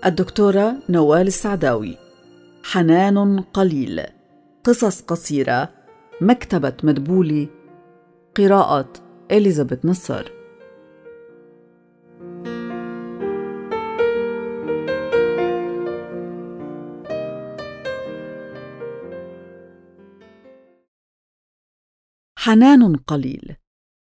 الدكتورة نوال السعداوي. حنان قليل، قصص قصيرة، مكتبة مدبولي، قراءة إليزابيث نصر. حنان قليل.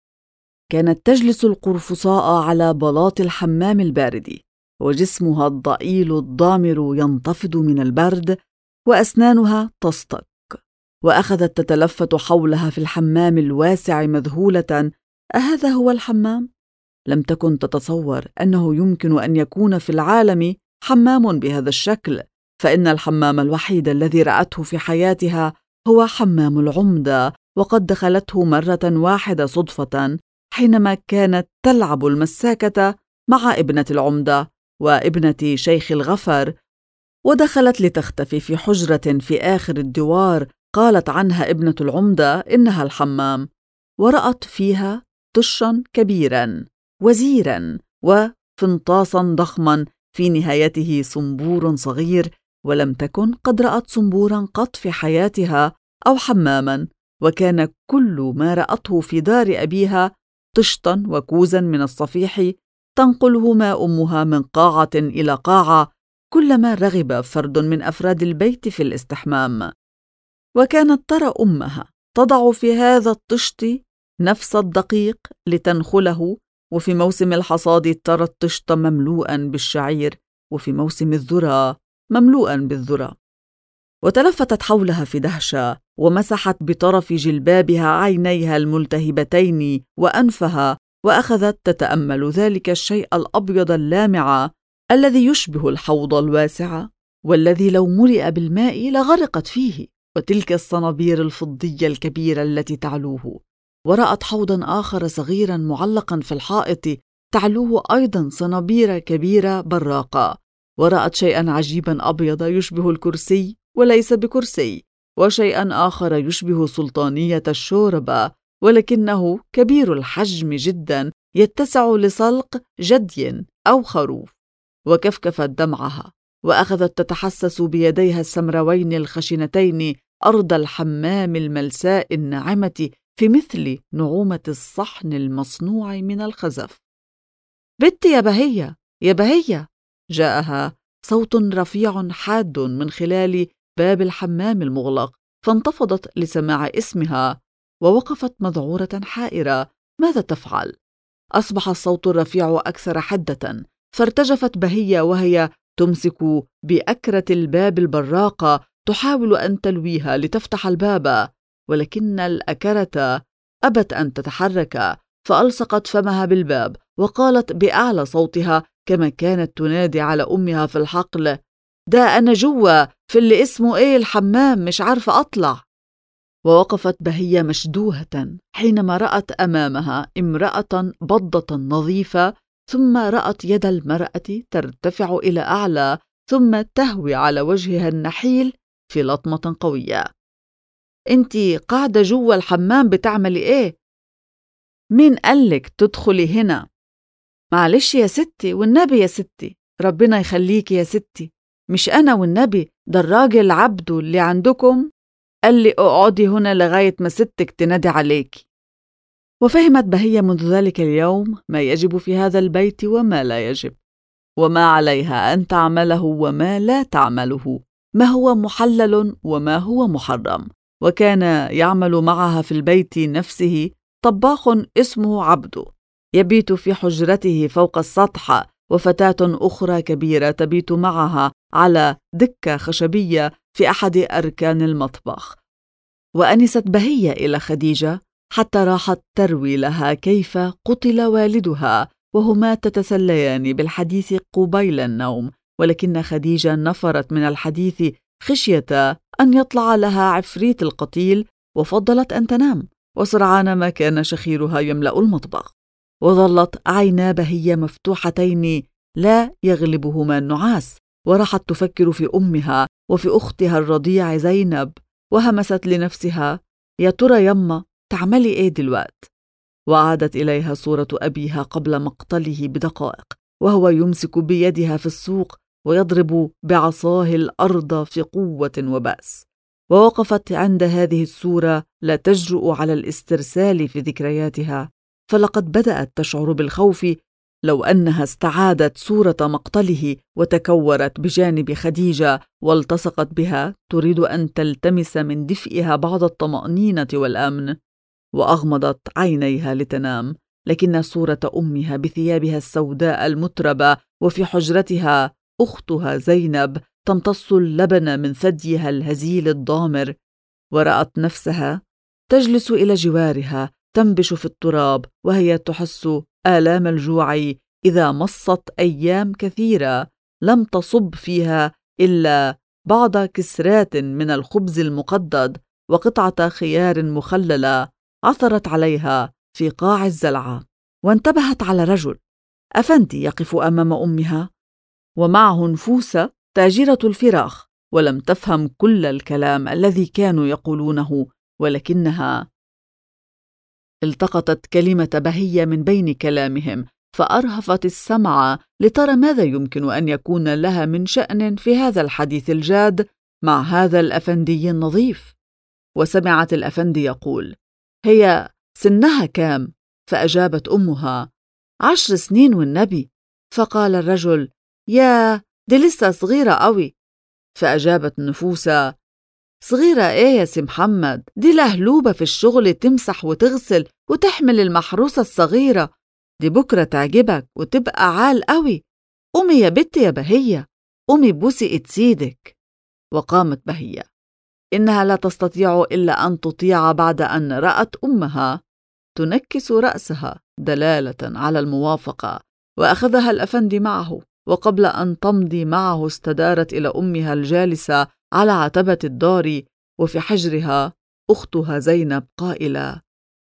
كانت تجلس القرفصاء على بلاط الحمام البارد، وجسمها الضئيل الضامر ينتفض من البرد، وأسنانها تصطك، وأخذت تتلفت حولها في الحمام الواسع مذهولة. أهذا هو الحمام؟ لم تكن تتصور أنه يمكن أن يكون في العالم حمام بهذا الشكل، فإن الحمام الوحيد الذي رأته في حياتها هو حمام العمدة، وقد دخلته مرة واحدة صدفة حينما كانت تلعب المساكة مع ابنة العمدة وابنة شيخ الغفر، ودخلت لتختفي في حجرة في آخر الدوار قالت عنها ابنة العمدة إنها الحمام، ورأت فيها طشاً كبيراً وزيراً وفنطاساً ضخماً في نهايته صنبور صغير، ولم تكن قد رأت صنبوراً قط في حياتها أو حماماً، وكان كل ما رأته في دار أبيها طشتاً وكوزاً من الصفيح تنقلهما أمها من قاعة إلى قاعة كلما رغب فرد من أفراد البيت في الاستحمام. وكانت ترى أمها تضع في هذا الطشت نفس الدقيق لتنخله، وفي موسم الحصاد ترى الطشت مملوءاً بالشعير، وفي موسم الذرة مملوءاً بالذرة. وتلفتت حولها في دهشة، ومسحت بطرف جلبابها عينيها الملتهبتين وأنفها، وأخذت تتأمل ذلك الشيء الأبيض اللامع الذي يشبه الحوض الواسع، والذي لو ملئ بالماء لغرقت فيه، وتلك الصنابير الفضية الكبيرة التي تعلوه. ورأت حوضا آخر صغيرا معلقا في الحائط تعلوه أيضا صنابير كبيرة براقة. ورأت شيئا عجيبا أبيض يشبه الكرسي وليس بكرسي، وشيئا آخر يشبه سلطانية الشوربة ولكنه كبير الحجم جدا يتسع لسلق جدي أو خروف. وكفكفت دمعها، وأخذت تتحسس بيديها السمروين الخشنتين أرض الحمام الملساء الناعمة في مثل نعومة الصحن المصنوع من الخزف. بت يا بهية، يا بهية، جاءها صوت رفيع حاد من خلال باب الحمام المغلق، فانتفضت لسماع اسمها، ووقفت مذعورة حائرة ماذا تفعل؟ أصبح الصوت الرفيع أكثر حدة، فارتجفت بهية وهي تمسك بأكرة الباب البراقة تحاول أن تلويها لتفتح الباب، ولكن الأكرة أبت أن تتحرك، فألصقت فمها بالباب وقالت بأعلى صوتها كما كانت تنادي على أمها في الحقل: ده أنا جوا في اللي اسمه إيه الحمام، مش عارفة أطلع. ووقفت بهية مشدوهة حينما رأت أمامها امرأة بضة نظيفة، ثم رأت يد المرأة ترتفع إلى أعلى ثم تهوي على وجهها النحيل في لطمة قوية. أنتي قاعدة جوا الحمام بتعملي إيه؟ مين قالك تدخلي هنا؟ معلش يا ستي والنبي يا ستي، ربنا يخليكي يا ستي، مش أنا والنبي، ده الراجل عبده اللي عندكم قال لي اقعدي هنا لغاية ما ستك تنادي عليكي. وفهمت بهية منذ ذلك اليوم ما يجب في هذا البيت وما لا يجب، وما عليها أن تعمله وما لا تعمله، ما هو محلل وما هو محرم. وكان يعمل معها في البيت نفسه طباخ اسمه عبده يبيت في حجرته فوق السطح، وفتاة أخرى كبيرة تبيت معها على دكة خشبية في أحد أركان المطبخ. وأنست بهية إلى خديجة حتى راحت تروي لها كيف قتل والدها، وهما تتسليان بالحديث قبيل النوم، ولكن خديجة نفرت من الحديث خشية أن يطلع لها عفريت القتيل، وفضلت أن تنام، وسرعان ما كان شخيرها يملأ المطبخ. وظلت عينا بهية مفتوحتين لا يغلبهما النعاس، وراحت تفكر في أمها وفي أختها الرضيع زينب، وهمست لنفسها: يا ترى يما تعملي إيه دلوقت؟ وعادت إليها صورة أبيها قبل مقتله بدقائق، وهو يمسك بيدها في السوق ويضرب بعصاه الأرض في قوة وبأس. ووقفت عند هذه الصورة لا تجرؤ على الاسترسال في ذكرياتها، فلقد بدأت تشعر بالخوف لو أنها استعادت صورة مقتله وتكورت بجانب خديجة والتصقت بها تريد أن تلتمس من دفئها بعض الطمأنينة والأمن. وأغمضت عينيها لتنام، لكن صورة أمها بثيابها السوداء المتربة وفي حجرتها أختها زينب تمتص اللبن من ثديها الهزيل الضامر، ورأت نفسها تجلس إلى جوارها تنبش في التراب وهي تحس آلام الجوع إذا مصت أيام كثيرة لم تصب فيها إلا بعض كسرات من الخبز المقدد وقطعة خيار مخللة عثرت عليها في قاع الزلعة. وانتبهت على رجل أفندي يقف أمام أمها ومعه نفوسة تاجرة الفراخ، ولم تفهم كل الكلام الذي كانوا يقولونه، ولكنها التقطت كلمة بهية من بين كلامهم فأرهفت السمع لترى ماذا يمكن أن يكون لها من شأن في هذا الحديث الجاد مع هذا الأفندي النظيف. وسمعت الأفندي يقول: هي سنها كام؟ فأجابت أمها: 10 سنين والنبي. فقال الرجل: يا دي لسه صغيرة قوي. فأجابت نفوسة: صغيرة إيه يا سي محمد، دي لهلوبة في الشغل تمسح وتغسل وتحمل المحروسة الصغيرة، دي بكرة تعجبك وتبقى عال قوي. قومي يا بنتي يا بهية، قومي بوسي إيد سيدك. وقامت بهية، إنها لا تستطيع إلا أن تطيع بعد أن رأت أمها تنكس رأسها دلالة على الموافقة. وأخذها الأفندي معه، وقبل أن تمضي معه استدارت إلى أمها الجالسة على عتبة الدار وفي حجرها أختها زينب قائلة: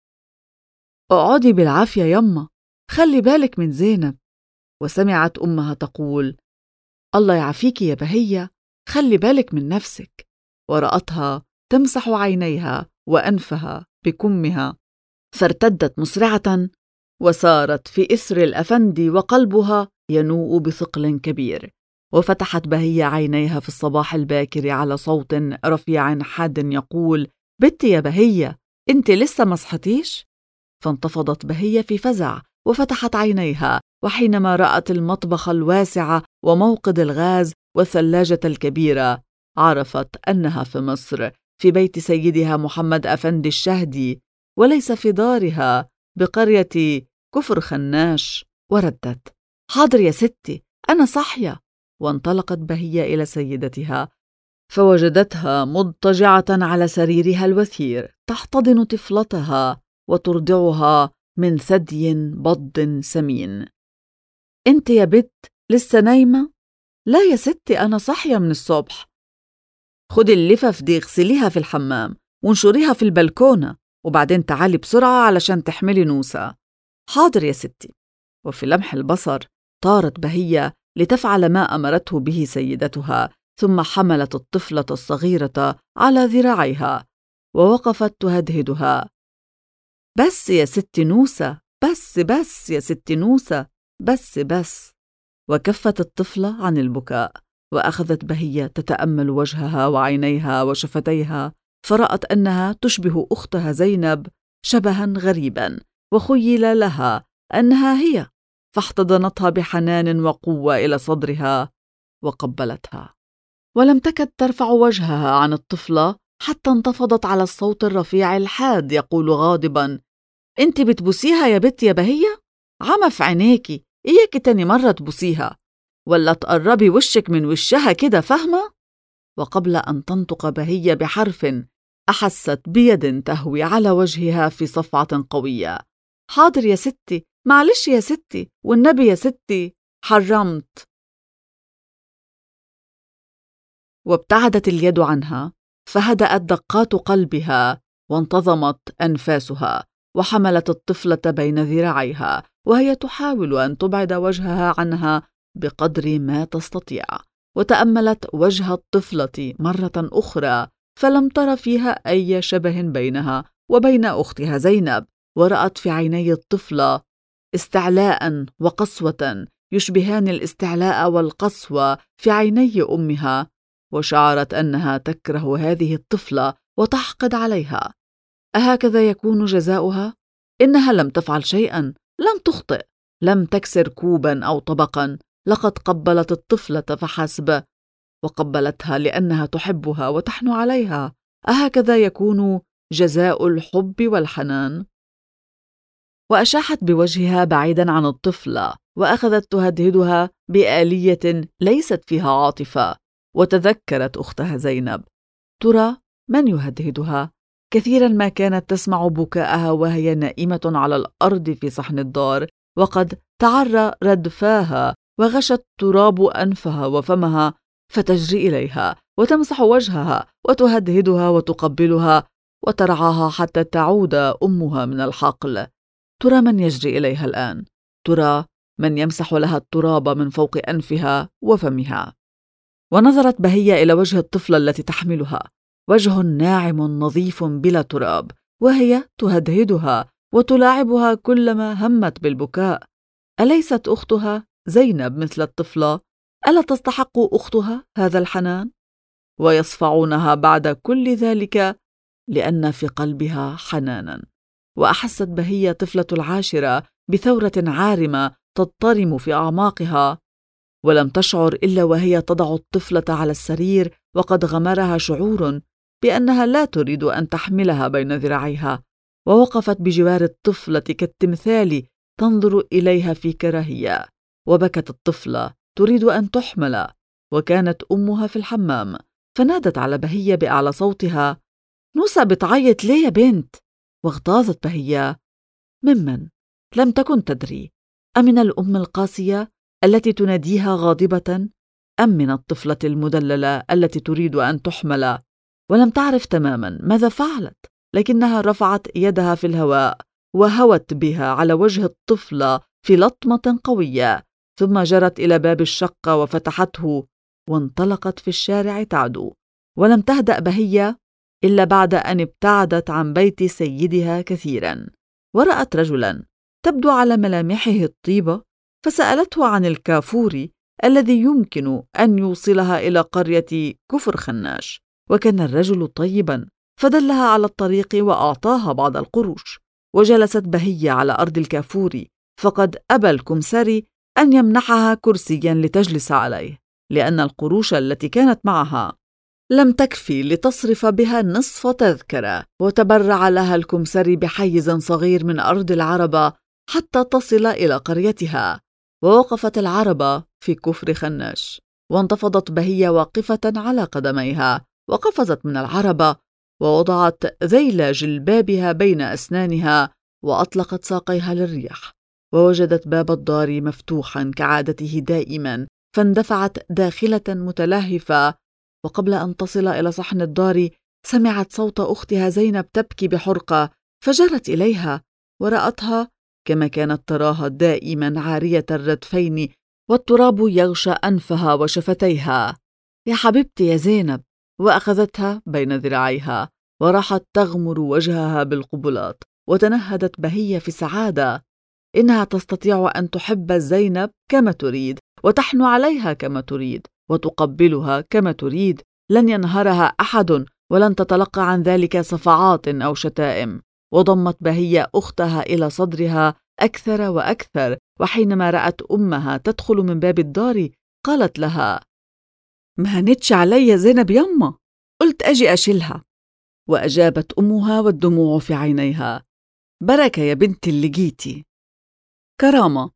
اقعدي بالعافية يما، خلي بالك من زينب. وسمعت أمها تقول: الله يعافيك يا بهية، خلي بالك من نفسك. ورأتها تمسح عينيها وأنفها بكمها، فارتدت مسرعة وسارت في إثر الأفندي وقلبها ينوء بثقل كبير. وفتحت بهية عينيها في الصباح الباكر على صوت رفيع حاد يقول: بنتي يا بهية، انت لسه ما صحتيش؟ فانتفضت بهية في فزع وفتحت عينيها، وحينما رأت المطبخ الواسع وموقد الغاز والثلاجة الكبيرة عرفت أنها في مصر في بيت سيدها محمد أفندي الشهدي، وليس في دارها بقرية كفر خناش. وردت: حاضر يا ستي، أنا صحية. وانطلقت بهية إلى سيدتها فوجدتها مضطجعة على سريرها الوثير تحتضن طفلتها وترضعها من ثدي بض سمين. انت يا بت لسه نايمة؟ لا يا ستي، أنا صحية من الصبح. خدي اللفف دي اغسليها في الحمام وانشريها في البلكونة، وبعدين تعالي بسرعة علشان تحملي نوسة. حاضر يا ستي. وفي لمح البصر طارت بهية لتفعل ما أمرته به سيدتها، ثم حملت الطفلة الصغيرة على ذراعيها ووقفت تهدهدها: بس يا ست نوسة، بس يا ست نوسة، بس. وكفت الطفلة عن البكاء، وأخذت بهية تتأمل وجهها وعينيها وشفتيها، فرأت أنها تشبه أختها زينب شبها غريبا، وخيل لها أنها هي، فاحتضنتها بحنان وقوة إلى صدرها وقبلتها. ولم تكد ترفع وجهها عن الطفلة حتى انتفضت على الصوت الرفيع الحاد يقول غاضبا: انت بتبوسيها يا بت يا بهية؟ عمى في عينيكي، إياكي تاني مرة تبوسيها، ولا تقربي وشك من وشها كده، فاهمة؟ وقبل أن تنطق بهية بحرف أحست بيد تهوي على وجهها في صفعة قوية: حاضر يا ستي، معلش يا ستي، والنبي يا ستي، حرمت. وابتعدت اليد عنها، فهدأت دقات قلبها وانتظمت أنفاسها، وحملت الطفلة بين ذراعيها وهي تحاول أن تبعد وجهها عنها بقدر ما تستطيع، وتأملت وجه الطفلة مرة أخرى فلم تر فيها أي شبه بينها وبين أختها زينب، ورأت في عيني الطفلة استعلاء وقسوة يشبهان الاستعلاء والقسوة في عيني أمها، وشعرت أنها تكره هذه الطفلة وتحقد عليها. أهكذا يكون جزاؤها؟ إنها لم تفعل شيئاً، لم تخطئ، لم تكسر كوباً أو طبقاً، لقد قبلت الطفلة فحسب، وقبلتها لأنها تحبها وتحن عليها. أهكذا يكون جزاء الحب والحنان؟ وأشاحت بوجهها بعيداً عن الطفلة، وأخذت تهدهدها بآلية ليست فيها عاطفة. وتذكرت أختها زينب. ترى من يهدهدها؟ كثيراً ما كانت تسمع بكاءها وهي نائمة على الأرض في صحن الدار، وقد تعرى ردفاها وغشى التراب أنفها وفمها، فتجري إليها وتمسح وجهها وتهدهدها وتقبلها وترعاها حتى تعود أمها من الحقل. ترى من يجري إليها الآن؟ ترى من يمسح لها التراب من فوق أنفها وفمها؟ ونظرت بهية إلى وجه الطفلة التي تحملها، وجه ناعم نظيف بلا تراب، وهي تهدهدها وتلاعبها كلما همت بالبكاء. أليست أختها زينب مثل الطفلة؟ ألا تستحق أختها هذا الحنان؟ ويصفعونها بعد كل ذلك لأن في قلبها حنانا. وأحست بهية طفلة العاشرة بثورة عارمة تضطرم في أعماقها، ولم تشعر إلا وهي تضع الطفلة على السرير وقد غمرها شعور بأنها لا تريد أن تحملها بين ذراعيها، ووقفت بجوار الطفلة كالتمثال تنظر إليها في كراهية. وبكت الطفلة تريد أن تحمل، وكانت أمها في الحمام، فنادت على بهية بأعلى صوتها: نوسة بتعيط ليه يا بنت؟ واغتاظت بهية. ممن؟ لم تكن تدري، أمن الأم القاسية التي تناديها غاضبة، أم من الطفلة المدللة التي تريد أن تحمل؟ ولم تعرف تماما ماذا فعلت، لكنها رفعت يدها في الهواء وهوت بها على وجه الطفلة في لطمة قوية، ثم جرت إلى باب الشقة وفتحته، وانطلقت في الشارع تعدو. ولم تهدأ بهية إلا بعد أن ابتعدت عن بيت سيدها كثيرا، ورأت رجلا تبدو على ملامحه الطيبة، فسألته عن الكافور الذي يمكن أن يوصلها إلى قرية كفر خناش. وكان الرجل طيبا، فدلها على الطريق وأعطاها بعض القروش. وجلست بهية على أرض الكافور، فقد أبى الكمساري أن يمنحها كرسيا لتجلس عليه، لأن القروش التي كانت معها لم تكفي لتصرف بها نصف تذكرة. وتبرع لها الكمساري بحيز صغير من أرض العربة حتى تصل إلى قريتها. ووقفت العربة في كفر خناش، وانتفضت بهية واقفة على قدميها، وقفزت من العربة ووضعت ذيل جلبابها بين أسنانها، وأطلقت ساقيها للريح، ووجدت باب الدار مفتوحا كعادته دائما، فاندفعت داخلة متلهفة. وقبل أن تصل إلى صحن الدار سمعت صوت أختها زينب تبكي بحرقة، فجرت إليها ورأتها كما كانت تراها دائما عارية الردفين، والتراب يغشى أنفها وشفتيها. يا حبيبتي يا زينب، وأخذتها بين ذراعيها وراحت تغمر وجهها بالقبلات. وتنهدت بهية في سعادة، إنها تستطيع أن تحب زينب كما تريد، وتحن عليها كما تريد، وتقبلها كما تريد. لن ينهرها أحد، ولن تتلقى عن ذلك صفعات أو شتائم. وضمت بهية أختها إلى صدرها أكثر وأكثر، وحينما رأت أمها تدخل من باب الدار قالت لها: ما هنتش علي زينب يما، قلت أجي أشيلها. وأجابت أمها والدموع في عينيها: بركة يا بنت اللي جيتي. كرامة.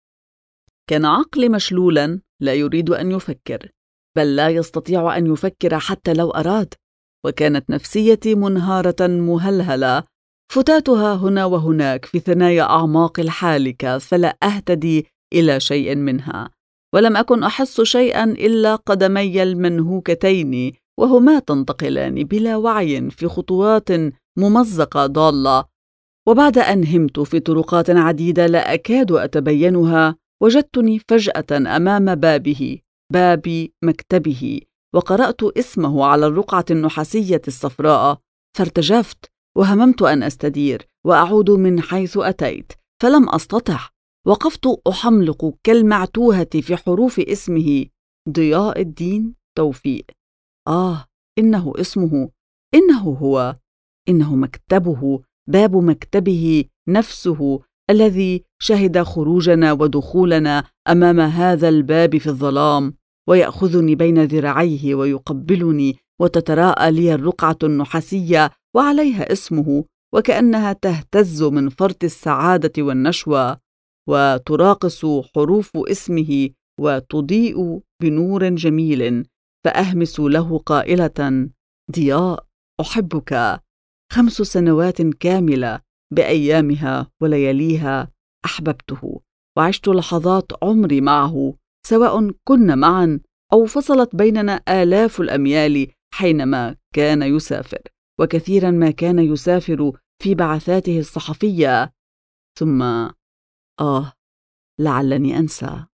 كان عقلي مشلولا لا يريد أن يفكر، بل لا يستطيع أن يفكر حتى لو أراد. وكانت نفسيتي منهارة مهلهلة، فتاتها هنا وهناك في ثنايا أعماق الحالكة، فلا أهتدي إلى شيء منها. ولم أكن أحس شيئا إلا قدمي المنهوكتين، وهما تنتقلان بلا وعي في خطوات ممزقة ضالة. وبعد أن همت في طرقات عديدة لا أكاد أتبينها، وجدتني فجأة أمام باب مكتبه، وقرأت اسمه على الرقعة النحاسية الصفراء، فارتجفت وهممت أن أستدير وأعود من حيث أتيت، فلم أستطع. وقفت أحملق كالمعتوهة في حروف اسمه ضياء الدين توفيق. إنه اسمه، إنه هو، إنه مكتبه، باب مكتبه نفسه الذي شهد خروجنا ودخولنا أمام هذا الباب في الظلام، ويأخذني بين ذراعيه ويقبلني، وتتراءى لي الرقعة النحاسية وعليها اسمه، وكأنها تهتز من فرط السعادة والنشوة، وتراقص حروف اسمه وتضيء بنور جميل، فأهمس له قائلة: ضياء، أحبك. 5 سنوات كاملة بأيامها ولياليها أحببته، وعشت لحظات عمري معه، سواء كنا معا أو فصلت بيننا آلاف الأميال حينما كان يسافر، وكثيرا ما كان يسافر في بعثاته الصحفية. ثم لعلني أنسى.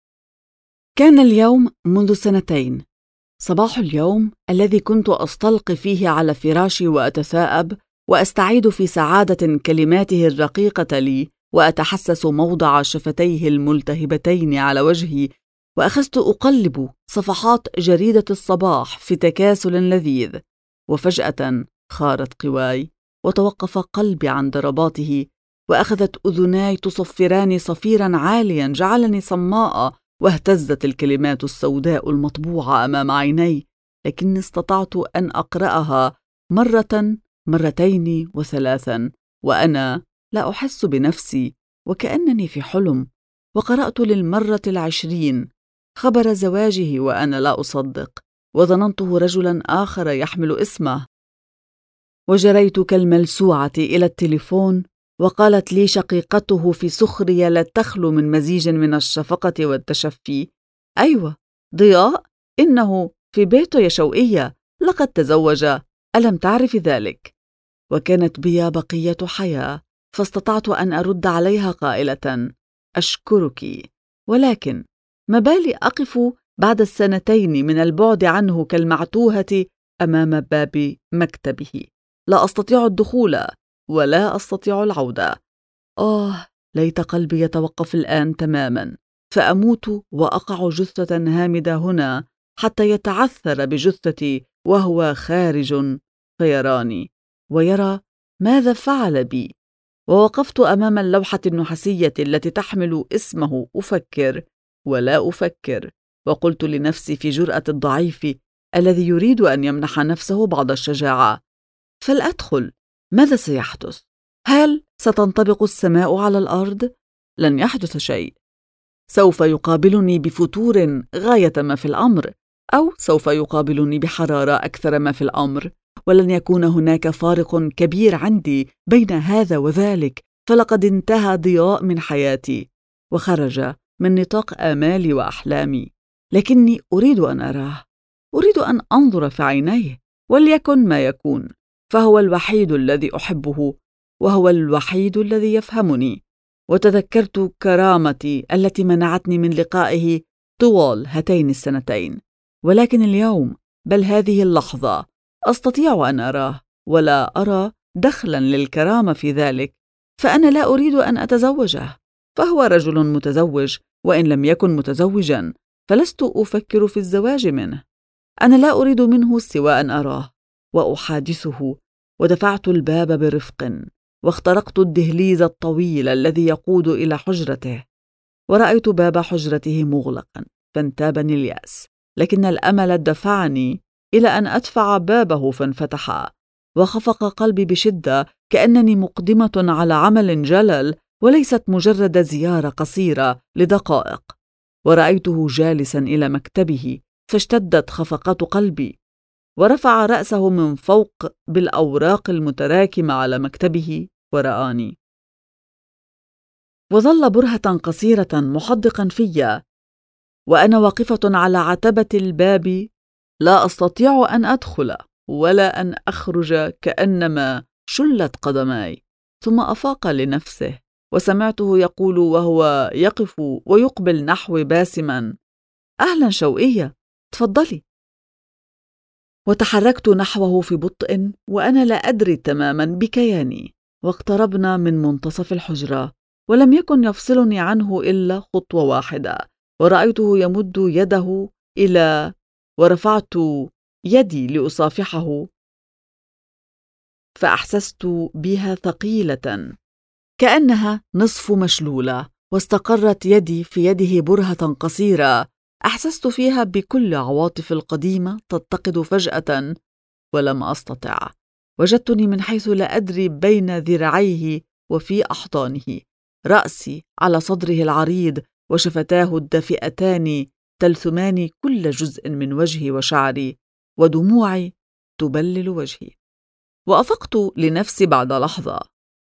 كان اليوم منذ 2 صباح اليوم الذي كنت أستلقي فيه على فراشي وأتثاءب وأستعيد في سعادة كلماته الرقيقة لي، وأتحسس موضع شفتيه الملتهبتين على وجهي، وأخذت أقلب صفحات جريدة الصباح في تكاسل لذيذ، وفجأة خارت قواي، وتوقف قلبي عن ضرباته، وأخذت أذناي تصفران صفيرا عاليا جعلني صماء، واهتزت الكلمات السوداء المطبوعة أمام عيني، لكني استطعت أن أقرأها 1 2 و3، وأنا لا أحس بنفسي، وكأنني في حلم. وقرأت للمرة 20 خبر زواجه وأنا لا أصدق، وظننته رجلا آخر يحمل اسمه. وجريت كالملسوعة إلى التليفون، وقالت لي شقيقته في سخرية لا تخلو من مزيج من الشفقة والتشفي: أيوة ضياء، إنه في بيته يا شوقية، لقد تزوج، ألم تعرف ذلك؟ وكانت بي بقية حياة، فاستطعت أن أرد عليها قائلة: أشكرك، ولكن ما بالي أقف بعد 2 من البعد عنه كالمعتوهة أمام باب مكتبه، لا أستطيع الدخول ولا أستطيع العودة. ليت قلبي يتوقف الآن تماما، فأموت وأقع جثة هامدة هنا حتى يتعثر بجثتي وهو خارج، فيراني ويرى ماذا فعل بي. ووقفت أمام اللوحة النحاسية التي تحمل اسمه أفكر ولا أفكر، وقلت لنفسي في جرأة الضعيف الذي يريد أن يمنح نفسه بعض الشجاعة: فلأدخل، ماذا سيحدث؟ هل ستنطبق السماء على الأرض؟ لن يحدث شيء. سوف يقابلني بفتور غاية ما في الأمر، أو سوف يقابلني بحرارة أكثر ما في الأمر، ولن يكون هناك فارق كبير عندي بين هذا وذلك، فلقد انتهى ضياء من حياتي وخرج من نطاق آمالي وأحلامي. لكني أريد أن أراه، أريد أن أنظر في عينيه، وليكن ما يكون، فهو الوحيد الذي أحبه، وهو الوحيد الذي يفهمني. وتذكرت كرامتي التي منعتني من لقائه طوال هاتين 2، ولكن اليوم، بل هذه اللحظة، أستطيع أن أراه، ولا أرى دخلا للكرامة في ذلك، فأنا لا أريد أن أتزوجه، فهو رجل متزوج، وإن لم يكن متزوجا فلست أفكر في الزواج منه. أنا لا أريد منه سوى أن أراه وأحادثه. ودفعت الباب برفق، واخترقت الدهليز الطويل الذي يقود إلى حجرته، ورأيت باب حجرته مغلقا، فانتابني اليأس، لكن الأمل دفعني إلى أن أدفع بابه فانفتح، وخفق قلبي بشدة، كأنني مقدمة على عمل جلل وليست مجرد زيارة قصيرة لدقائق. ورأيته جالسا إلى مكتبه، فاشتدت خفقات قلبي، ورفع رأسه من فوق بالأوراق المتراكمة على مكتبه ورآني، وظل برهة قصيرة محدقا في، وأنا واقفة على عتبة الباب لا أستطيع أن أدخل ولا أن أخرج، كأنما شلت قدماي. ثم أفاق لنفسه، وسمعته يقول وهو يقف ويقبل نحوي باسما: أهلا شوقية، تفضلي. وتحركت نحوه في بطء وأنا لا أدري تماما بكياني، واقتربنا من منتصف الحجرة، ولم يكن يفصلني عنه إلا خطوة واحدة، ورأيته يمد يده ورفعت يدي لأصافحه، فأحسست بها ثقيلة كأنها نصف مشلولة، واستقرت يدي في يده برهة قصيرة أحسست فيها بكل عواطف القديمة تتقد فجأة، ولم أستطع. وجدتني من حيث لا أدري بين ذراعيه وفي أحضانه، رأسي على صدره العريض، وشفتاه الدافئتان تلثمان كل جزء من وجهي وشعري، ودموعي تبلل وجهي. وأفقت لنفسي بعد لحظة.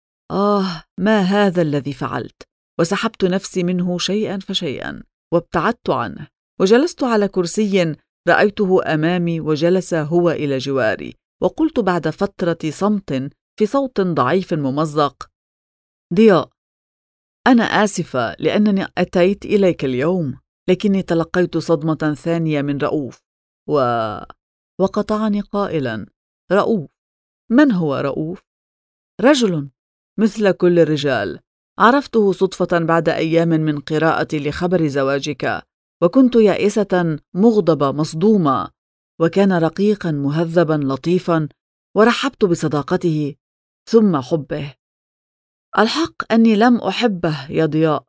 ما هذا الذي فعلت؟ وسحبت نفسي منه شيئا فشيئا، وابتعدت عنه، وجلست على كرسي رأيته أمامي، وجلس هو إلى جواري، وقلت بعد فترة صمت في صوت ضعيف ممزق: ضياء، أنا آسفة لأنني أتيت إليك اليوم، لكني تلقيت صدمة ثانية من رؤوف. وقطعني قائلا: رؤوف؟ من هو رؤوف؟ رجل مثل كل الرجال، عرفته صدفة بعد أيام من قراءتي لخبر زواجك، وكنت يائسة مغضبة مصدومة، وكان رقيقا مهذبا لطيفا، ورحبت بصداقته ثم حبه. الحق أني لم أحبه يا ضياء،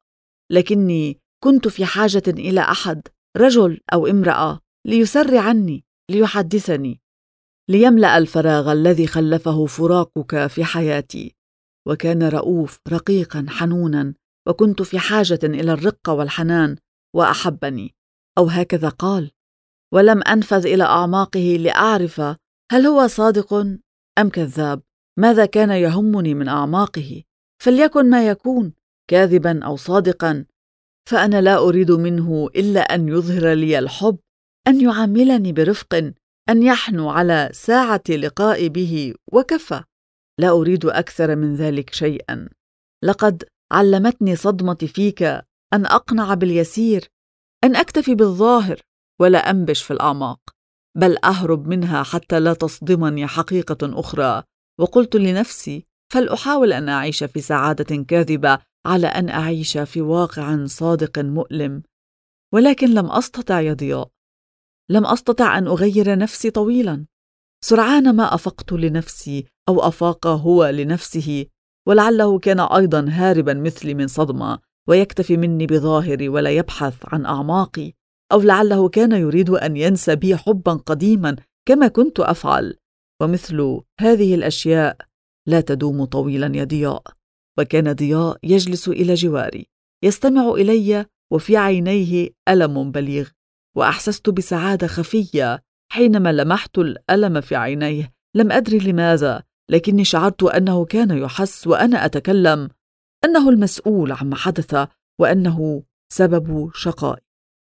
لكني كنت في حاجة إلى أحد، رجل أو امرأة، ليسر عني، ليحدثني، ليملأ الفراغ الذي خلفه فراقك في حياتي. وكان رؤوف رقيقا حنونا، وكنت في حاجة إلى الرقة والحنان، وأحبني، أو هكذا قال. ولم أنفذ إلى أعماقه لأعرف هل هو صادق أم كذاب. ماذا كان يهمني من أعماقه؟ فليكن ما يكون، كاذبا أو صادقا، فأنا لا أريد منه إلا أن يظهر لي الحب، أن يعاملني برفق، أن يحنو على ساعة لقاء به، وكفى. لا أريد أكثر من ذلك شيئا. لقد علمتني صدمتي فيك أن أقنع باليسير، أن أكتفي بالظاهر ولا أنبش في الأعماق، بل أهرب منها حتى لا تصدمني حقيقة أخرى. وقلت لنفسي: فلأحاول أن أعيش في سعادة كاذبة على أن أعيش في واقع صادق مؤلم. ولكن لم أستطع يا ضياء، لم أستطع أن أغير نفسي طويلا. سرعان ما أفقت لنفسي، أو أفاق هو لنفسه، ولعله كان أيضا هاربا مثلي من صدمة، ويكتفي مني بظاهري ولا يبحث عن أعماقي، أو لعله كان يريد أن ينسى بي حبا قديما كما كنت أفعل. ومثل هذه الأشياء لا تدوم طويلا يا ضياء. وكان ضياء يجلس إلى جواري، يستمع إلي، وفي عينيه ألم بليغ، وأحسست بسعادة خفية حينما لمحت الألم في عينيه. لم أدري لماذا، لكني شعرت أنه كان يحس وأنا أتكلم، أنه المسؤول عما حدث، وأنه سبب شقائي.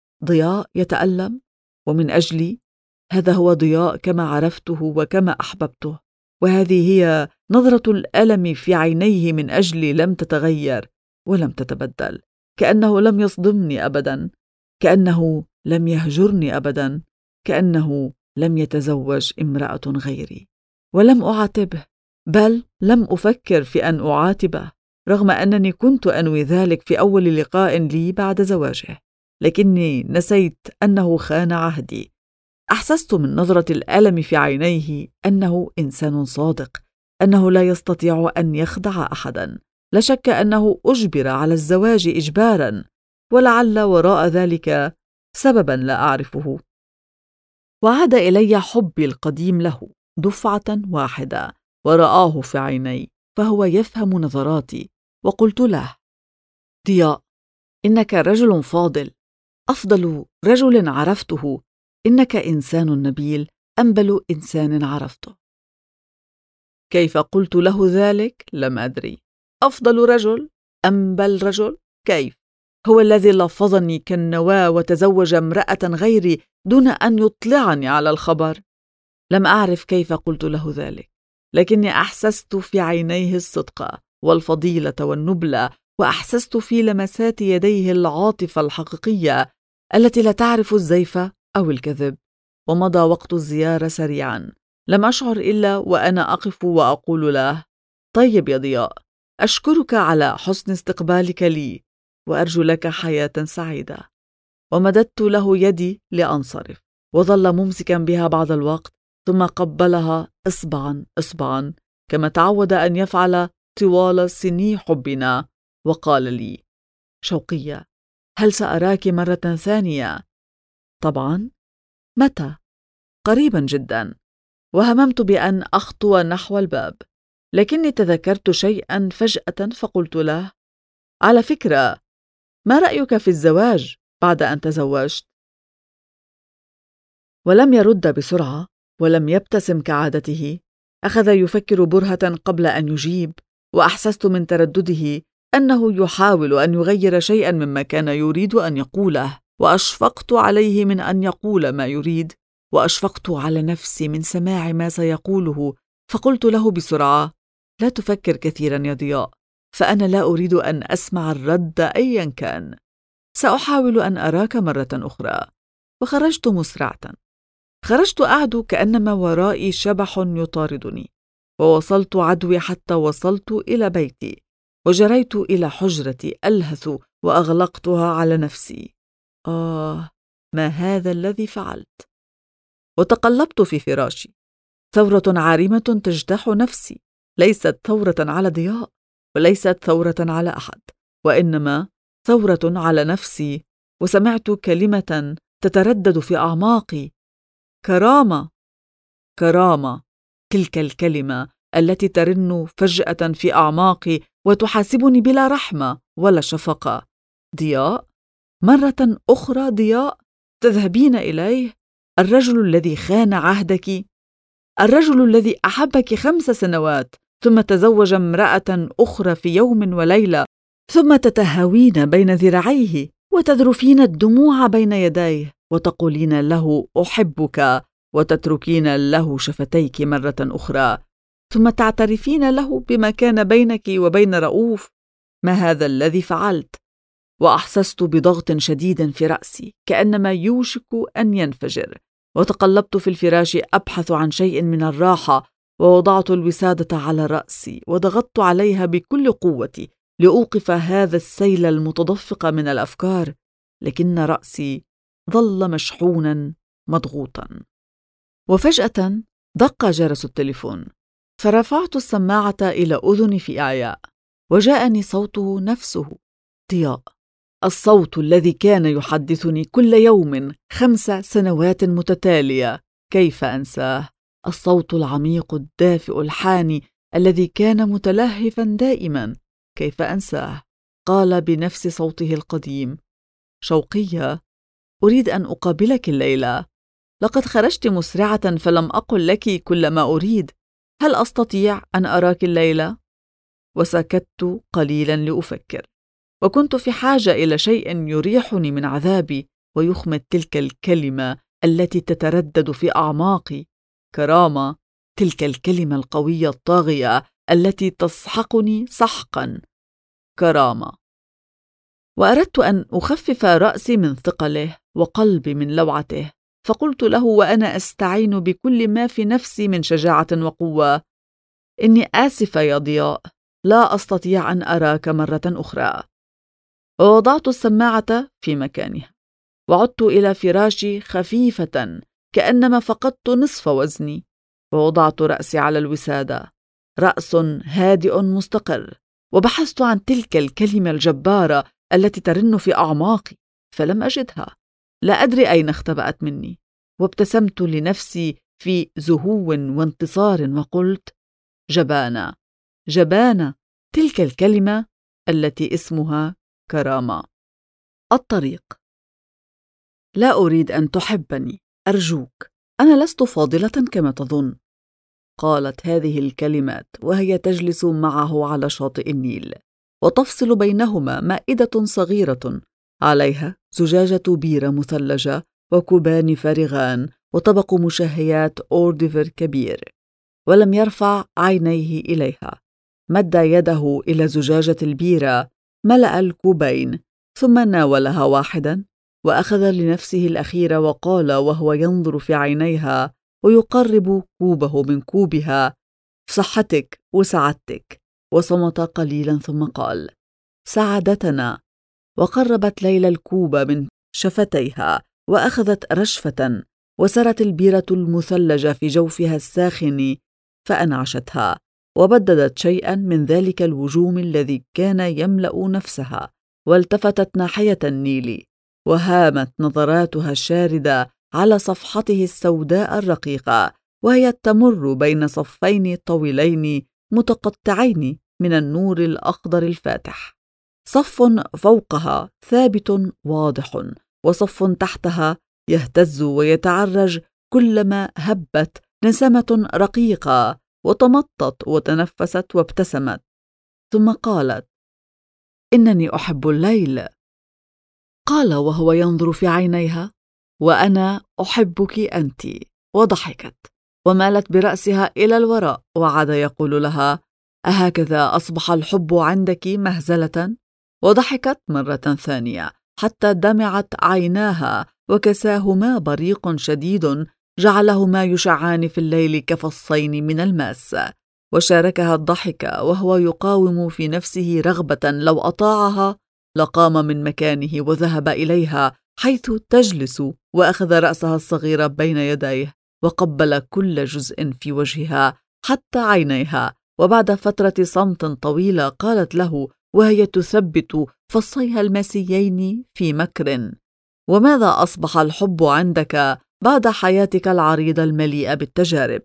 ضياء يتألم، ومن أجلي. هذا هو ضياء كما عرفته وكما أحببته، وهذه هي نظرة الألم في عينيه من أجلي، لم تتغير ولم تتبدل. كأنه لم يصدمني أبدا، كأنه لم يهجرني أبدا، كأنه لم يتزوج امرأة غيري. ولم أعاتبه، بل لم أفكر في أن أعاتبه، رغم أنني كنت أنوي ذلك في أول لقاء لي بعد زواجه، لكني نسيت أنه خان عهدي. أحسست من نظرة الألم في عينيه أنه إنسان صادق، أنه لا يستطيع أن يخدع أحدا. لا شك أنه أجبر على الزواج إجبارا، ولعل وراء ذلك سببا لا أعرفه. وعاد إلي حبي القديم له دفعة واحدة، ورآه في عيني، فهو يفهم نظراتي. وقلت له: ضياء، إنك رجل فاضل، أفضل رجل عرفته، إنك إنسان نبيل، أنبل إنسان عرفته. كيف قلت له ذلك؟ لم أدري. أفضل رجل؟ أنبل رجل؟ كيف؟ هو الذي لفظني كالنواة وتزوج امرأة غيري دون أن يطلعني على الخبر. لم أعرف كيف قلت له ذلك، لكني أحسست في عينيه الصدق والفضيلة والنبلة، وأحسست في لمسات يديه العاطفة الحقيقية التي لا تعرف الزيف أو الكذب. ومضى وقت الزيارة سريعا، لم أشعر إلا وأنا أقف وأقول له: طيب يا ضياء، أشكرك على حسن استقبالك لي، وأرجو لك حياة سعيدة. ومددت له يدي لأنصرف، وظل ممسكا بها بعض الوقت، ثم قبلها إصبعا إصبعا كما تعود أن يفعل طوال سني حبنا، وقال لي: شوقية، هل سأراك مرة ثانية؟ طبعا. متى؟ قريبا جدا. وهممت بأن أخطو نحو الباب، لكني تذكرت شيئا فجأة فقلت له: على فكرة، ما رأيك في الزواج بعد أن تزوجت؟ ولم يرد بسرعة، ولم يبتسم كعادته. أخذ يفكر برهة قبل أن يجيب، وأحسست من تردده أنه يحاول أن يغير شيئا مما كان يريد أن يقوله، وأشفقت عليه من أن يقول ما يريد، وأشفقت على نفسي من سماع ما سيقوله، فقلت له بسرعة: لا تفكر كثيرا يا ضياء، فأنا لا أريد أن أسمع الرد أيا كان. سأحاول أن أراك مرة أخرى. وخرجت مسرعة. خرجت أعد كأنما ورائي شبح يطاردني، ووصلت عدوي حتى وصلت إلى بيتي، وجريت إلى حجرتي ألهث، وأغلقتها على نفسي. ما هذا الذي فعلت؟ وتقلبت في فراشي. ثورة عارمة تجتاح نفسي، ليست ثورة على ضياء، وليست ثورة على أحد، وإنما ثورة على نفسي. وسمعت كلمة تتردد في أعماقي: كرامة، كرامة. تلك الكلمة التي ترن فجأة في أعماقي وتحاسبني بلا رحمة ولا شفقة. ضياء، مرة أخرى ضياء، تذهبين إليه؟ الرجل الذي خان عهدك، الرجل الذي أحبك 5 سنوات، ثم تزوج امرأة أخرى في يوم وليلة، ثم تتهاوين بين ذراعيه وتذرفين الدموع بين يديه وتقولين له أحبك، وتتركين له شفتيك مرة أخرى، ثم تعترفين له بما كان بينك وبين رؤوف. ما هذا الذي فعلت؟ وأحسست بضغط شديد في رأسي كأنما يوشك أن ينفجر، وتقلبت في الفراش أبحث عن شيء من الراحة، ووضعت الوسادة على رأسي وضغطت عليها بكل قوتي لأوقف هذا السيل المتدفق من الأفكار، لكن رأسي ظل مشحونا مضغوطا. وفجأة دق جرس التليفون، فرفعت السماعة إلى أذني في إعياء، وجاءني صوته نفسه: ضياء. الصوت الذي كان يحدثني كل يوم 5 سنوات متتالية، كيف أنساه؟ الصوت العميق الدافئ الحاني الذي كان متلهفا دائما، كيف أنساه؟ قال بنفس صوته القديم: شوقية، أريد أن أقابلك الليلة. لقد خرجت مسرعة فلم أقل لك كل ما أريد. هل أستطيع أن أراك الليلة؟ وسكت قليلا لأفكر، وكنت في حاجة إلى شيء يريحني من عذابي ويخمد تلك الكلمة التي تتردد في أعماقي: كرامة. تلك الكلمة القوية الطاغية التي تسحقني سحقا: كرامة. وأردت أن أخفف رأسي من ثقله وقلبي من لوعته، فقلت له وأنا أستعين بكل ما في نفسي من شجاعة وقوة: إني آسفة يا ضياء، لا أستطيع أن أراك مرة أخرى. ووضعت السماعة في مكانها، وعدت إلى فراشي خفيفة كأنما فقدت نصف وزني، ووضعت رأسي على الوسادة، رأس هادئ مستقر، وبحثت عن تلك الكلمة الجبارة التي ترن في أعماقي، فلم أجدها. لا أدري أين اختبأت مني، وابتسمت لنفسي في زهو وانتصار وقلت: جبانة، جبانة. تلك الكلمة التي اسمها كرامة. الطريق. لا أريد أن تحبني، أرجوك، أنا لست فاضلة كما تظن. قالت هذه الكلمات وهي تجلس معه على شاطئ النيل، وتفصل بينهما مائدة صغيرة عليها زجاجة بيرة مثلجة وكوبان فارغان وطبق مشهيات أورديفر كبير. ولم يرفع عينيه إليها. مد يده إلى زجاجة البيرة، ملأ الكوبين، ثم ناولها واحدا، وأخذ لنفسه الأخير وقال وهو ينظر في عينيها ويقرب كوبه من كوبها: صحتك وسعادتك. وصمت قليلا ثم قال: سعادتنا. وقربت ليلى الكوب من شفتيها وأخذت رشفة، وسرت البيرة المثلجة في جوفها الساخن فأنعشتها، وبددت شيئا من ذلك الوجوم الذي كان يملأ نفسها، والتفتت ناحية النيل، وهامت نظراتها الشاردة على صفحته السوداء الرقيقة، وهي تمر بين صفين طويلين متقطعين من النور الأخضر الفاتح، صف فوقها ثابت واضح، وصف تحتها يهتز ويتعرج كلما هبت نسمة رقيقة، وتمطت وتنفست وابتسمت، ثم قالت: إنني أحب الليل. قال وهو ينظر في عينيها: وأنا أحبك أنت. وضحكت ومالت برأسها إلى الوراء، وعاد يقول لها: أهكذا أصبح الحب عندك مهزلة؟ وضحكت مرة ثانية حتى دمعت عيناها، وكساهما بريق شديد جعلهما يشعان في الليل كفصين من الماس، وشاركها الضحك وهو يقاوم في نفسه رغبة لو أطاعها لقام من مكانه وذهب إليها حيث تجلس، وأخذ رأسها الصغير بين يديه وقبل كل جزء في وجهها حتى عينيها. وبعد فترة صمت طويلة قالت له وهي تثبت فصيها الماسيين في مكر: وماذا أصبح الحب عندك بعد حياتك العريضة المليئة بالتجارب؟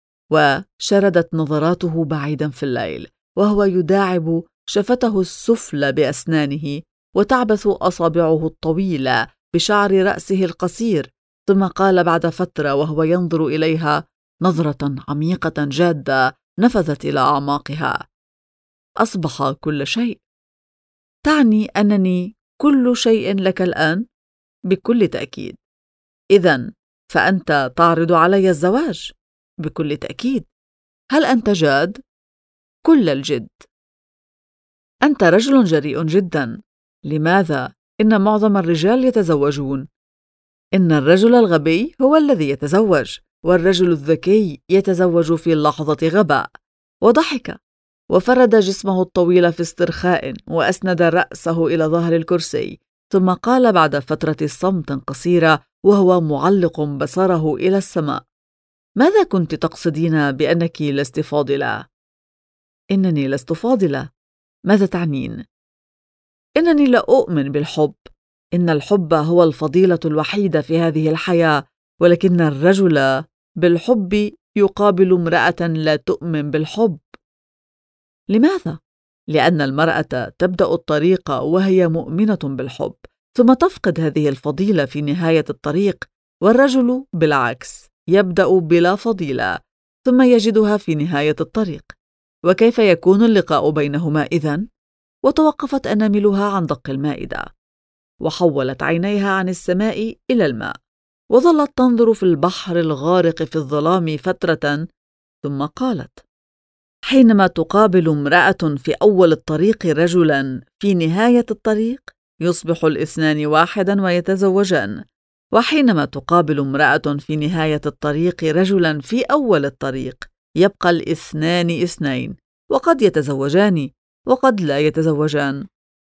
وشردت نظراته بعيدا في الليل وهو يداعب شفته السفلى بأسنانه، وتعبث أصابعه الطويلة بشعر رأسه القصير، ثم قال بعد فترة وهو ينظر إليها نظرة عميقة جادة نفذت إلى أعماقها: أصبح كل شيء. تعني أنني كل شيء لك الآن؟ بكل تأكيد. إذن فأنت تعرض علي الزواج؟ بكل تأكيد. هل أنت جاد؟ كل الجد. أنت رجل جريء جدا. لماذا؟ إن معظم الرجال يتزوجون. إن الرجل الغبي هو الذي يتزوج، والرجل الذكي يتزوج في لحظة غباء. وضحك وفرد جسمه الطويل في استرخاء، وأسند رأسه إلى ظهر الكرسي، ثم قال بعد فترة صمت قصيرة وهو معلق بصره إلى السماء: ماذا كنت تقصدين بأنك لست فاضلة؟ إنني لست فاضلة. ماذا تعنين؟ إنني لا أؤمن بالحب. إن الحب هو الفضيلة الوحيدة في هذه الحياة، ولكن الرجل بالحب يقابل امرأة لا تؤمن بالحب. لماذا؟ لأن المرأة تبدأ الطريق وهي مؤمنة بالحب، ثم تفقد هذه الفضيلة في نهاية الطريق، والرجل بالعكس يبدأ بلا فضيلة ثم يجدها في نهاية الطريق. وكيف يكون اللقاء بينهما إذن؟ وتوقفت أناملها عن دق المائدة، وحولت عينيها عن السماء إلى الماء، وظلت تنظر في البحر الغارق في الظلام فترة، ثم قالت: حينما تقابل امرأة في أول الطريق رجلا في نهاية الطريق يصبح الاثنان واحدا ويتزوجان، وحينما تقابل امرأة في نهاية الطريق رجلا في أول الطريق يبقى الاثنان اثنين، وقد يتزوجان وقد لا يتزوجان.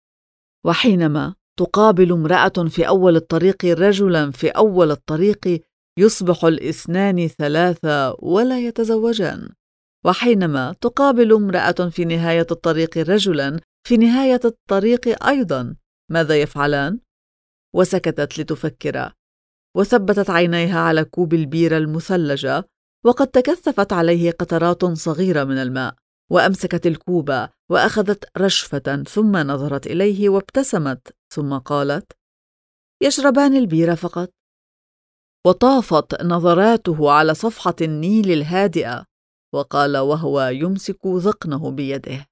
وحينما تقابل امرأة في أول الطريق رجلا في أول الطريق يصبح الاثنان ثلاثة ولا يتزوجان. وحينما تقابل امرأة في نهاية الطريق رجلا في نهاية الطريق أيضا، ماذا يفعلان؟ وسكتت لتفكر، وثبتت عينيها على كوب البيرة المثلجة، وقد تكثفت عليه قطرات صغيرة من الماء، وأمسكت الكوب وأخذت رشفة، ثم نظرت إليه وابتسمت، ثم قالت: يشربان البيرة فقط. وطافت نظراته على صفحة النيل الهادئة، وقال وهو يمسك ذقنه بيده: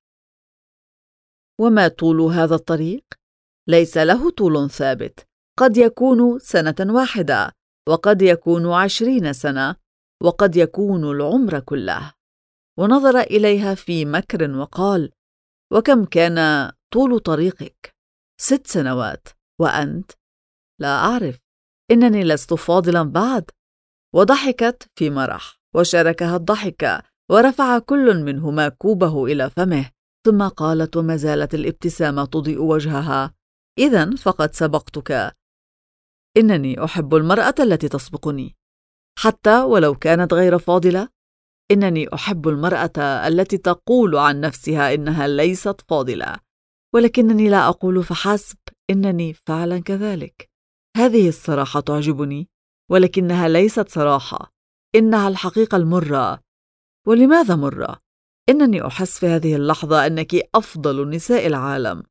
وما طول هذا الطريق؟ ليس له طول ثابت، قد يكون سنة واحدة، وقد يكون 20 سنة، وقد يكون العمر كله. ونظر إليها في مكر وقال: وكم كان طول طريقك؟ 6 سنوات. وأنت؟ لا أعرف، إنني لست فاضلا بعد. وضحكت في مرح، وشاركها الضحك، ورفع كل منهما كوبه إلى فمه، ثم قالت وما زالت الابتسامة تضيء وجهها: إذن فقد سبقتك. إنني أحب المرأة التي تسبقني، حتى ولو كانت غير فاضلة. إنني أحب المرأة التي تقول عن نفسها إنها ليست فاضلة، ولكنني لا أقول فحسب إنني فعلا كذلك. هذه الصراحة تعجبني، ولكنها ليست صراحة، إنها الحقيقة المرة. ولماذا مرة؟ إنني أحس في هذه اللحظة أنك أفضل نساء العالم.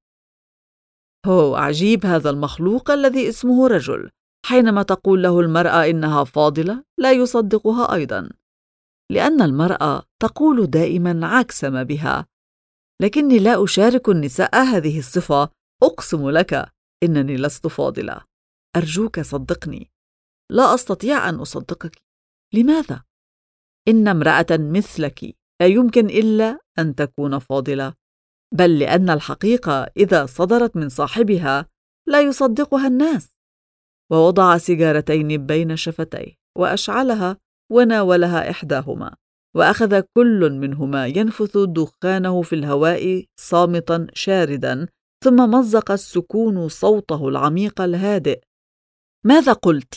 هو عجيب هذا المخلوق الذي اسمه رجل، حينما تقول له المرأة إنها فاضلة لا يصدقها أيضا، لأن المرأة تقول دائما عكس ما بها. لكني لا أشارك النساء هذه الصفة. أقسم لك إنني لست فاضلة. أرجوك صدقني. لا أستطيع أن أصدقك. لماذا؟ إن امرأة مثلك لا يمكن إلا أن تكون فاضلة، بل لأن الحقيقة إذا صدرت من صاحبها لا يصدقها الناس. ووضع سيجارتين بين شفتيه وأشعلها وناولها إحداهما، وأخذ كل منهما ينفث دخانه في الهواء صامتا شاردا، ثم مزق السكون صوته العميق الهادئ: ماذا قلتِ؟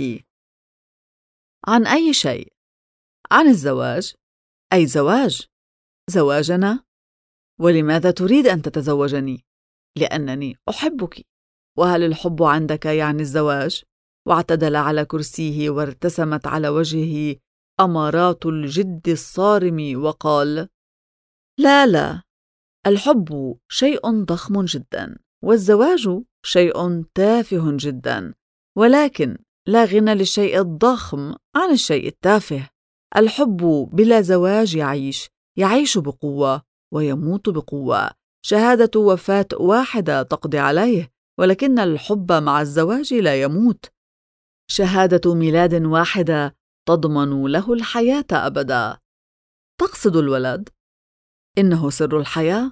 عن أي شيء؟ عن الزواج. أي زواج؟ زواجنا؟ ولماذا تريد أن تتزوجني؟ لأنني أحبك. وهل الحب عندك يعني الزواج؟ واعتدل على كرسيه وارتسمت على وجهه أمارات الجد الصارم وقال: لا، الحب شيء ضخم جدا، والزواج شيء تافه جدا، ولكن لا غنى للشيء الضخم عن الشيء التافه. الحب بلا زواج يعيش بقوة ويموت بقوة. شهادة وفاة واحدة تقضي عليه، ولكن الحب مع الزواج لا يموت. شهادة ميلاد واحدة تضمن له الحياة أبدا. تقصد الولد؟ إنه سر الحياة.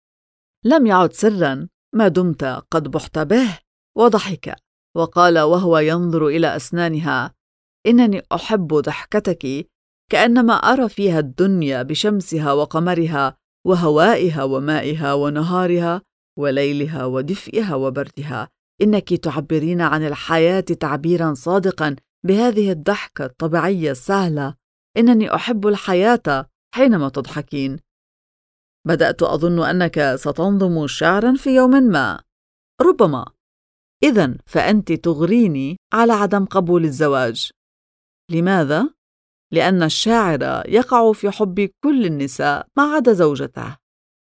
لم يعد سرا ما دمت قد بحت به. وضحك وقال وهو ينظر إلى أسنانها: إنني أحب ضحكتك، كأنما أرى فيها الدنيا بشمسها وقمرها وهوائها ومائها ونهارها وليلها ودفئها وبردها. إنك تعبرين عن الحياة تعبيرا صادقا بهذه الضحكة الطبيعية السهلة. إنني أحب الحياة حينما تضحكين. بدأت أظن أنك ستنظم شعرا في يوم ما. ربما. إذن فأنت تغريني على عدم قبول الزواج. لماذا؟ لأن الشاعر يقع في حب كل النساء ما عدا زوجته.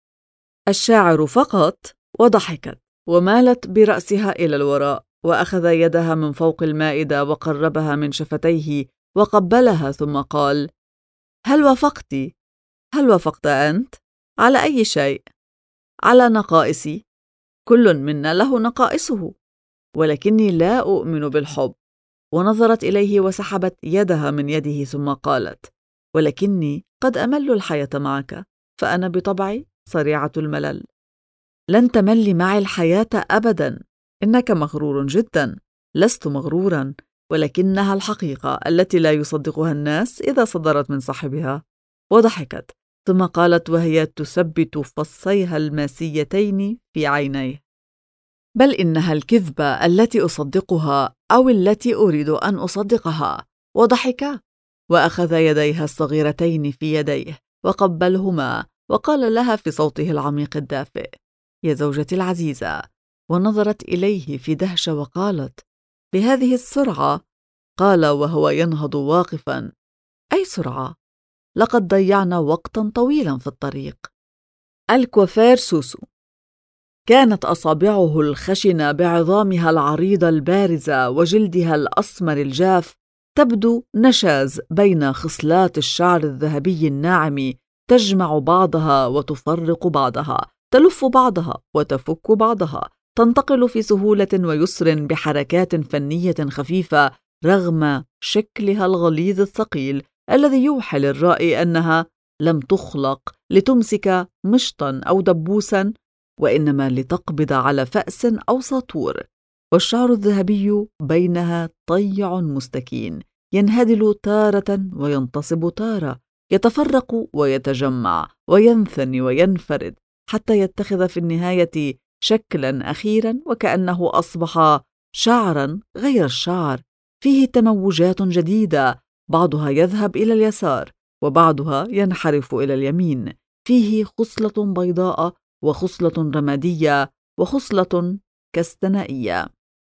الشاعر فقط. وضحكت ومالت برأسها إلى الوراء، وأخذ يدها من فوق المائدة وقربها من شفتيه وقبلها، ثم قال: هل وافقت؟ هل وافقت أنت؟ على أي شيء؟ على نقائصي. كل منا له نقائصه، ولكني لا أؤمن بالحب. ونظرت إليه وسحبت يدها من يده، ثم قالت: ولكني قد أمل الحياة معك، فأنا بطبعي سريعة الملل. لن تمل معي الحياة أبدا. إنك مغرور جدا. لست مغرورا، ولكنها الحقيقة التي لا يصدقها الناس إذا صدرت من صاحبها. وضحكت ثم قالت وهي تثبت فصيها الماسيتين في عينيه: بل إنها الكذبة التي أصدقها أو التي أريد أن أصدقها. وضحك وأخذ يديها الصغيرتين في يديه وقبلهما، وقال لها في صوته العميق الدافئ: يا زوجتي العزيزة. ونظرت إليه في دهشة وقالت: بهذه السرعة؟ قال وهو ينهض واقفا: أي سرعة؟ لقد ضيعنا وقتا طويلا في الطريق. الكوافير سوسو. كانت أصابعه الخشنة بعظامها العريضة البارزة وجلدها الأسمر الجاف تبدو نشاز بين خصلات الشعر الذهبي الناعم، تجمع بعضها وتفرق بعضها، تلف بعضها وتفك بعضها، تنتقل في سهولة ويسر بحركات فنية خفيفة رغم شكلها الغليظ الثقيل الذي يوحي للرأي أنها لم تخلق لتمسك مشطا أو دبوسا، وإنما لتقبض على فأس أو ساطور. والشعر الذهبي بينها طيع مستكين، ينهدل تارة وينتصب تارة، يتفرق ويتجمع وينثني وينفرد، حتى يتخذ في النهاية شكلاً أخيراً، وكأنه أصبح شعراً غير الشعر، فيه تموجات جديدة، بعضها يذهب إلى اليسار وبعضها ينحرف إلى اليمين، فيه خصلة بيضاء وخصلة رمادية وخصلة كستنائية.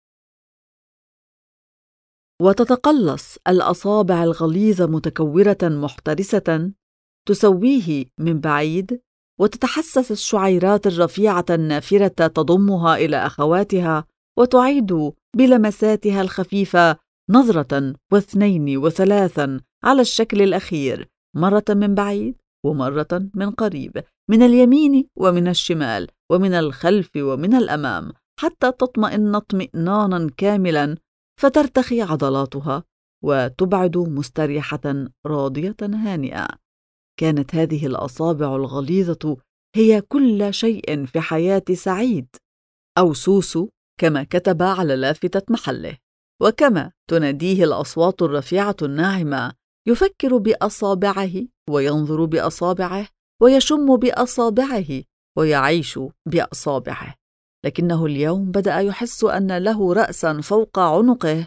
وتتقلص الأصابع الغليظة متكورة محترسة تسويه من بعيد، وتتحسس الشعيرات الرفيعة النافرة تضمها إلى أخواتها وتعيد بلمساتها الخفيفة نظرة واثنين وثلاثا على الشكل الأخير، مرة من بعيد ومرة من قريب، من اليمين ومن الشمال ومن الخلف ومن الأمام، حتى تطمئن اطمئنانا كاملا، فترتخي عضلاتها وتبعد مستريحة راضية هانئة. كانت هذه الأصابع الغليظة هي كل شيء في حياة سعيد، أو سوسو كما كتب على لافتة محله. وكما تناديه الأصوات الرفيعة الناعمة، يفكر بأصابعه وينظر بأصابعه ويشم بأصابعه ويعيش بأصابعه. لكنه اليوم بدأ يحس أن له رأساً فوق عنقه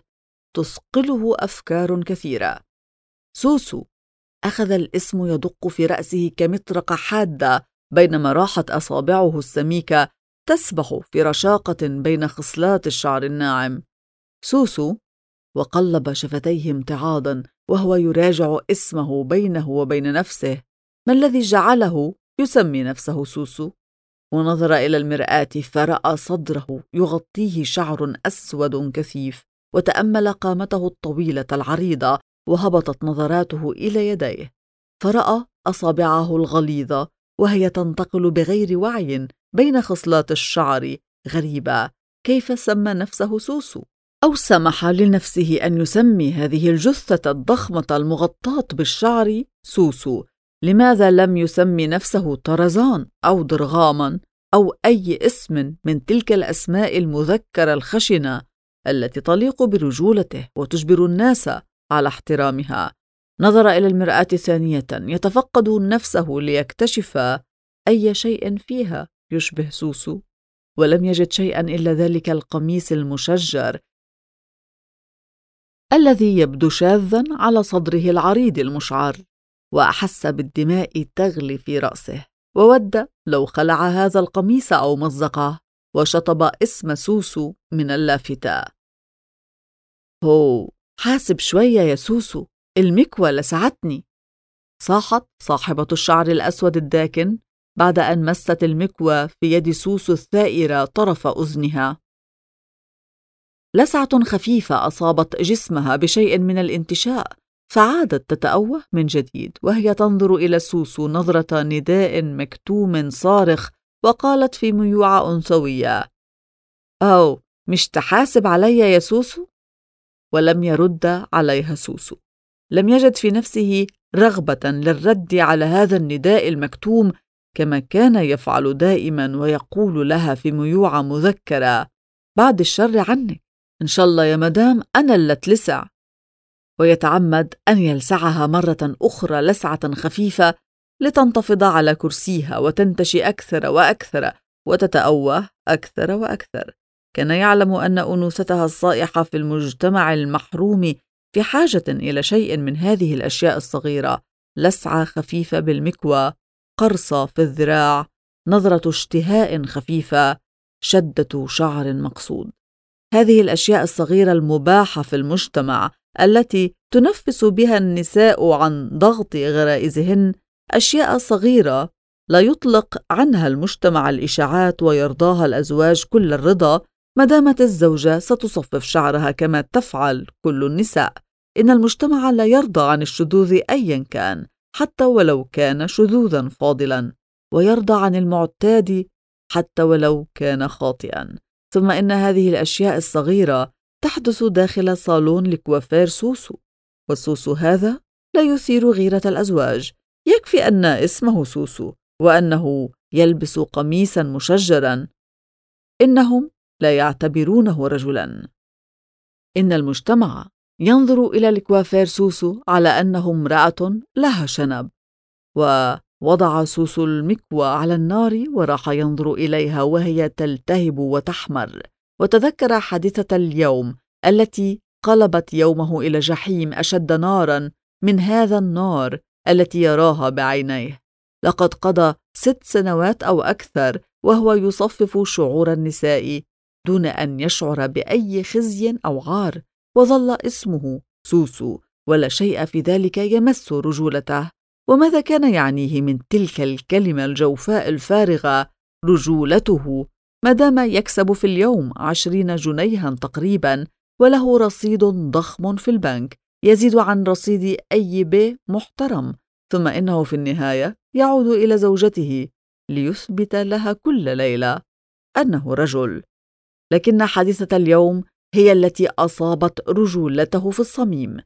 تثقله أفكار كثيرة. سوسو. أخذ الاسم يدق في رأسه كمطرقة حادة، بينما راحت أصابعه السميكة تسبح في رشاقة بين خصلات الشعر الناعم. سوسو. وقلب شفتيه امتعاضاً وهو يراجع اسمه بينه وبين نفسه. ما الذي جعله يسمي نفسه سوسو؟ ونظر إلى المرآة فرأى صدره يغطيه شعر أسود كثيف، وتأمل قامته الطويلة العريضة، وهبطت نظراته إلى يديه فرأى أصابعه الغليظة وهي تنتقل بغير وعي بين خصلات الشعر. غريبة، كيف سمى نفسه سوسو؟ أو سمح لنفسه أن يسمي هذه الجثة الضخمة المغطاة بالشعر سوسو؟ لماذا لم يسمي نفسه طرزان أو ضرغاما أو أي اسم من تلك الأسماء المذكرة الخشنة التي تليق برجولته وتجبر الناس على احترامها؟ نظر إلى المرآة ثانية يتفقد نفسه ليكتشف أي شيء فيها يشبه سوسو، ولم يجد شيئا إلا ذلك القميص المشجر الذي يبدو شاذا على صدره العريض المشعر، وأحس بالدماء تغلي في رأسه، وود لو خلع هذا القميص أو مزقه وشطب اسم سوسو من اللافتة. هو حاسب شوية يا سوسو، المكوى لسعتني، صاحت صاحبة الشعر الأسود الداكن بعد أن مست المكوى في يد سوسو الثائرة طرف أذنها. لسعة خفيفة أصابت جسمها بشيء من الانتشاء، فعادت تتأوه من جديد وهي تنظر إلى سوسو نظرة نداء مكتوم صارخ، وقالت في ميوعة أنثوية: أو مش تحاسب علي يا سوسو؟ ولم يرد عليها سوسو. لم يجد في نفسه رغبة للرد على هذا النداء المكتوم، كما كان يفعل دائما ويقول لها في ميوعة مذكرة: بعد الشر عنك، إن شاء الله يا مدام أنا اللي تلسع. ويتعمد أن يلسعها مرة أخرى لسعة خفيفة لتنتفض على كرسيها وتنتشي أكثر وأكثر وتتأوه أكثر وأكثر. كان يعلم أن أنوثتها الصائحة في المجتمع المحروم في حاجة إلى شيء من هذه الأشياء الصغيرة: لسعة خفيفة بالمكوى، قرصة في الذراع، نظرة اشتهاء خفيفة، شدة شعر مقصود. هذه الأشياء الصغيرة المباحة في المجتمع التي تنفس بها النساء عن ضغط غرائزهن، أشياء صغيرة لا يطلق عنها المجتمع الإشاعات ويرضاها الأزواج كل الرضا ما دامت الزوجة ستصفف شعرها كما تفعل كل النساء. إن المجتمع لا يرضى عن الشذوذ أيا كان، حتى ولو كان شذوذا فاضلا، ويرضى عن المعتاد حتى ولو كان خاطئا. ثم إن هذه الأشياء الصغيرة تحدث داخل صالون لكوافير سوسو، والسوسو هذا لا يثير غيرة الأزواج. يكفي أن اسمه سوسو وأنه يلبس قميصا مشجرا، إنهم لا يعتبرونه رجلا. إن المجتمع ينظر إلى الكوافير سوسو على أنه امرأة لها شنب، وضع سوسو المكوى على النار وراح ينظر إليها وهي تلتهب وتحمر، وتذكر حادثة اليوم التي قلبت يومه إلى جحيم أشد ناراً من هذا النار التي يراها بعينيه. لقد قضى 6 سنوات أو أكثر وهو يصفف شعور النساء دون أن يشعر بأي خزي أو عار، وظل اسمه سوسو، ولا شيء في ذلك يمس رجولته. وماذا كان يعنيه من تلك الكلمة الجوفاء الفارغة رجولته، مادام يكسب في اليوم 20 جنيها تقريبا، وله رصيد ضخم في البنك يزيد عن رصيد أي بي محترم، ثم إنه في النهاية يعود إلى زوجته ليثبت لها كل ليلة أنه رجل. لكن حادثة اليوم هي التي أصابت رجولته في الصميم.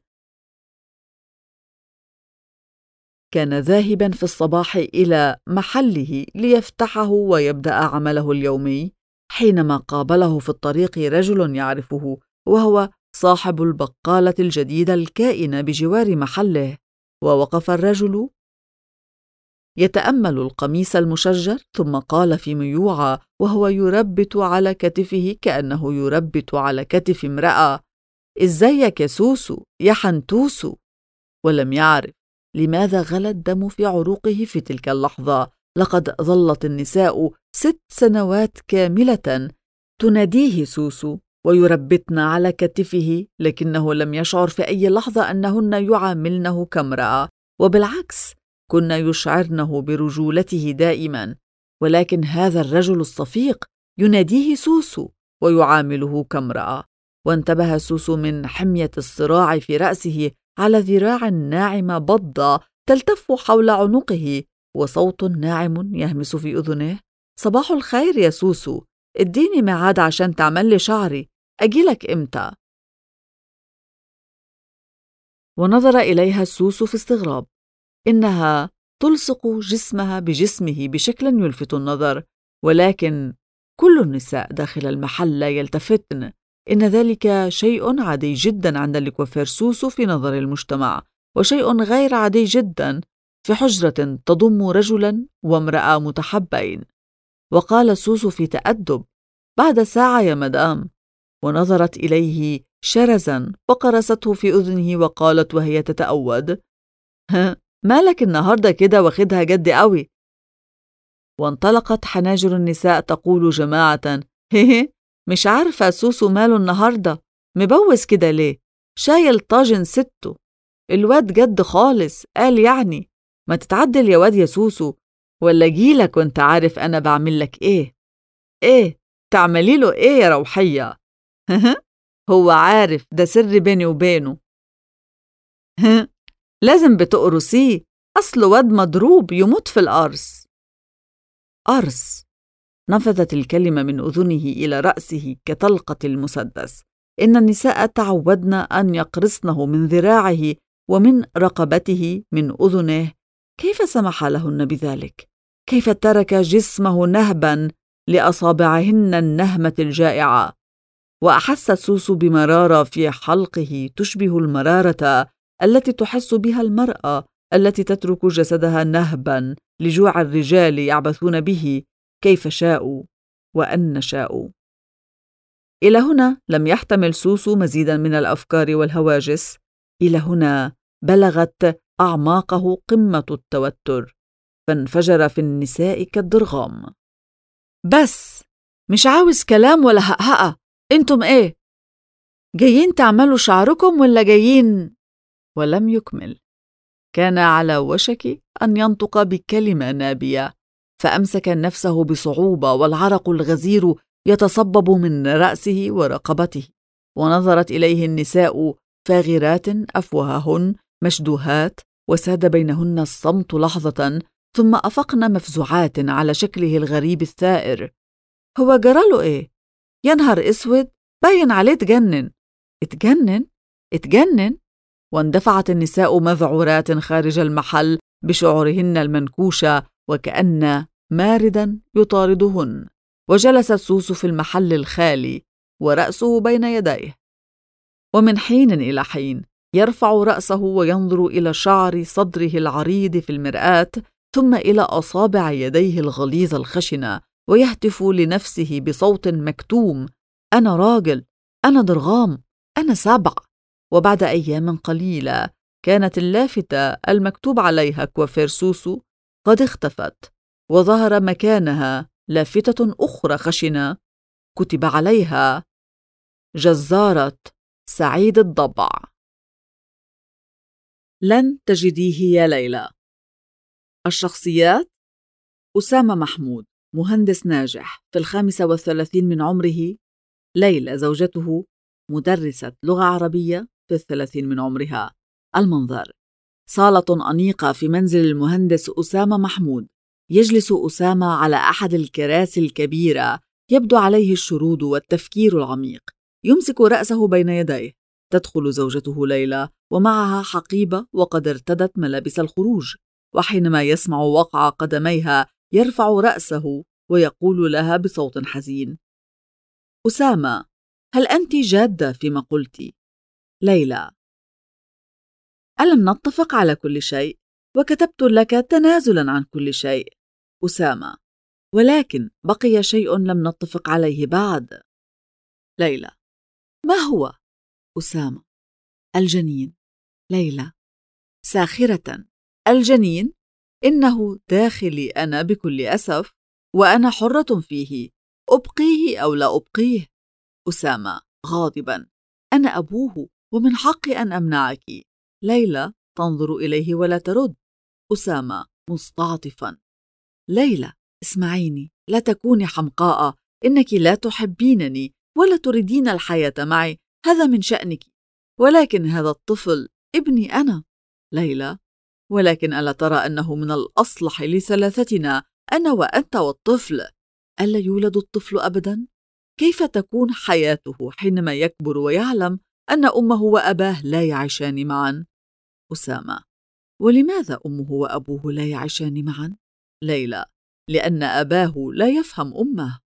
كان ذاهبا في الصباح إلى محله ليفتحه ويبدأ عمله اليومي، حينما قابله في الطريق رجل يعرفه، وهو صاحب البقالة الجديدة الكائنة بجوار محله. ووقف الرجل يتأمل القميص المشجر، ثم قال في ميوعة وهو يربت على كتفه كأنه يربت على كتف امرأة: إزيك يا سوسو يا حنتوسو؟ ولم يعرف لماذا غلى الدم في عروقه في تلك اللحظة. لقد ظلت النساء 6 سنوات كاملة تناديه سوسو ويربتن على كتفه، لكنه لم يشعر في أي لحظة أنهن يعاملنه كامرأة، وبالعكس كنا يشعرنه برجولته دائما. ولكن هذا الرجل الصفيق يناديه سوسو ويعامله كامرأة. وانتبه سوسو من حمية الصراع في رأسه على ذراع ناعمة بضة تلتف حول عنقه، وصوت ناعم يهمس في أذنه: صباح الخير يا سوسو، اديني ميعاد عشان تعمل لي شعري، أجيلك إمتى؟ ونظر إليها سوسو في استغراب. إنها تلصق جسمها بجسمه بشكل يلفت النظر، ولكن كل النساء داخل المحل لا يلتفتن. إن ذلك شيء عادي جدا عند الكوافير سوسو في نظر المجتمع، وشيء غير عادي جدا في حجرة تضم رجلا وامرأة متحبين. وقال سوسو في تأدب: بعد ساعة يا مدام. ونظرت إليه شرزا وقرصته في أذنه وقالت وهي تتأود: مالك النهاردة كده واخدها جد قوي؟ وانطلقت حناجر النساء تقول جماعة: هيه، مش عارفة سوسو ماله النهاردة، مبوز كده ليه؟ شايل طاجن سته، الواد جد خالص، قال يعني ما تتعدل يا واد يا سوسو، ولا جيلك وانت عارف أنا بعمل لك إيه تعملي له إيه يا روحية؟ هو عارف ده سر بيني وبينه. لازم بتقرصيه، أصله واد مضروب يموت في القرص. قرص. نفذت الكلمة من أذنه إلى رأسه كطلقة المسدس. إن النساء تعودن أن يقرصنه من ذراعه ومن رقبته من أذنه. كيف سمح لهن بذلك؟ كيف ترك جسمه نهبا لأصابعهن النهمة الجائعة؟ وأحس سوسو بمرارة في حلقه تشبه المرارة التي تحس بها المرأة التي تترك جسدها نهبا لجوع الرجال يعبثون به كيف شاءوا وأن شاءوا. إلى هنا لم يحتمل سوسو مزيدا من الأفكار والهواجس. إلى هنا بلغت أعماقه قمة التوتر، فانفجر في النساء كالضرغام: بس مش عاوز كلام ولا هقهقة، انتم ايه؟ جايين تعملوا شعركم ولا جايين؟ ولم يكمل. كان على وشك أن ينطق بكلمة نابية، فأمسك نفسه بصعوبة والعرق الغزير يتصبب من رأسه ورقبته. ونظرت إليه النساء فاغرات أفواههن مشدوهات، وساد بينهن الصمت لحظة، ثم أفقن مفزوعات على شكله الغريب الثائر. هو جراله إيه؟ يا نهار أسود، باين عليه اتجنن. واندفعت النساء مذعورات خارج المحل بشعورهن المنكوشة وكأن ماردا يطاردهن. وجلست سوسو في المحل الخالي ورأسه بين يديه، ومن حين إلى حين يرفع رأسه وينظر إلى شعر صدره العريض في المرآة ثم إلى أصابع يديه الغليظة الخشنة، ويهتف لنفسه بصوت مكتوم: أنا راجل، أنا ضرغام، أنا 7. وبعد أيام قليلة كانت اللافتة المكتوب عليها كوافير سوسو قد اختفت، وظهر مكانها لافتة أخرى خشنة كتب عليها: جزارة سعيد الضبع. لن تجديه يا ليلى. الشخصيات: أسامة محمود، مهندس ناجح في 35 من عمره. ليلى زوجته، مدرسة لغة عربية في 30 من عمرها. المنظر: صالة أنيقة في منزل المهندس أسامة محمود. يجلس أسامة على أحد الكراسي الكبيرة، يبدو عليه الشرود والتفكير العميق. يمسك رأسه بين يديه. تدخل زوجته ليلى ومعها حقيبة وقد ارتدت ملابس الخروج، وحينما يسمع وقع قدميها يرفع رأسه ويقول لها بصوت حزين: أسامة، هل أنت جادة فيما قلتِ؟ ليلى: ألم نتفق على كل شيء؟ وكتبت لك تنازلاً عن كل شيء. أسامة: ولكن بقي شيء لم نتفق عليه بعد. ليلى: ما هو؟ أسامة: الجنين. ليلى ساخرة: الجنين؟ إنه داخلي أنا بكل أسف، وأنا حرة فيه، أبقيه أو لا أبقيه. أسامة غاضباً: أنا أبوه ومن حقي أن أمنعك. ليلى تنظر إليه ولا ترد. أسامة مستعطفاً: ليلى، اسمعيني، لا تكوني حمقاء، إنك لا تحبينني ولا تريدين الحياة معي، هذا من شأنك، ولكن هذا الطفل ابني أنا. ليلى: ولكن ألا ترى أنه من الأصلح لثلاثتنا، أنا وأنت والطفل؟ ألا يولد الطفل أبداً؟ كيف تكون حياته حينما يكبر ويعلم أن أمه وأباه لا يعيشان معاً؟ أسامة: ولماذا أمه وأبوه لا يعيشان معاً؟ ليلى: لأن أباه لا يفهم أمه.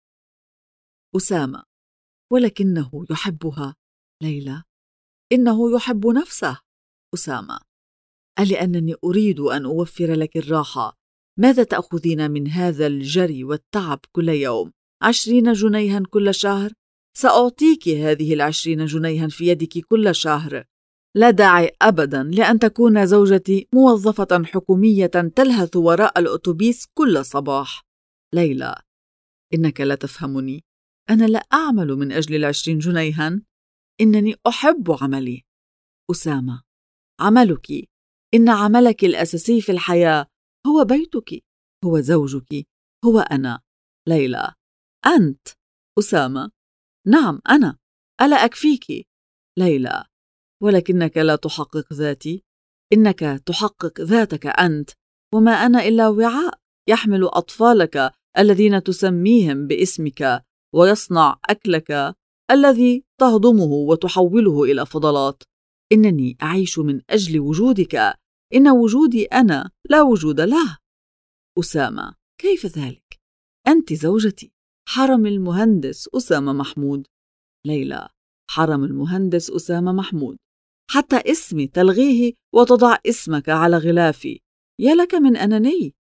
أسامة: ولكنه يحبها. ليلى: إنه يحب نفسه. أسامة: ألأنني أريد أن أوفر لك الراحة. ماذا تأخذين من هذا الجري والتعب كل يوم؟ 20 جنيها كل شهر؟ سأعطيك هذه 20 جنيها في يدك كل شهر. لا داعي أبدا لأن تكون زوجتي موظفة حكومية تلهث وراء الأتوبيس كل صباح. ليلى: إنك لا تفهمني، أنا لا أعمل من أجل 20 جنيها، إنني أحب عملي. أسامة: عملك؟ إن عملك الأساسي في الحياة هو بيتك، هو زوجك، هو أنا. ليلى: أنت؟ أسامة: نعم أنا، ألا أكفيك؟ ليلى: ولكنك لا تحقق ذاتي، إنك تحقق ذاتك أنت، وما أنا إلا وعاء يحمل أطفالك الذين تسميهم باسمك، ويصنع أكلك الذي تهضمه وتحوله إلى فضلات. إنني أعيش من أجل وجودك، إن وجودي أنا لا وجود له. أسامة: كيف ذلك؟ أنت زوجتي، حرم المهندس أسامة محمود. ليلى: حرم المهندس أسامة محمود، حتى اسمي تلغيه وتضع اسمك على غلافي، يا لك من أناني.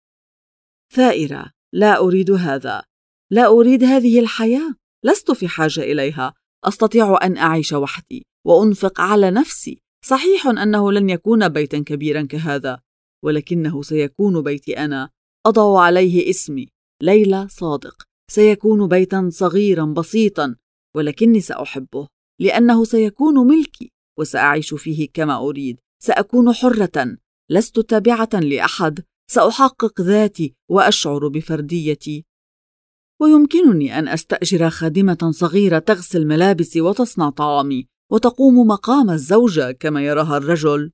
ثائرة: لا أريد هذا، لا أريد هذه الحياة، لست في حاجة إليها، أستطيع أن أعيش وحدي وأنفق على نفسي. صحيح أنه لن يكون بيتا كبيرا كهذا، ولكنه سيكون بيتي أنا، أضع عليه اسمي ليلى صادق. سيكون بيتا صغيرا بسيطا، ولكني سأحبه لأنه سيكون ملكي، وسأعيش فيه كما أريد. سأكون حرة، لست تابعة لأحد، سأحقق ذاتي وأشعر بفرديتي. ويمكنني أن أستأجر خادمة صغيرة تغسل ملابسي وتصنع طعامي وتقوم مقام الزوجة كما يراها الرجل،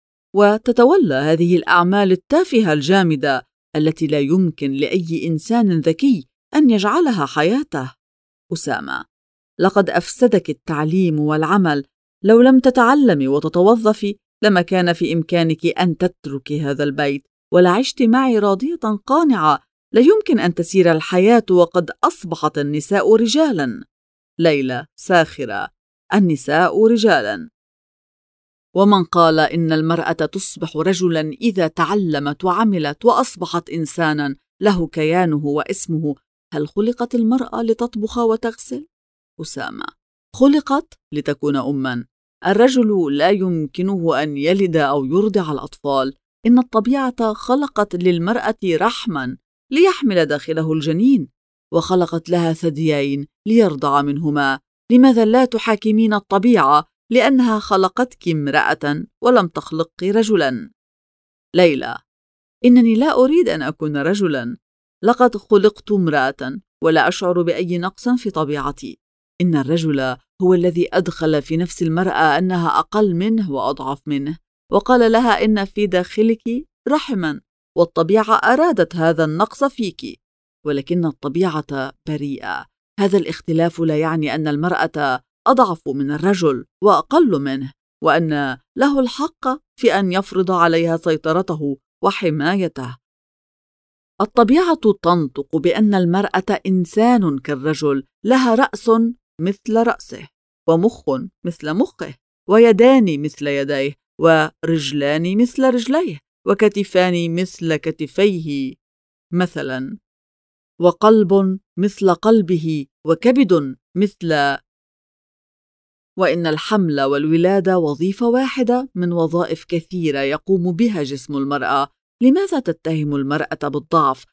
وتتولى هذه الأعمال التافهة الجامدة التي لا يمكن لأي إنسان ذكي أن يجعلها حياته. أسامة: لقد أفسدك التعليم والعمل، لو لم تتعلمي وتتوظفي لما كان في إمكانك أن تتركي هذا البيت ولعشت معي راضية قانعة. لا يمكن أن تسير الحياة وقد أصبحت النساء رجالا. ليلى ساخرة: النساء رجالا. ومن قال إن المرأة تصبح رجلاً إذا تعلمت وعملت وأصبحت إنساناً له كيانه واسمه، هل خلقت المرأة لتطبخ وتغسل؟ أسامة: خلقت لتكون أماً. الرجل لا يمكنه أن يلد أو يرضع الأطفال. إن الطبيعة خلقت للمرأة رحماً ليحمل داخله الجنين، وخلقت لها ثديين ليرضع منهما. لماذا لا تحاكمين الطبيعة لأنها خلقتك امرأة ولم تخلقك رجلاً؟ ليلى: إنني لا أريد أن أكون رجلاً، لقد خلقت امرأة ولا أشعر بأي نقص في طبيعتي. إن الرجل هو الذي أدخل في نفس المرأة أنها أقل منه وأضعف منه، وقال لها إن في داخلك رحماً، والطبيعة أرادت هذا النقص فيك، ولكن الطبيعة بريئة. هذا الاختلاف لا يعني أن المرأة أضعف من الرجل وأقل منه، وأن له الحق في أن يفرض عليها سيطرته وحمايته. الطبيعة تنطق بأن المرأة إنسان كالرجل، لها رأس مثل رأسه، ومخ مثل مخه، ويدان مثل يديه، ورجلان مثل رجليه، وكتفان مثل كتفيه مثلا، وقلب مثل قلبه، وكبد مثل. وإن الحمل والولادة وظيفة واحدة من وظائف كثيرة يقوم بها جسم المرأة. لماذا تتهم المرأة بالضعف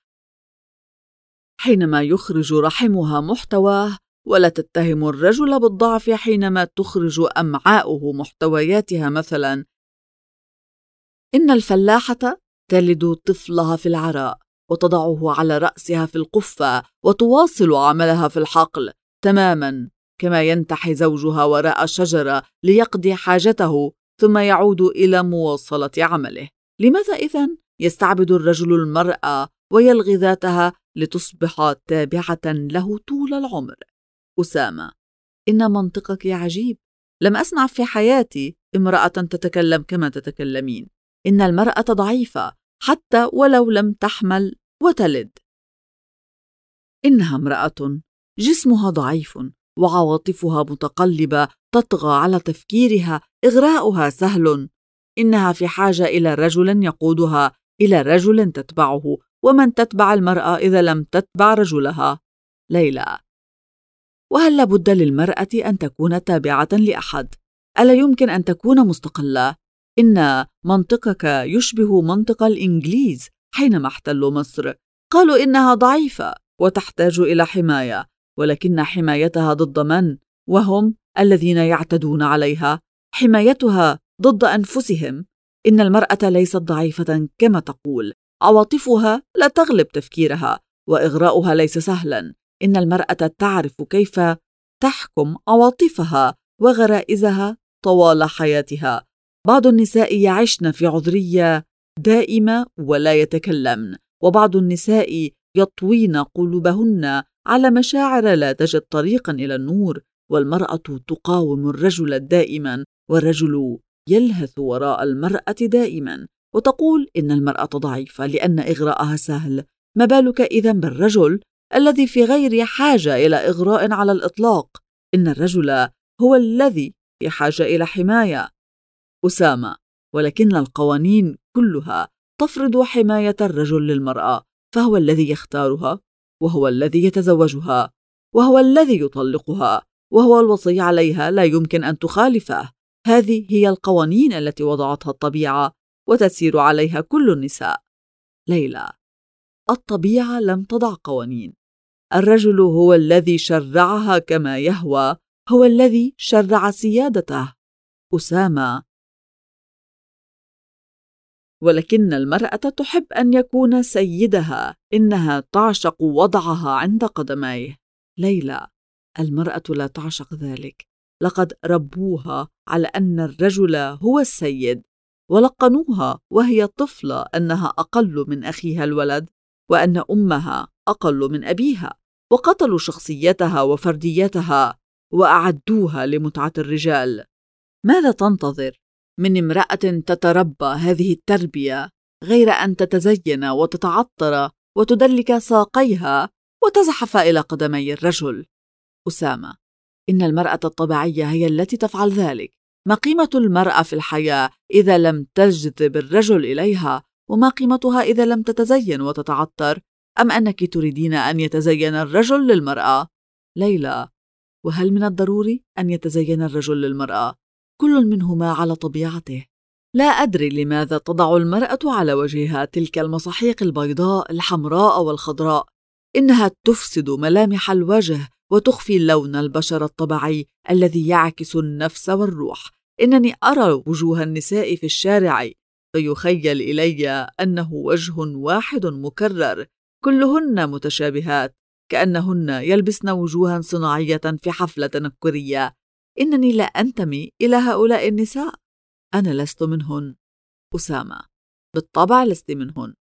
حينما يخرج رحمها محتواه، ولا تتهم الرجل بالضعف حينما تخرج أمعاؤه محتوياتها مثلا؟ إن الفلاحة تلد طفلها في العراء وتضعه على رأسها في القفة وتواصل عملها في الحقل، تماما كما ينتحي زوجها وراء شجرة ليقضي حاجته ثم يعود إلى مواصلة عمله. لماذا إذن يستعبد الرجل المرأة ويلغي ذاتها لتصبح تابعة له طول العمر؟ أسامة: إن منطقك عجيب، لم أسمع في حياتي امرأة تتكلم كما تتكلمين. إن المرأة ضعيفة حتى ولو لم تحمل وتلد. إنها امرأة جسمها ضعيف وعواطفها متقلبة تطغى على تفكيرها، إغراؤها سهل. إنها في حاجة إلى رجل يقودها، إلى رجل تتبعه، ومن تتبع المرأة إذا لم تتبع رجلها؟ ليلى: وهل لابد للمرأة أن تكون تابعة لأحد؟ ألا يمكن أن تكون مستقلة؟ إن منطقك يشبه منطق الإنجليز حينما احتلوا مصر. قالوا إنها ضعيفة وتحتاج إلى حماية، ولكن حمايتها ضد من؟ وهم الذين يعتدون عليها. حمايتها ضد أنفسهم. إن المرأة ليست ضعيفة كما تقول، عواطفها لا تغلب تفكيرها، وإغراؤها ليس سهلا. إن المرأة تعرف كيف تحكم عواطفها وغرائزها طوال حياتها. بعض النساء يعيشن في عذرية دائمة ولا يتكلمن، وبعض النساء يطوين قلوبهن على مشاعر لا تجد طريقا إلى النور. والمرأة تقاوم الرجل دائما، والرجل يلهث وراء المرأة دائما، وتقول إن المرأة ضعيفة لأن إغراءها سهل. ما بالك إذن بالرجل الذي في غير حاجة إلى إغراء على الإطلاق؟ إن الرجل هو الذي في حاجة إلى حماية. أسامة: ولكن القوانين كلها تفرض حماية الرجل للمرأة، فهو الذي يختارها، وهو الذي يتزوجها، وهو الذي يطلقها، وهو الوصي عليها، لا يمكن أن تخالفه. هذه هي القوانين التي وضعتها الطبيعة وتسير عليها كل النساء. ليلى: الطبيعة لم تضع قوانين، الرجل هو الذي شرعها كما يهوى، هو الذي شرع سيادته. أسامة: ولكن المرأة تحب أن يكون سيدها، إنها تعشق وضعها عند قدميه. ليلى: المرأة لا تعشق ذلك، لقد ربوها على أن الرجل هو السيد، ولقنوها وهي طفلة أنها أقل من أخيها الولد، وأن أمها أقل من أبيها، وقتلوا شخصيتها وفرديتها وأعدوها لمتعة الرجال. ماذا تنتظر من امرأة تتربى هذه التربية غير أن تتزين وتتعطر وتدلك ساقيها وتزحف إلى قدمي الرجل؟ أسامة: إن المرأة الطبيعية هي التي تفعل ذلك، ما قيمة المرأة في الحياة إذا لم تجذب الرجل إليها؟ وما قيمتها إذا لم تتزين وتتعطر؟ أم أنك تريدين أن يتزين الرجل للمرأة؟ ليلى، وهل من الضروري أن يتزين الرجل للمرأة؟ كل منهما على طبيعته. لا أدري لماذا تضع المرأة على وجهها تلك المساحيق البيضاء الحمراء والخضراء. إنها تفسد ملامح الوجه وتخفي لون البشرة الطبيعي الذي يعكس النفس والروح. إنني أرى وجوه النساء في الشارع فيخيل إلي أنه وجه واحد مكرر، كلهن متشابهات، كأنهن يلبسن وجوها صناعية في حفلة تنكرية. إنني لا أنتمي إلى هؤلاء النساء. أنا لست منهن. أسامة: بالطبع لست منهن.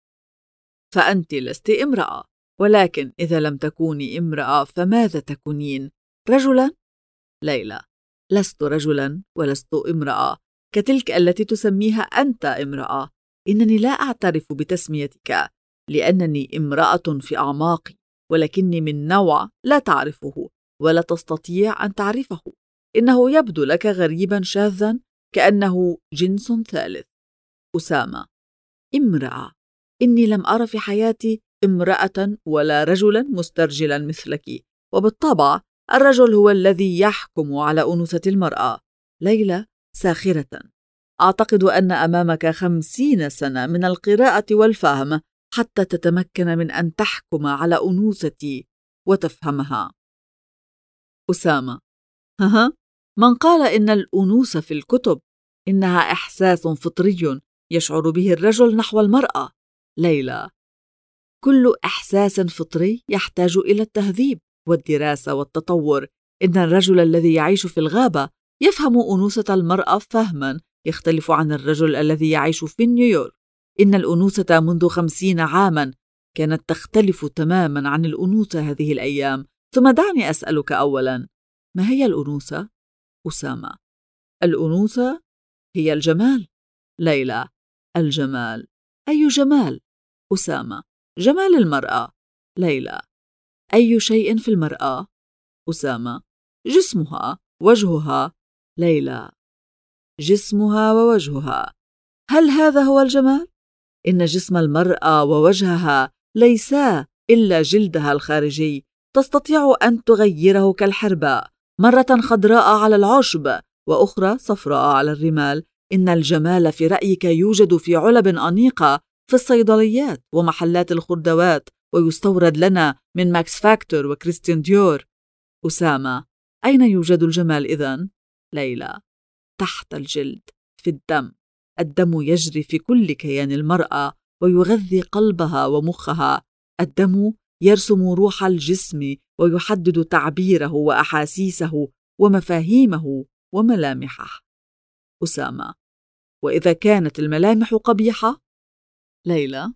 فأنت لست امرأة، ولكن إذا لم تكوني امرأة فماذا تكونين؟ رجلاً؟ ليلى: لست رجلاً ولست امرأة كتلك التي تسميها أنت امرأة. إنني لا أعترف بتسميتك، لأنني امرأة في أعماقي، ولكني من نوع لا تعرفه ولا تستطيع أن تعرفه. إنه يبدو لك غريباً شاذاً، كأنه جنس ثالث. أسامة: امرأة؟ إني لم أرى في حياتي امرأة ولا رجلاً مسترجلاً مثلك، وبالطبع الرجل هو الذي يحكم على أنوثة المرأة. ليلى ساخرة: أعتقد أن أمامك 50 سنة من القراءة والفهم حتى تتمكن من أن تحكم على أنوثتي وتفهمها. أسامة: من قال إن الأنوثة في الكتب؟ إنها إحساس فطري يشعر به الرجل نحو المرأة. ليلى: كل إحساس فطري يحتاج إلى التهذيب والدراسة والتطور. إن الرجل الذي يعيش في الغابة يفهم أنوثة المرأة فهماً يختلف عن الرجل الذي يعيش في نيويورك. إن الأنوثة منذ 50 عاماً كانت تختلف تماماً عن الأنوثة هذه الأيام. ثم دعني أسألك أولاً، ما هي الأنوثة؟ أسامة: الأنوثة هي الجمال. ليلى: الجمال؟ أي جمال؟ أسامة: جمال المرأة. ليلى: أي شيء في المرأة؟ أسامة: جسمها، وجهها. ليلى: جسمها ووجهها، هل هذا هو الجمال؟ إن جسم المرأة ووجهها ليسا إلا جلدها الخارجي، تستطيع أن تغيره كالحرباء، مرة خضراء على العشب وأخرى صفراء على الرمال. إن الجمال في رأيك يوجد في علب أنيقة في الصيدليات ومحلات الخردوات، ويستورد لنا من ماكس فاكتور وكريستيان ديور. أسامة: أين يوجد الجمال إذن؟ ليلى: تحت الجلد، في الدم. الدم يجري في كل كيان المرأة ويغذي قلبها ومخها. الدم يرسم روح الجسم ويحدد تعبيره وأحاسيسه ومفاهيمه وملامحه. أسامة: وإذا كانت الملامح قبيحة؟ ليلى: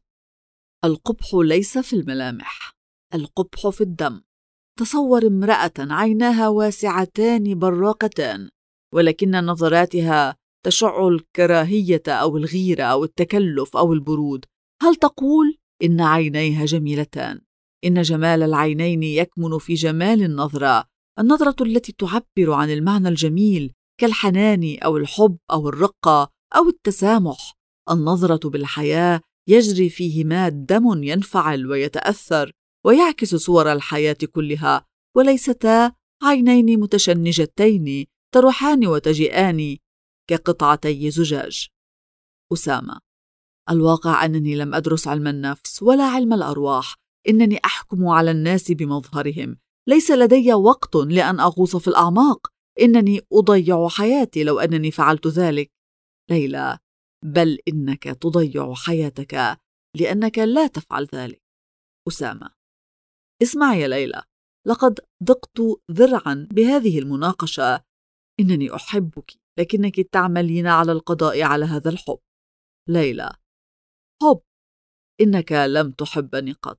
القبح ليس في الملامح، القبح في الدم. تصور امرأة عيناها واسعتان براقتان، ولكن نظراتها تشع الكراهية أو الغيرة أو التكلف أو البرود. هل تقول إن عينيها جميلتان؟ إن جمال العينين يكمن في جمال النظرة التي تعبر عن المعنى الجميل، كالحنان أو الحب أو الرقة أو التسامح. النظرة بالحياة يجري فيهما دم ينفعل ويتأثر ويعكس صور الحياة كلها، وليستا عينين متشنجتين تروحان وتجيئان كقطعتي زجاج. أسامة: الواقع أنني لم أدرس علم النفس ولا علم الأرواح. إنني أحكم على الناس بمظهرهم. ليس لدي وقت لأن أغوص في الأعماق. إنني أضيع حياتي لو أنني فعلت ذلك. ليلى: بل إنك تضيع حياتك لأنك لا تفعل ذلك. أسامة: اسمعي يا ليلى، لقد ضقت ذرعا بهذه المناقشة. إنني أحبك، لكنك تعملين على القضاء على هذا الحب. ليلى: حب؟ إنك لم تحبني قط.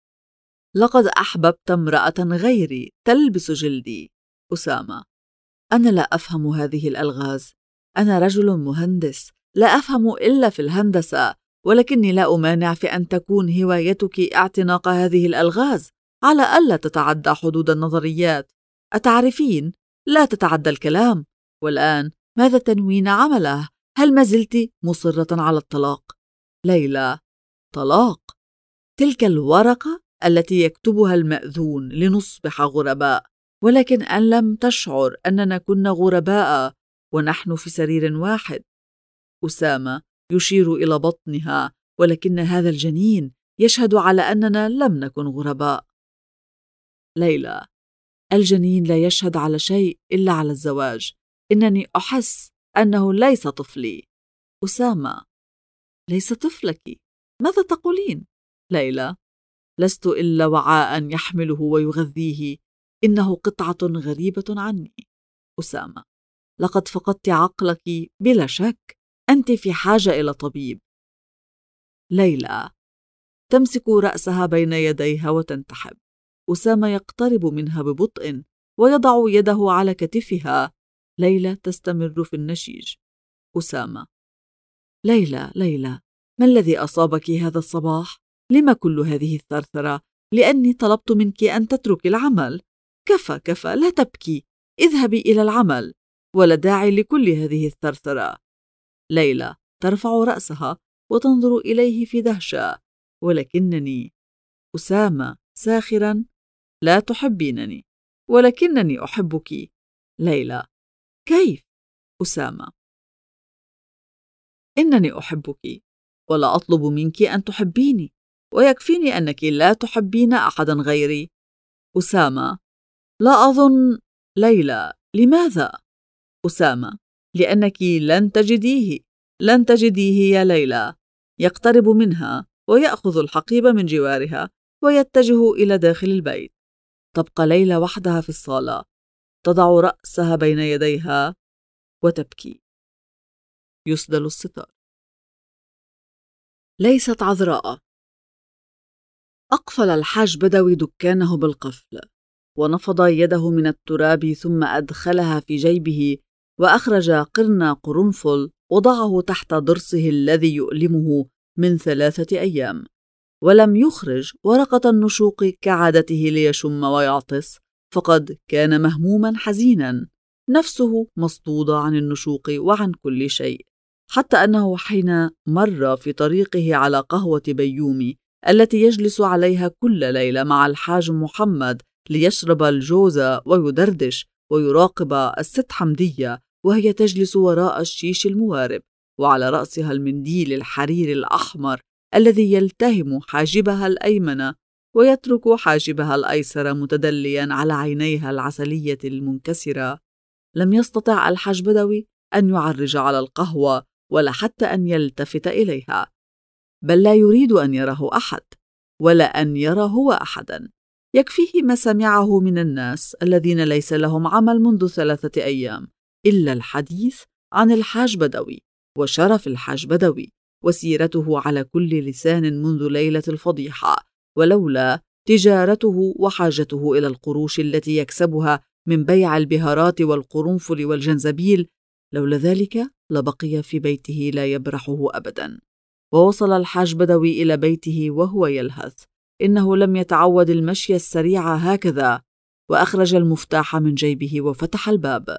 لقد أحببت امرأة غيري تلبس جلدي. أسامة: أنا لا أفهم هذه الألغاز. أنا رجل مهندس، لا أفهم إلا في الهندسة، ولكني لا أمانع في أن تكون هوايتك اعتناق هذه الألغاز على ألا تتعدى حدود النظريات. أتعرفين، لا تتعدى الكلام. والآن ماذا تنوين عمله؟ هل ما زلت مصرة على الطلاق؟ ليلى: طلاق؟ تلك الورقة التي يكتبها المأذون لنصبح غرباء، ولكن أن لم تشعر أننا كنا غرباء ونحن في سرير واحد. أسامة يشير إلى بطنها، ولكن هذا الجنين يشهد على أننا لم نكن غرباء. ليلى: الجنين لا يشهد على شيء إلا على الزواج. إنني أحس أنه ليس طفلي. أسامة: ليس طفلك؟ ماذا تقولين؟ ليلى: لست إلا وعاء يحمله ويغذيه، إنه قطعة غريبة عني. أسامة: لقد فقدت عقلك بلا شك، أنت في حاجة إلى طبيب. ليلى تمسك رأسها بين يديها وتنتحب. أسامة يقترب منها ببطء ويضع يده على كتفها. ليلى تستمر في النشيج. أسامة: ليلى، ما الذي أصابك هذا الصباح؟ لما كل هذه الثرثرة؟ لأني طلبت منك أن تتركي العمل. كفى، لا تبكي، اذهبي إلى العمل، ولا داعي لكل هذه الثرثرة. ليلى ترفع رأسها وتنظر إليه في دهشة. ولكنني. أسامة ساخرا: لا تحبينني، ولكنني أحبك. ليلى: كيف؟ أسامة: إنني أحبك، ولا أطلب منك أن تحبيني، ويكفيني أنك لا تحبين أحدا غيري. أسامة: لا أظن. ليلى: لماذا؟ أسامة: لأنك لن تجديه يا ليلى. يقترب منها ويأخذ الحقيبة من جوارها ويتجه إلى داخل البيت. تبقى ليلى وحدها في الصالة، تضع رأسها بين يديها وتبكي. يسدل الستار. ليست عذراء. أقفل الحاج بدوي دكانه بالقفل، ونفض يده من التراب ثم أدخلها في جيبه، وأخرج قرن قرنفل وضعه تحت ضرسه الذي يؤلمه من 3 أيام، ولم يخرج ورقة النشوق كعادته ليشم ويعطس، فقد كان مهموما حزينا، نفسه مصدودة عن النشوق وعن كل شيء، حتى أنه حين مر في طريقه على قهوة بيومي التي يجلس عليها كل ليلة مع الحاج محمد ليشرب الجوز ويدردش ويراقب الست حمدية وهي تجلس وراء الشيش الموارب وعلى رأسها المنديل الحرير الأحمر الذي يلتهم حاجبها الأيمن ويترك حاجبها الأيسر متدليا على عينيها العسلية المنكسرة، لم يستطع الحاج بدوي أن يعرج على القهوة ولا حتى أن يلتفت إليها، بل لا يريد أن يراه أحد ولا أن يرى هو أحدا. يكفيه ما سمعه من الناس الذين ليس لهم عمل منذ 3 أيام إلا الحديث عن الحاج بدوي وشرف الحاج بدوي وسيرته على كل لسان منذ ليلة الفضيحة، ولولا تجارته وحاجته إلى القروش التي يكسبها من بيع البهارات والقرنفل والجنزبيل، لولا ذلك لبقي في بيته لا يبرحه أبدا. ووصل الحاج بدوي إلى بيته وهو يلهث، إنه لم يتعود المشي السريع هكذا، وأخرج المفتاح من جيبه وفتح الباب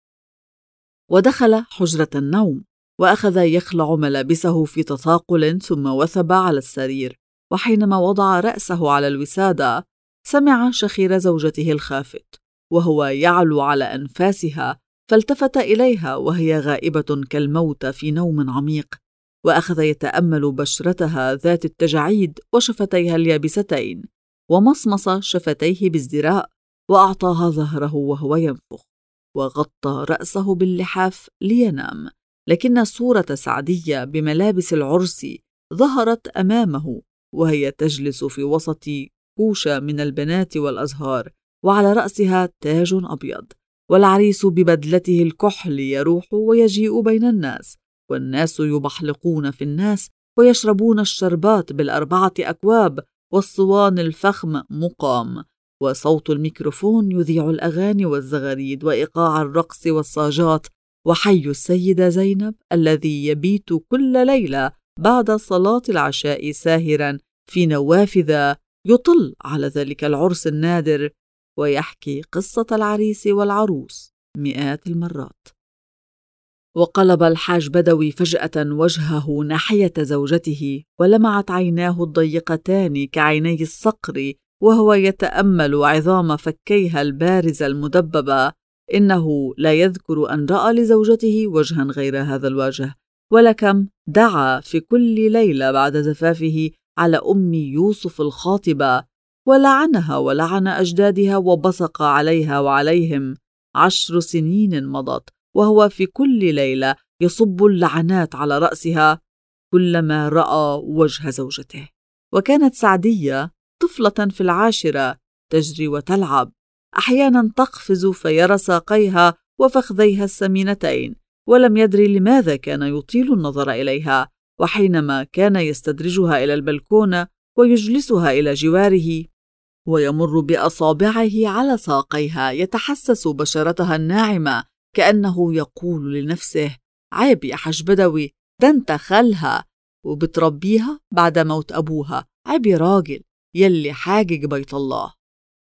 ودخل حجرة النوم، وأخذ يخلع ملابسه في تثاقل ثم وثب على السرير، وحينما وضع رأسه على الوسادة سمع شخير زوجته الخافت وهو يعلو على أنفاسها، فالتفت إليها وهي غائبة كالموت في نوم عميق، وأخذ يتأمل بشرتها ذات التجاعيد وشفتيها اليابستين، ومصمص شفتيه بازدراء، وأعطاها ظهره وهو ينفخ، وغطى رأسه باللحاف لينام، لكن صورة سعدية بملابس العرس ظهرت أمامه وهي تجلس في وسط كوشة من البنات والأزهار، وعلى رأسها تاج أبيض، والعريس ببدلته الكحل يروح ويجيء بين الناس، والناس يبحلقون في الناس ويشربون الشربات ب4 أكواب، والصوان الفخم مقام، وصوت الميكروفون يذيع الأغاني والزغاريد وإيقاع الرقص والصاجات، وحي السيدة زينب الذي يبيت كل ليلة بعد صلاة العشاء ساهرا في نوافذ يطل على ذلك العرس النادر ويحكي قصة العريس والعروس 100 المرات. وقلب الحاج بدوي فجأة وجهه ناحية زوجته، ولمعت عيناه الضيقتان كعيني الصقر وهو يتأمل عظام فكيها البارزة المدببة. إنه لا يذكر أن رأى لزوجته وجها غير هذا الوجه، ولكم دعا في كل ليلة بعد زفافه على أم يوسف الخاطبة، ولعنها ولعن أجدادها وبصق عليها وعليهم. 10 سنين مضت وهو في كل ليلة يصب اللعنات على رأسها كلما رأى وجه زوجته. وكانت سعدية طفلة في العاشرة، تجري وتلعب، أحيانا تقفز فيرى ساقيها وفخذيها السمينتين، ولم يدري لماذا كان يطيل النظر إليها. وحينما كان يستدرجها إلى البلكونة ويجلسها إلى جواره ويمر بأصابعه على ساقيها يتحسس بشرتها الناعمة، كأنه يقول لنفسه: عيب يا حاج بدوي، ده انت خالها وبتربيها بعد موت أبوها، عيب يا راجل يلي حاجج بيت الله.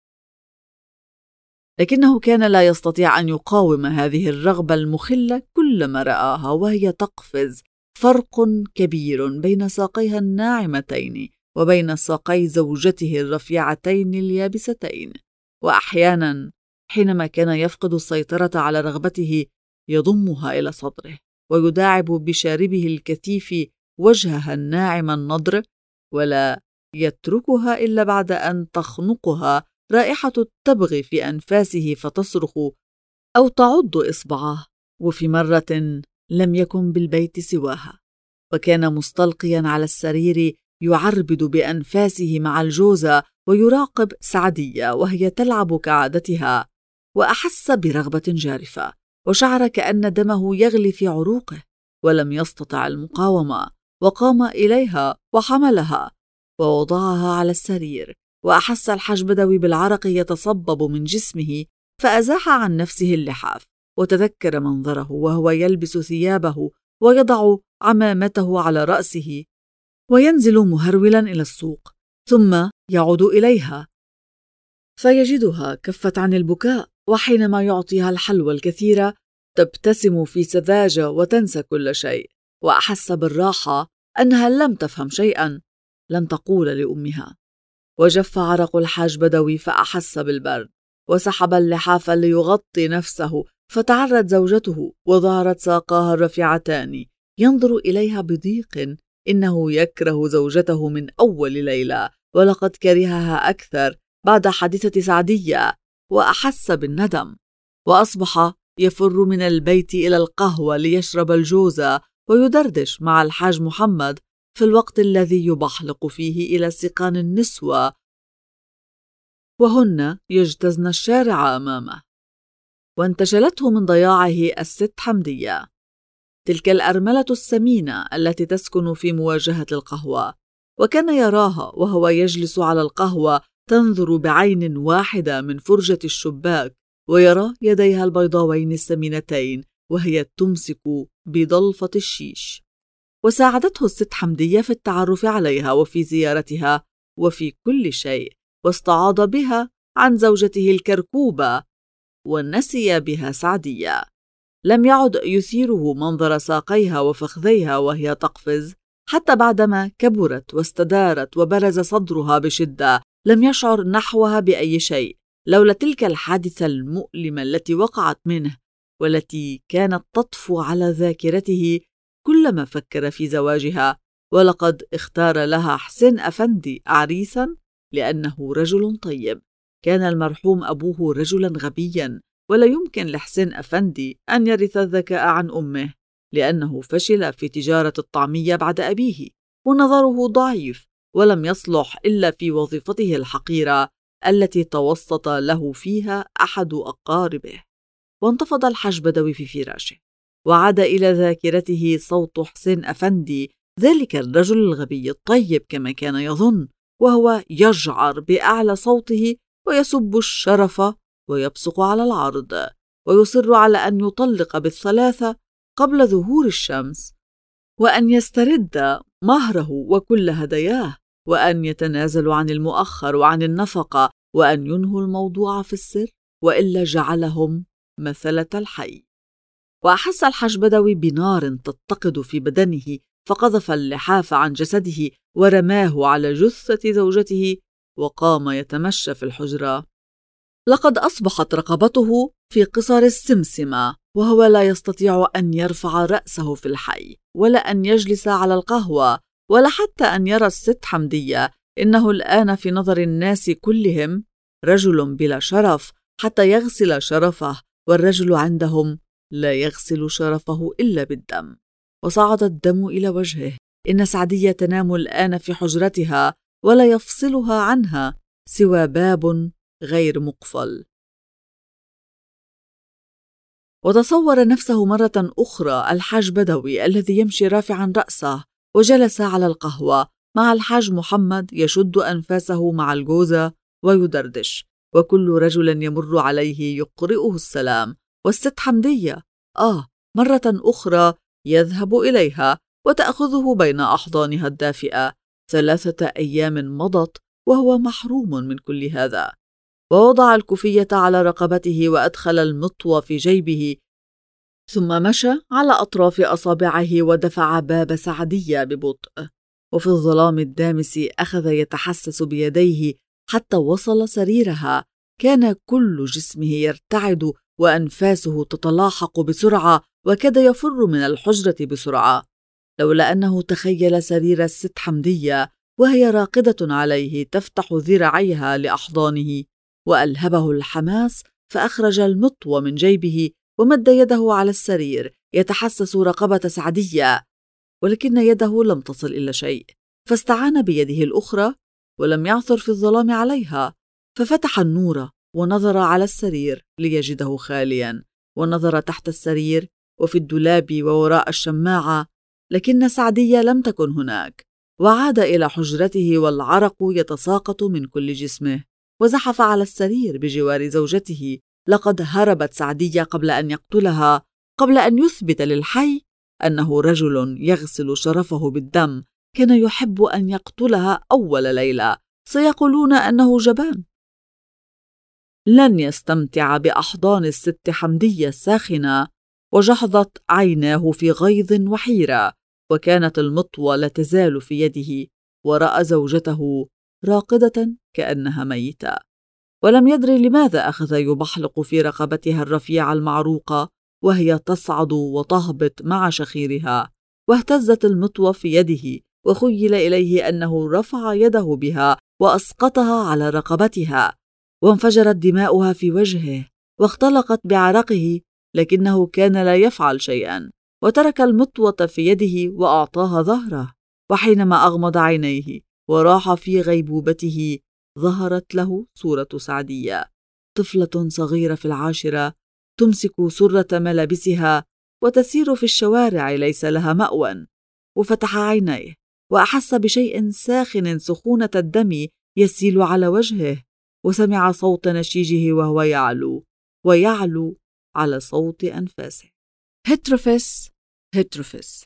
لكنه كان لا يستطيع أن يقاوم هذه الرغبة المخلة كلما رآها وهي تقفز. فرق كبير بين ساقيها الناعمتين وبين ساقي زوجته الرفيعتين اليابستين. وأحيانا حينما كان يفقد السيطرة على رغبته يضمها إلى صدره ويداعب بشاربه الكثيف وجهها الناعم النضر، ولا يتركها إلا بعد أن تخنقها رائحة التبغ في أنفاسه فتصرخ أو تعض إصبعه. وفي مرة لم يكن بالبيت سواها، وكان مستلقيا على السرير يعربد بأنفاسه مع الجوزة ويراقب سعدية وهي تلعب كعادتها، وأحس برغبة جارفة وشعر كأن دمه يغلي في عروقه، ولم يستطع المقاومة، وقام إليها وحملها ووضعها على السرير. وأحس الحاج بدوي بالعرق يتصبب من جسمه، فأزاح عن نفسه اللحاف وتذكر منظره وهو يلبس ثيابه ويضع عمامته على رأسه وينزل مهرولا إلى السوق، ثم يعود إليها فيجدها كفت عن البكاء، وحينما يعطيها الحلوى الكثيرة تبتسم في سذاجة وتنسى كل شيء. وأحس بالراحة أنها لم تفهم شيئا، لن تقول لأمها. وجف عرق الحاج بدوي فأحس بالبرد، وسحب اللحاف ليغطي نفسه، فتعرت زوجته وظهرت ساقاها الرفيعتان ينظر إليها بضيق. إنه يكره زوجته من أول ليلة، ولقد كرهها أكثر بعد حادثة سعدية، وأحس بالندم. وأصبح يفر من البيت إلى القهوة ليشرب الجوزة ويدردش مع الحاج محمد في الوقت الذي يبحلق فيه إلى سقان النسوة وهن يجتزن الشارع أمامه. وانتشلته من ضياعه الست حمدية، تلك الأرملة السمينة التي تسكن في مواجهة القهوة، وكان يراها وهو يجلس على القهوة تنظر بعين واحدة من فرجة الشباك، ويرى يديها البيضاوين السمينتين وهي تمسك بضلفة الشيش. وساعدته الست حمدية في التعرف عليها وفي زيارتها وفي كل شيء، واستعاض بها عن زوجته الكركوبة ونسي بها سعدية. لم يعد يثيره منظر ساقيها وفخذيها وهي تقفز، حتى بعدما كبرت واستدارت وبرز صدرها بشدة لم يشعر نحوها بأي شيء، لولا تلك الحادثة المؤلمة التي وقعت منه والتي كانت تطفو على ذاكرته كلما فكر في زواجها. ولقد اختار لها حسين أفندي عريسا لأنه رجل طيب. كان المرحوم أبوه رجلا غبيا، ولا يمكن لحسين أفندي أن يرث الذكاء عن أمه، لأنه فشل في تجارة الطعمية بعد أبيه، ونظره ضعيف ولم يصلح إلا في وظيفته الحقيرة التي توسط له فيها أحد أقاربه. وانتفض الحاج بدوي في فراشه، وعاد إلى ذاكرته صوت حسين أفندي، ذلك الرجل الغبي الطيب كما كان يظن، وهو يجعر بأعلى صوته ويسب الشرف ويبصق على العرض، ويصر على أن يطلق بالثلاثة قبل ظهور الشمس، وأن يسترد مهره وكل هداياه، وأن يتنازلوا عن المؤخر وعن النفقة، وأن ينهوا الموضوع في السر، وإلا جعلهم مثلة الحي. وأحس الحاج بدوي بنار تتقد في بدنه، فقذف اللحاف عن جسده ورماه على جثة زوجته وقام يتمشى في الحجرة. لقد أصبحت رقبته في قصر السمسمة، وهو لا يستطيع أن يرفع رأسه في الحي، ولا أن يجلس على القهوة، ولا حتى أن يرى الست حمدية. إنه الآن في نظر الناس كلهم رجل بلا شرف حتى يغسل شرفه، والرجل عندهم لا يغسل شرفه إلا بالدم. وصعد الدم إلى وجهه. إن سعدية تنام الآن في حجرتها، ولا يفصلها عنها سوى باب غير مقفل. وتصور نفسه مرة أخرى الحاج بدوي الذي يمشي رافعا رأسه، وجلس على القهوة مع الحاج محمد يشد أنفاسه مع الجوزة ويدردش، وكل رجل يمر عليه يقرئه السلام. والست حمدية مرة أخرى يذهب إليها وتأخذه بين أحضانها الدافئة. 3 أيام مضت وهو محروم من كل هذا. ووضع الكوفية على رقبته وأدخل المطوى في جيبه، ثم مشى على أطراف أصابعه ودفع باب سعدية ببطء. وفي الظلام الدامس أخذ يتحسس بيديه حتى وصل سريرها. كان كل جسمه يرتعد وأنفاسه تتلاحق بسرعة، وكاد يفر من الحجرة بسرعة، لولا أنه تخيل سرير الست حمدية وهي راقدة عليه تفتح ذراعيها لأحضانه. وألهبه الحماس، فأخرج المطوى من جيبه ومد يده على السرير يتحسس رقبة سعدية، ولكن يده لم تصل إلى شيء، فاستعان بيده الأخرى ولم يعثر في الظلام عليها، ففتح النور ونظر على السرير ليجده خاليا، ونظر تحت السرير وفي الدولاب ووراء الشماعة، لكن سعدية لم تكن هناك. وعاد إلى حجرته والعرق يتساقط من كل جسمه، وزحف على السرير بجوار زوجته. لقد هربت سعدية قبل أن يقتلها، قبل أن يثبت للحي أنه رجل يغسل شرفه بالدم. كان يحب أن يقتلها أول ليلة. سيقولون أنه جبان. لن يستمتع بأحضان الست حمدية الساخنة. وجحظت عيناه في غيظ وحيرة، وكانت المطوى لا تزال في يده، ورأى زوجته راقدة كأنها ميتة، ولم يدري لماذا أخذ يبحلق في رقبتها الرفيعة المعروقة وهي تصعد وتهبط مع شخيرها. واهتزت المطوى في يده، وخيل إليه أنه رفع يده بها وأسقطها على رقبتها، وانفجرت دماؤها في وجهه واختلقت بعرقه، لكنه كان لا يفعل شيئا، وترك المطوة في يده وأعطاها ظهره. وحينما أغمض عينيه وراح في غيبوبته، ظهرت له صورة سعدية، طفلة صغيرة في العاشرة، تمسك سرة ملابسها وتسير في الشوارع ليس لها مأوى. وفتح عينيه وأحس بشيء ساخن سخونة الدم يسيل على وجهه، وسمع صوت نشيجه وهو يعلو ويعلو على صوت أنفاسه: هتروفيس هتروفيس.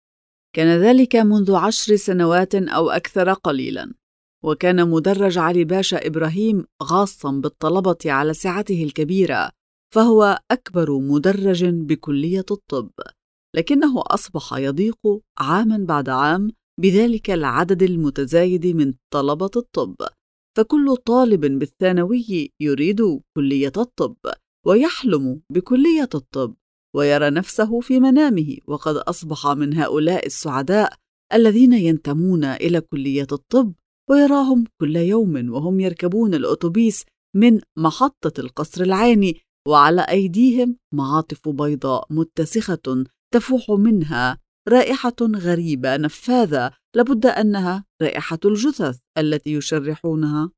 كان ذلك منذ 10 سنوات أو أكثر قليلا، وكان مدرج علي باشا إبراهيم غاصا بالطلبة على سعته الكبيرة، فهو أكبر مدرج بكلية الطب، لكنه أصبح يضيق عاما بعد عام بذلك العدد المتزايد من طلبة الطب. فكل طالب بالثانوي يريد كلية الطب ويحلم بكلية الطب ويرى نفسه في منامه، وقد أصبح من هؤلاء السعداء الذين ينتمون إلى كلية الطب ويراهم كل يوم وهم يركبون الأتوبيس من محطة القصر العيني، وعلى أيديهم معاطف بيضاء متسخة تفوح منها رائحة غريبة نفاذة، لابد أنها رائحة الجثث التي يشرحونها،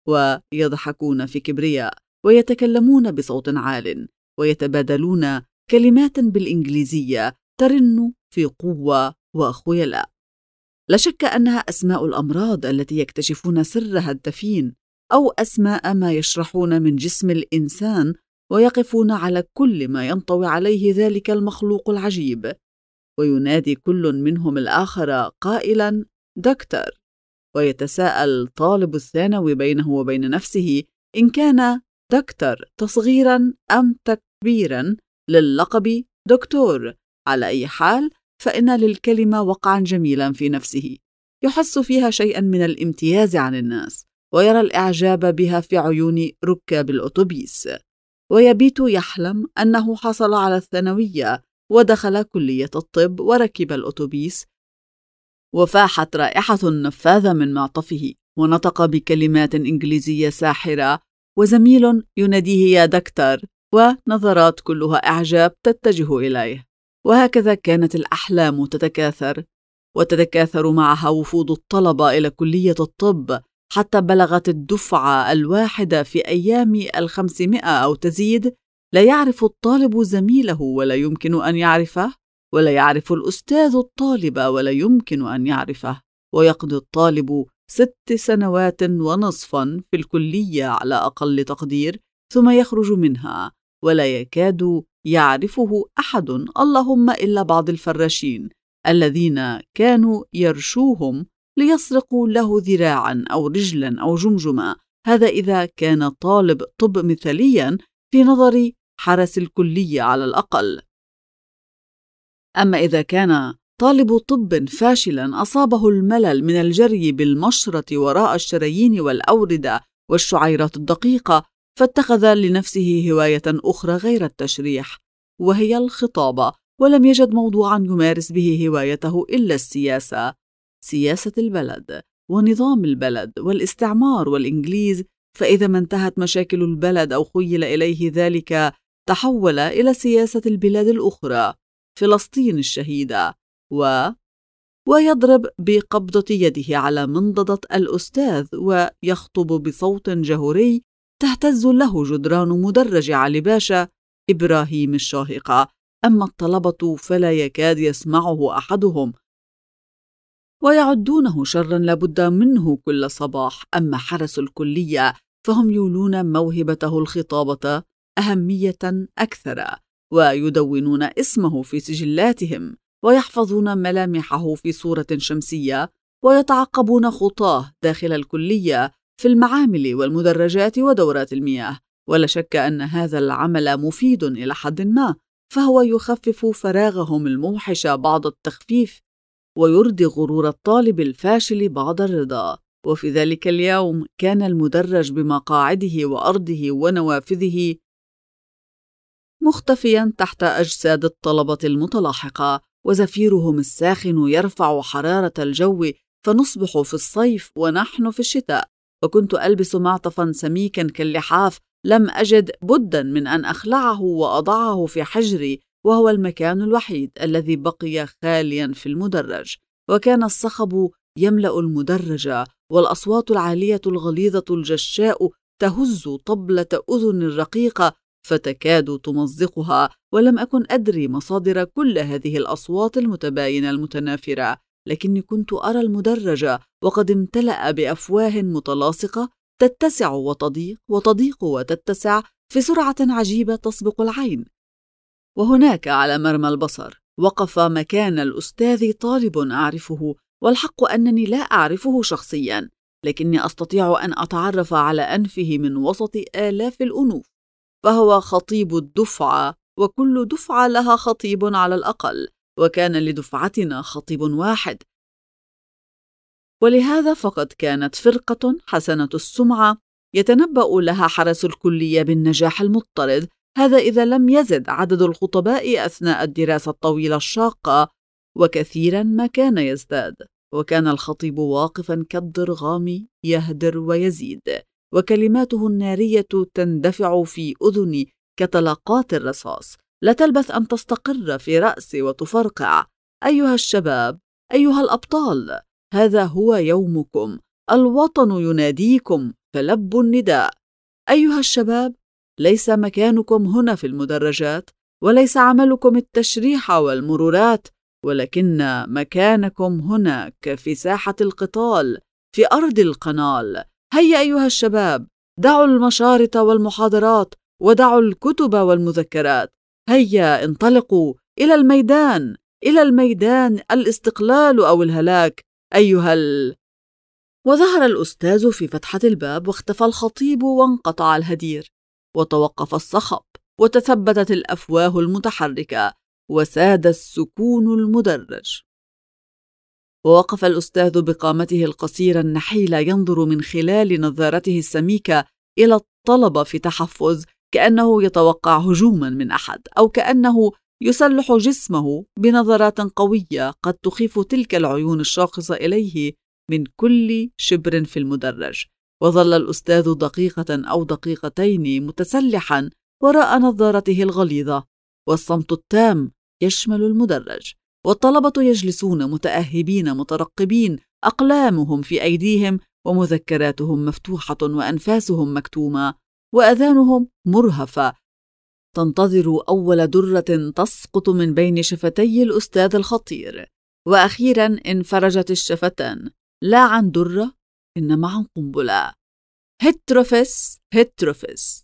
ويضحكون في كبرياء ويتكلمون بصوت عال ويتبادلون كلمات بالإنجليزية ترن في قوة وخيلاء. لا شك أنها أسماء الأمراض التي يكتشفون سرها الدفين، أو أسماء ما يشرحون من جسم الإنسان ويقفون على كل ما ينطوي عليه ذلك المخلوق العجيب، وينادي كل منهم الآخر قائلا دكتور، ويتساءل طالب الثانوي بينه وبين نفسه إن كان دكتور تصغيرا أم تكبيرا للقب دكتور. على أي حال، فإن للكلمة وقعا جميلا في نفسه، يحس فيها شيئا من الامتياز عن الناس، ويرى الإعجاب بها في عيون ركاب الأتوبيس، ويبيت يحلم أنه حصل على الثانوية ودخل كلية الطب وركب الأتوبيس، وفاحت رائحة نفاذة من معطفه، ونطق بكلمات إنجليزية ساحرة، وزميل يناديه يا دكتور، ونظرات كلها إعجاب تتجه إليه. وهكذا كانت الأحلام وتتكاثر معها وفود الطلبة إلى كلية الطب، حتى بلغت الدفعة الواحدة في أيام 500 أو تزيد. لا يعرف الطالب زميله ولا يمكن أن يعرفه، ولا يعرف الأستاذ الطالب ولا يمكن أن يعرفه، ويقضي الطالب 6 سنوات ونصفا في الكلية على أقل تقدير، ثم يخرج منها ولا يكاد يعرفه أحد، اللهم إلا بعض الفراشين الذين كانوا يرشوهم ليسرقوا له ذراعا أو رجلا أو جمجمة. هذا إذا كان طالب طب مثاليا في نظر حرس الكلية على الأقل. أما إذا كان طالب طب فاشلا أصابه الملل من الجري بالمشرط وراء الشرايين والأوردة والشعيرات الدقيقة، فاتخذ لنفسه هواية أخرى غير التشريح، وهي الخطابة، ولم يجد موضوعا يمارس به هوايته إلا السياسة، سياسة البلد ونظام البلد والاستعمار والإنجليز. فإذا ما انتهت مشاكل البلد أو خيل إليه ذلك، تحول إلى سياسة البلاد الأخرى، فلسطين الشهيدة، ويضرب بقبضة يده على منضدة الأستاذ ويخطب بصوت جهوري تهتز له جدران مدرج علي باشا إبراهيم الشاهقة. أما الطلبة فلا يكاد يسمعه أحدهم، ويعدونه شرا لابد منه كل صباح. أما حرس الكلية فهم يولون موهبته الخطابة أهمية أكثر، ويدونون اسمه في سجلاتهم، ويحفظون ملامحه في صورة شمسية، ويتعقبون خطاه داخل الكلية في المعامل والمدرجات ودورات المياه. ولا شك أن هذا العمل مفيد إلى حد ما، فهو يخفف فراغهم الموحش بعض التخفيف، ويرضي غرور الطالب الفاشل بعض الرضا. وفي ذلك اليوم كان المدرج بمقاعده وأرضه ونوافذه مختفيا تحت أجساد الطلبة المتلاحقة، وزفيرهم الساخن يرفع حرارة الجو، فنصبح في الصيف ونحن في الشتاء. وكنت ألبس معطفا سميكا كاللحاف، لم أجد بدا من أن أخلعه وأضعه في حجري، وهو المكان الوحيد الذي بقي خاليا في المدرج. وكان الصخب يملأ المدرج، والأصوات العالية الغليظة الجشاء تهز طبلة أذن الرقيقة فتكاد تمزقها. ولم أكن أدري مصادر كل هذه الأصوات المتباينة المتنافرة، لكني كنت أرى المدرج وقد امتلأ بأفواه متلاصقة تتسع وتضيق وتضيق وتتسع في سرعة عجيبة تسبق العين. وهناك على مرمى البصر وقف مكان الأستاذ طالب أعرفه، والحق أنني لا أعرفه شخصيا، لكني أستطيع أن أتعرف على أنفه من وسط آلاف الأنوف، فهو خطيب الدفعة، وكل دفعة لها خطيب على الأقل، وكان لدفعتنا خطيب واحد. ولهذا فقد كانت فرقة حسنة السمعة يتنبأ لها حرس الكلية بالنجاح المضطرد، هذا إذا لم يزد عدد الخطباء أثناء الدراسة الطويلة الشاقة، وكثيرا ما كان يزداد. وكان الخطيب واقفا كالضرغام يهدر ويزيد، وكلماته النارية تندفع في أذني كطلقات الرصاص، لا تلبث أن تستقر في رأسي وتفرقع. أيها الشباب، أيها الأبطال، هذا هو يومكم، الوطن يناديكم، فلبوا النداء. أيها الشباب، ليس مكانكم هنا في المدرجات، وليس عملكم التشريح والمرورات، ولكن مكانكم هناك في ساحة القتال، في أرض القنال. هيا أيها الشباب، دعوا المشارط والمحاضرات، ودعوا الكتب والمذكرات. هيا انطلقوا إلى الميدان، إلى الميدان، الاستقلال أو الهلاك. وظهر الأستاذ في فتحة الباب، واختفى الخطيب، وانقطع الهدير، وتوقف الصخب، وتثبتت الأفواه المتحركة، وساد السكون المدرج. ووقف الأستاذ بقامته القصيرة النحيلة ينظر من خلال نظارته السميكة إلى الطلبة في تحفظ، كأنه يتوقع هجوما من أحد، أو كأنه يسلح جسمه بنظرات قوية قد تخيف تلك العيون الشاخصة إليه من كل شبر في المدرج. وظل الأستاذ دقيقة أو دقيقتين متسلحا وراء نظارته الغليظة، والصمت التام يشمل المدرج، والطلبة يجلسون متأهبين مترقبين، أقلامهم في أيديهم ومذكراتهم مفتوحة وأنفاسهم مكتومة وأذانهم مرهفة، تنتظر أول درة تسقط من بين شفتي الأستاذ الخطير. وأخيرا انفرجت الشفتان، لا عن درة إنما عن قنبلة. هتروفيس هتروفيس.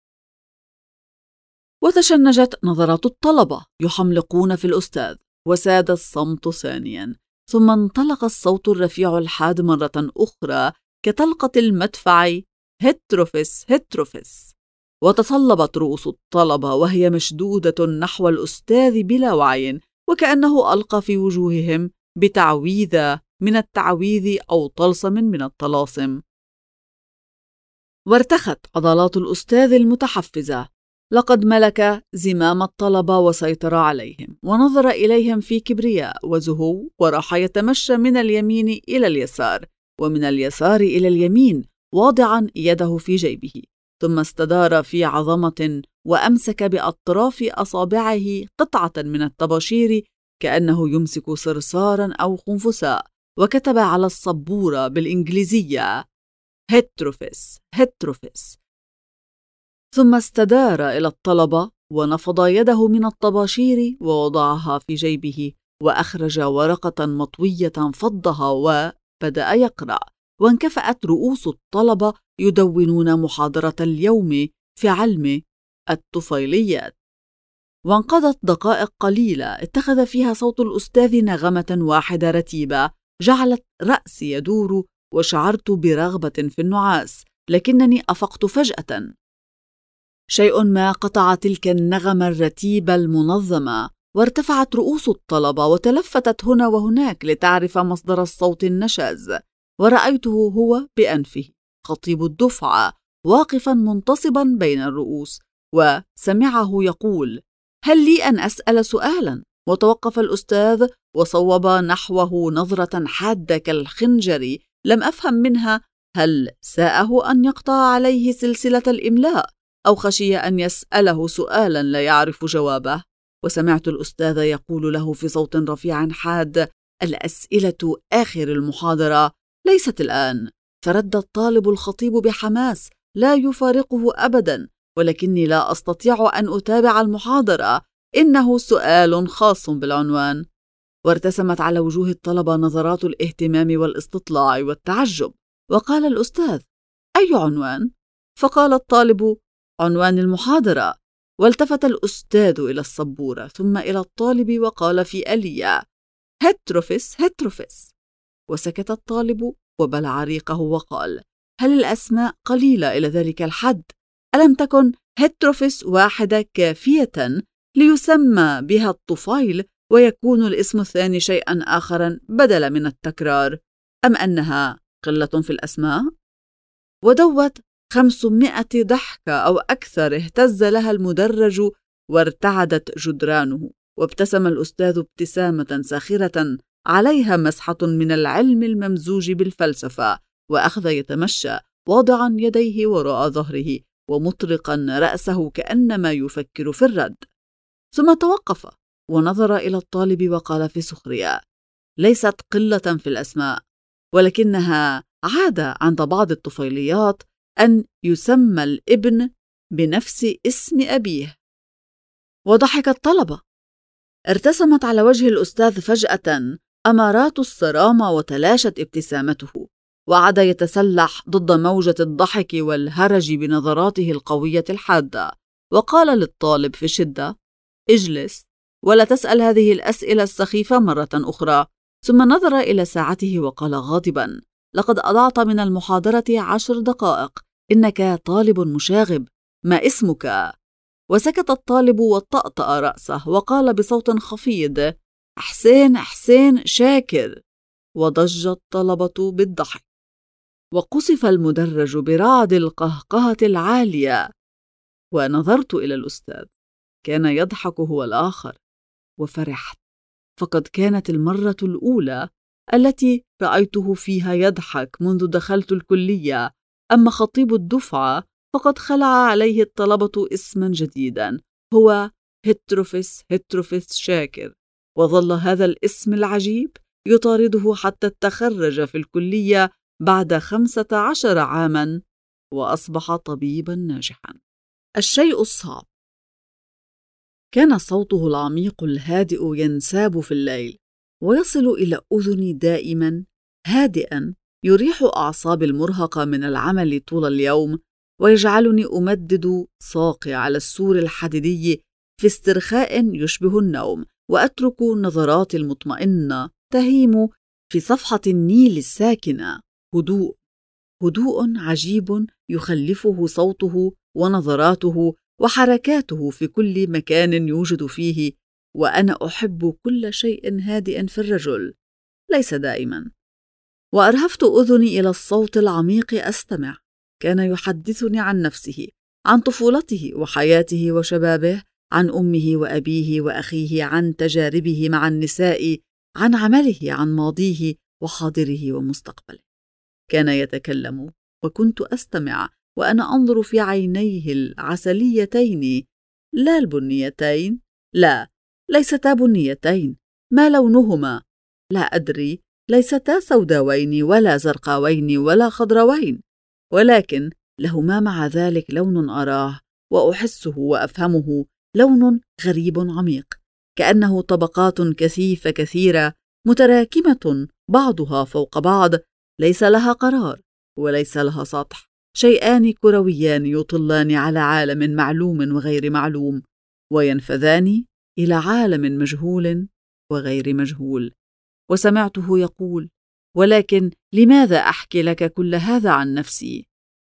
وتشنجت نظرات الطلبة يحملقون في الأستاذ، وساد الصمت ثانيا، ثم انطلق الصوت الرفيع الحاد مرة أخرى كطلقة المدفع: هتروفيس هتروفيس. وتصلبت رؤوس الطلبة وهي مشدودة نحو الأستاذ بلا وعي، وكأنه ألقى في وجوههم بتعويذة من التعويذ أو طلسم من الطلاسم. وارتخت عضلات الأستاذ المتحفزة، لقد ملك زمام الطلبة وسيطر عليهم، ونظر إليهم في كبرياء وزهو، وراح يتمشى من اليمين إلى اليسار ومن اليسار إلى اليمين واضعا يده في جيبه، ثم استدار في عظمة وأمسك بأطراف أصابعه قطعة من الطباشير كأنه يمسك صرصارا أو خنفساء، وكتب على السبورة بالإنجليزية: هتروفيس هتروفيس. ثم استدار إلى الطلبة ونفض يده من الطباشير ووضعها في جيبه، وأخرج ورقة مطوية فضها وبدأ يقرأ. وانكفأت رؤوس الطلبة يدونون محاضرة اليوم في علم الطفيليات. وانقضت دقائق قليلة اتخذ فيها صوت الأستاذ نغمة واحدة رتيبة جعلت رأسي يدور، وشعرت برغبة في النعاس، لكنني أفقت فجأة. شيء ما قطع تلك النغمة الرتيبة المنظمة، وارتفعت رؤوس الطلبة وتلفتت هنا وهناك لتعرف مصدر الصوت النشاز، ورأيته هو بأنفه خطيب الدفعة واقفا منتصبا بين الرؤوس، وسمعه يقول: هل لي أن أسأل سؤالا؟ وتوقف الأستاذ وصوب نحوه نظرة حادة كالخنجر لم أفهم منها هل ساءه أن يقطع عليه سلسلة الإملاء أو خشي أن يسأله سؤالا لا يعرف جوابه. وسمعت الأستاذ يقول له في صوت رفيع حاد: الأسئلة آخر المحاضرة، ليست الآن. فرد الطالب الخطيب بحماس لا يفارقه أبدا: ولكني لا أستطيع أن أتابع المحاضرة، إنه سؤال خاص بالعنوان. وارتسمت على وجوه الطلبة نظرات الاهتمام والاستطلاع والتعجب، وقال الأستاذ: أي عنوان؟ فقال الطالب: عنوان المحاضرة. والتفت الأستاذ إلى السبورة ثم إلى الطالب وقال في آلية: هتروفيس هتروفيس. وسكت الطالب وبلع ريقه وقال: هل الأسماء قليلة إلى ذلك الحد؟ ألم تكن هتروفيس واحدة كافية ليسمى بها الطفيل، ويكون الاسم الثاني شيئا آخرا بدلا من التكرار؟ أم أنها قلة في الأسماء؟ ودوت 500 ضحكة أو أكثر اهتز لها المدرج وارتعدت جدرانه، وابتسم الأستاذ ابتسامة ساخرة عليها مسحة من العلم الممزوج بالفلسفة، وأخذ يتمشى واضعا يديه وراء ظهره ومطرقا رأسه كأنما يفكر في الرد. ثم توقف ونظر إلى الطالب وقال في سخرية: ليست قلة في الأسماء، ولكنها عادة عند بعض الطفيليات أن يسمى الابن بنفس اسم أبيه. وضحك الطلبة. ارتسمت على وجه الأستاذ فجأة أمارات الصرامة وتلاشت ابتسامته، وعاد يتسلح ضد موجة الضحك والهرج بنظراته القوية الحادة، وقال للطالب في شدة: اجلس ولا تسأل هذه الأسئلة السخيفة مرة أخرى. ثم نظر إلى ساعته وقال غاضبا: لقد أضعت من المحاضرة 10 دقائق، إنك طالب مشاغب، ما اسمك؟ وسكت الطالب وطأطأ رأسه وقال بصوت خفيض: حسين حسين شاكر. وضج الطلبة بالضحك، وقصف المدرج برعد القهقهة العالية. ونظرت إلى الأستاذ، كان يضحك هو الآخر، وفرحت، فقد كانت المرة الأولى التي رأيته فيها يضحك منذ دخلت الكلية. أما خطيب الدفعة فقد خلع عليه الطلبة اسما جديدا، هو هتروفيس شاكر، وظل هذا الاسم العجيب يطارده حتى تخرج في الكلية بعد 15 عاما وأصبح طبيبا ناجحا. الشيء الصعب. كان صوته العميق الهادئ ينساب في الليل ويصل إلى أذني دائما، هادئا يريح أعصابي المرهقة من العمل طول اليوم، ويجعلني أمدد ساقي على السور الحديدي في استرخاء يشبه النوم، وأترك نظراتي المطمئنة تهيم في صفحة النيل الساكنة. هدوء عجيب يخلفه صوته ونظراته وحركاته في كل مكان يوجد فيه، وأنا أحب كل شيء هادئ في الرجل، ليس دائما. وأرهفت أذني إلى الصوت العميق أستمع. كان يحدثني عن نفسه، عن طفولته وحياته وشبابه، عن أمه وأبيه وأخيه، عن تجاربه مع النساء، عن عمله، عن ماضيه وحاضره ومستقبله. كان يتكلم وكنت أستمع وأنا أنظر في عينيه العسليتين، لا البنيتين، لا، ليستا بنيتين. ما لونهما؟ لا أدري، ليستا سوداوين ولا زرقاوين ولا خضروين، ولكن لهما مع ذلك لون أراه وأحسه وأفهمه، لون غريب عميق، كأنه طبقات كثيفة كثيرة متراكمة بعضها فوق بعض، ليس لها قرار وليس لها سطح، شيئان كرويان يطلان على عالم معلوم وغير معلوم، وينفذان إلى عالم مجهول وغير مجهول. وسمعته يقول: ولكن لماذا أحكي لك كل هذا عن نفسي؟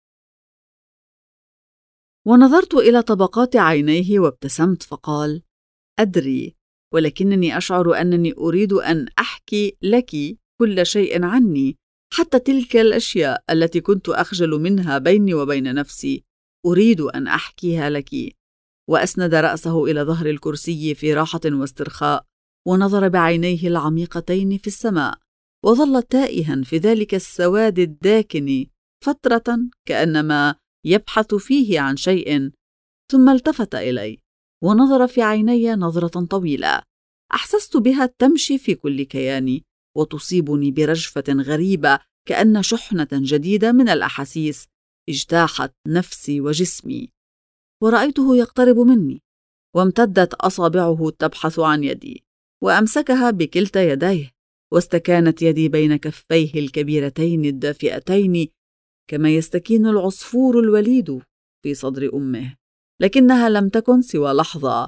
ونظرت إلى طبقات عينيه وابتسمت فقال: أدري، ولكنني أشعر أنني أريد أن أحكي لك كل شيء عني، حتى تلك الأشياء التي كنت أخجل منها بيني وبين نفسي، أريد أن أحكيها لك. وأسند رأسه إلى ظهر الكرسي في راحة واسترخاء، ونظر بعينيه العميقتين في السماء، وظل تائها في ذلك السواد الداكن فترة، كأنما يبحث فيه عن شيء، ثم التفت إلي ونظر في عيني نظرة طويلة أحسست بها تمشي في كل كياني، وتصيبني برجفة غريبة، كأن شحنة جديدة من الأحاسيس اجتاحت نفسي وجسمي. ورأيته يقترب مني، وامتدت أصابعه تبحث عن يدي، وأمسكها بكلتا يديه، واستكانت يدي بين كفيه الكبيرتين الدافئتين، كما يستكين العصفور الوليد في صدر أمه. لكنها لم تكن سوى لحظة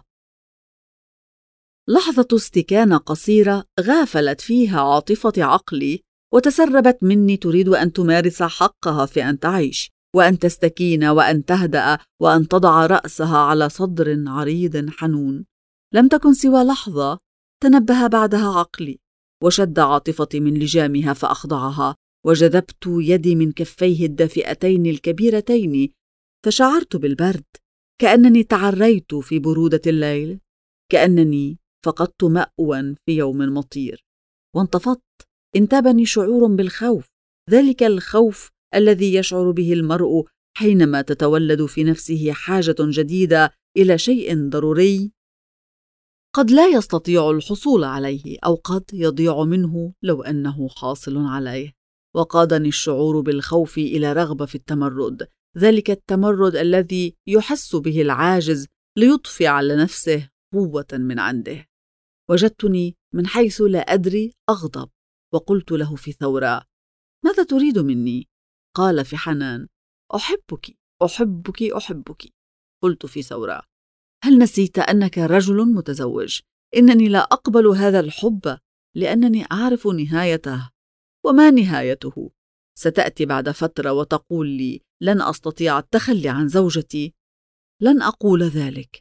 استكانة قصيرة غافلت فيها عاطفة عقلي، وتسربت مني تريد أن تمارس حقها في أن تعيش، وأن تستكين، وأن تهدأ، وأن تضع رأسها على صدر عريض حنون. لم تكن سوى لحظة، تنبه بعدها عقلي، وشد عاطفتي من لجامها فأخضعها، وجذبت يدي من كفيه الدافئتين الكبيرتين، فشعرت بالبرد، كأنني تعريت في برودة الليل، كأنني فقدت مأوى في يوم مطير. وانتفضت، انتابني شعور بالخوف، ذلك الخوف الذي يشعر به المرء حينما تتولد في نفسه حاجة جديدة إلى شيء ضروري قد لا يستطيع الحصول عليه، أو قد يضيع منه لو أنه حاصل عليه. وقادني الشعور بالخوف إلى رغبة في التمرد، ذلك التمرد الذي يحس به العاجز ليضفي على نفسه قوة من عنده. وجدتني من حيث لا أدري أغضب، وقلت له في ثورة: ماذا تريد مني؟ قال في حنان: أحبك أحبك أحبك. قلت في ثورة: هل نسيت أنك رجل متزوج؟ إنني لا أقبل هذا الحب، لأنني أعرف نهايته. وما نهايته؟ ستأتي بعد فترة وتقول لي: لن أستطيع التخلي عن زوجتي. لن أقول ذلك،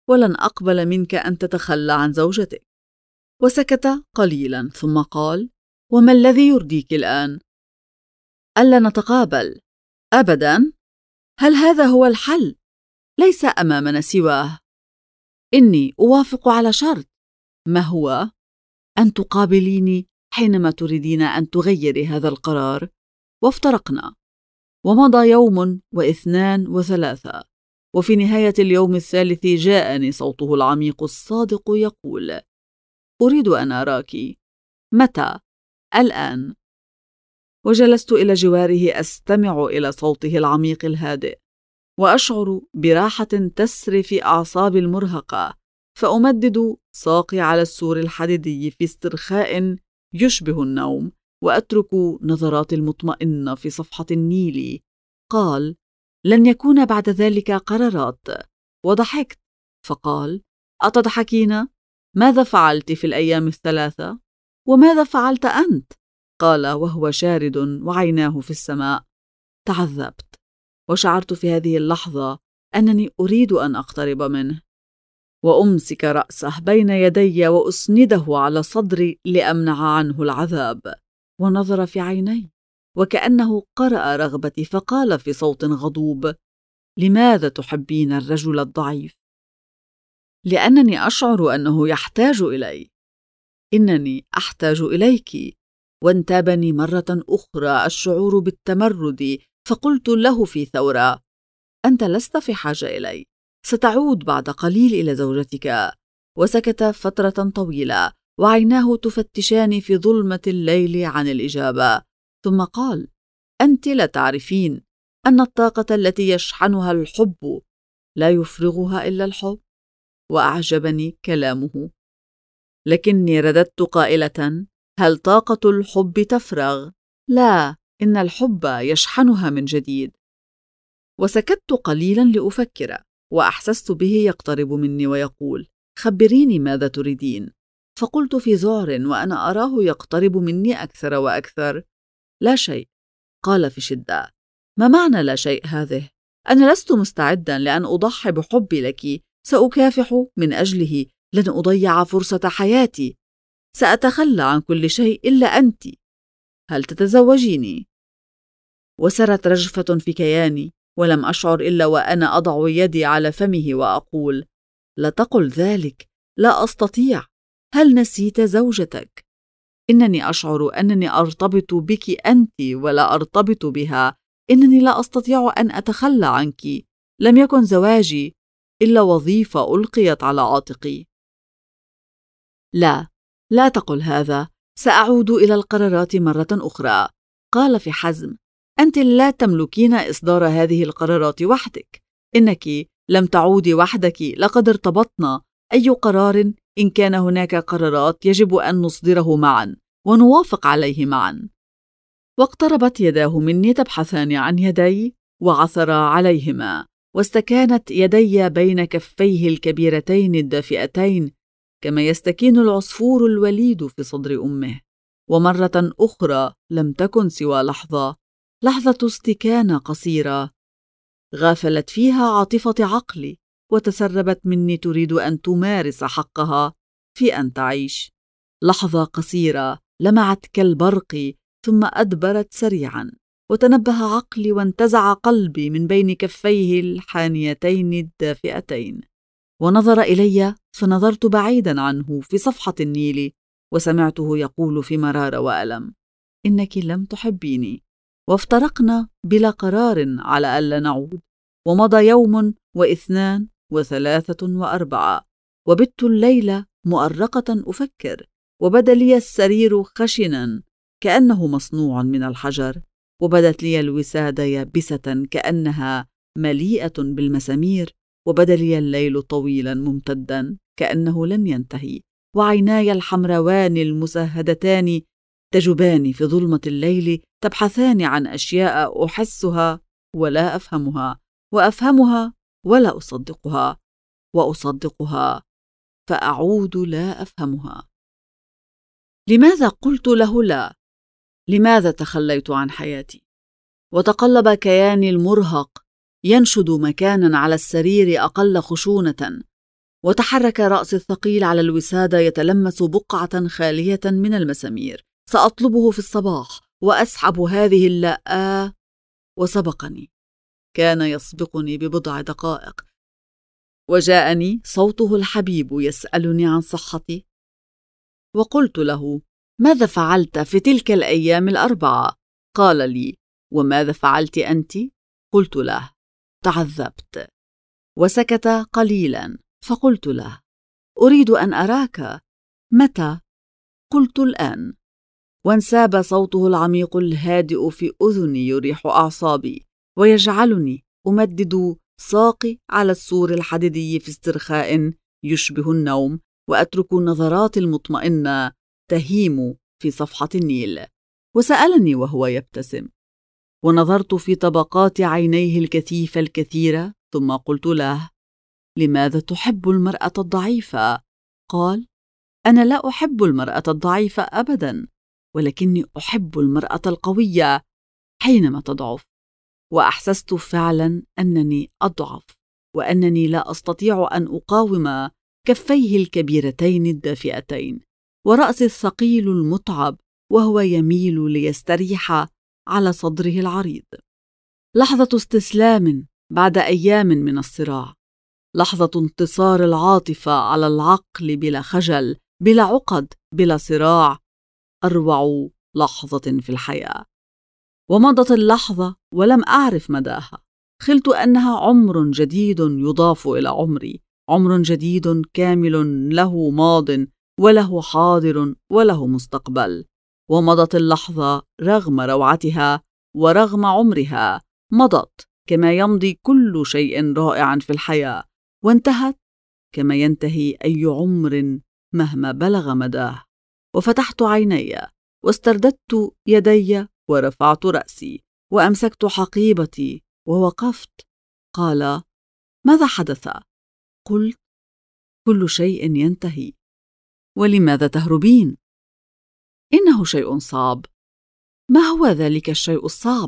ولن أقبل منك أن تتخلى عن زوجتك. وسكت قليلا ثم قال: وما الذي يرضيك الآن؟ ألا نتقابل؟ أبدا؟ هل هذا هو الحل؟ ليس أمامنا سواه. إني أوافق على شرط. ما هو؟ أن تقابليني حينما تريدين أن تغيري هذا القرار. وافترقنا. ومضى يوم واثنان وثلاثة، وفي نهاية اليوم الثالث جاءني صوته العميق الصادق يقول: أريد أن أراكِ. متى؟ الآن. وجلست إلى جواره أستمع إلى صوته العميق الهادئ، وأشعر براحة تسري في أعصابي المرهقة، فأمدد ساقي على السور الحديدي في استرخاء يشبه النوم، وأترك نظراتي المطمئنة في صفحة النيل. قال: لن يكون بعد ذلك قرارات. وضحكت فقال: أتضحكين؟ ماذا فعلت في الأيام الثلاثة؟ وماذا فعلت أنت؟ قال وهو شارد وعيناه في السماء. تعذبت، وشعرت في هذه اللحظة أنني أريد أن أقترب منه وأمسك رأسه بين يدي وأسنده على صدري لأمنع عنه العذاب. ونظر في عيني وكأنه قرأ رغبتي، فقال في صوت غضوب: لماذا تحبين الرجل الضعيف؟ لأنني أشعر أنه يحتاج إلي. إنني أحتاج إليك. وانتابني مرة أخرى الشعور بالتمرد، فقلت له في ثورة: أنت لست في حاجة إلي، ستعود بعد قليل إلى زوجتك. وسكت فترة طويلة وعيناه تفتشان في ظلمة الليل عن الإجابة، ثم قال: أنت لا تعرفين أن الطاقة التي يشحنها الحب لا يفرغها إلا الحب. وأعجبني كلامه، لكني رددت قائلة: هل طاقة الحب تفرغ؟ لا، إن الحب يشحنها من جديد. وسكت قليلا لأفكر، وأحسست به يقترب مني ويقول: خبريني ماذا تريدين؟ فقلت في ذعر وأنا أراه يقترب مني أكثر وأكثر: لا شيء. قال في شدة: ما معنى لا شيء هذه؟ أنا لست مستعدا لأن أضحي بحبي لك، سأكافح من أجله، لن أضيع فرصة حياتي، سأتخلى عن كل شيء إلا أنت. هل تتزوجيني؟ وسرت رجفة في كياني، ولم أشعر إلا وأنا أضع يدي على فمه وأقول: لا تقل ذلك، لا أستطيع. هل نسيت زوجتك؟ إنني أشعر أنني أرتبط بك أنت ولا أرتبط بها. إنني لا أستطيع أن أتخلى عنك. لم يكن زواجي إلا وظيفة ألقيت على عاتقي. لا، لا تقل هذا، سأعود إلى القرارات مرة أخرى. قال في حزم: أنت لا تملكين إصدار هذه القرارات وحدك. إنك لم تعودي وحدك، لقد ارتبطنا. أي قرار إن كان هناك قرارات يجب أن نصدره معا ونوافق عليه معا. واقتربت يداه مني تبحثان عن يدي، وعثرا عليهما، واستكانت يدي بين كفيه الكبيرتين الدافئتين كما يستكين العصفور الوليد في صدر أمه. ومرة أخرى لم تكن سوى لحظة استكانة قصيرة غافلت فيها عاطفة عقلي، وتسربت مني تريد أن تمارس حقها في أن تعيش. لحظة قصيرة لمعت كالبرق ثم أدبرت سريعا، وتنبه عقلي وانتزع قلبي من بين كفيه الحانيتين الدافئتين، ونظر إلي فنظرت بعيدا عنه في صفحة النيل، وسمعته يقول في مرارة وألم: إنك لم تحبيني. وافترقنا بلا قرار على ألا نعود. ومضى يوم واثنان وثلاثة وأربعة، وبت الليلة مؤرقة أفكر، وبدا لي السرير خشنا كأنه مصنوع من الحجر، وبدت لي الوسادة يابسة كأنها مليئة بالمسامير، وبدا لي الليل طويلا ممتدا كأنه لن ينتهي، وعيناي الحمروان المسهدتان تجبان في ظلمة الليل تبحثان عن أشياء أحسها ولا أفهمها، وأفهمها ولا أصدقها، وأصدقها فأعود لا أفهمها. لماذا قلت له لا؟ لماذا تخليت عن حياتي؟ وتقلب كياني المرهق ينشد مكانا على السرير أقل خشونة، وتحرك رأسي الثقيل على الوسادة يتلمس بقعة خالية من المسامير. سأطلبه في الصباح وأسحب هذه اللاءة. وسبقني، كان يسبقني ببضع دقائق، وجاءني صوته الحبيب يسألني عن صحتي. وقلت له: ماذا فعلت في تلك الأيام الأربعة؟ قال لي: وماذا فعلت أنت؟ قلت له: تعذبت. وسكت قليلا، فقلت له: أريد أن أراك. متى؟ قلت: الآن. وانساب صوته العميق الهادئ في أذني يريح أعصابي ويجعلني أمدد ساقي على السور الحديدي في استرخاء يشبه النوم، وأترك النظرات المطمئنة تهيم في صفحة النيل. وسألني وهو يبتسم، ونظرت في طبقات عينيه الكثيفة الكثيرة، ثم قلت له: لماذا تحب المرأة الضعيفة؟ قال: أنا لا أحب المرأة الضعيفة أبدا، ولكني أحب المرأة القوية حينما تضعف. وأحسست فعلا أنني أضعف، وأنني لا أستطيع أن أقاوم كفيه الكبيرتين الدافئتين ورأسي الثقيل المتعب وهو يميل ليستريح على صدره العريض. لحظة استسلام بعد أيام من الصراع، لحظة انتصار العاطفة على العقل بلا خجل، بلا عقد، بلا صراع. أروع لحظة في الحياة. ومضت اللحظة ولم أعرف مداها. خلت أنها عمر جديد يضاف إلى عمري، عمر جديد كامل له ماض وله حاضر وله مستقبل. ومضت اللحظة رغم روعتها ورغم عمرها، مضت كما يمضي كل شيء رائع في الحياة، وانتهت كما ينتهي أي عمر مهما بلغ مداه. وفتحت عيني واسترددت يدي ورفعت رأسي وأمسكت حقيبتي ووقفت. قال: ماذا حدث؟ قلت: كل شيء ينتهي. ولماذا تهربين؟ إنه شيء صعب. ما هو ذلك الشيء الصعب؟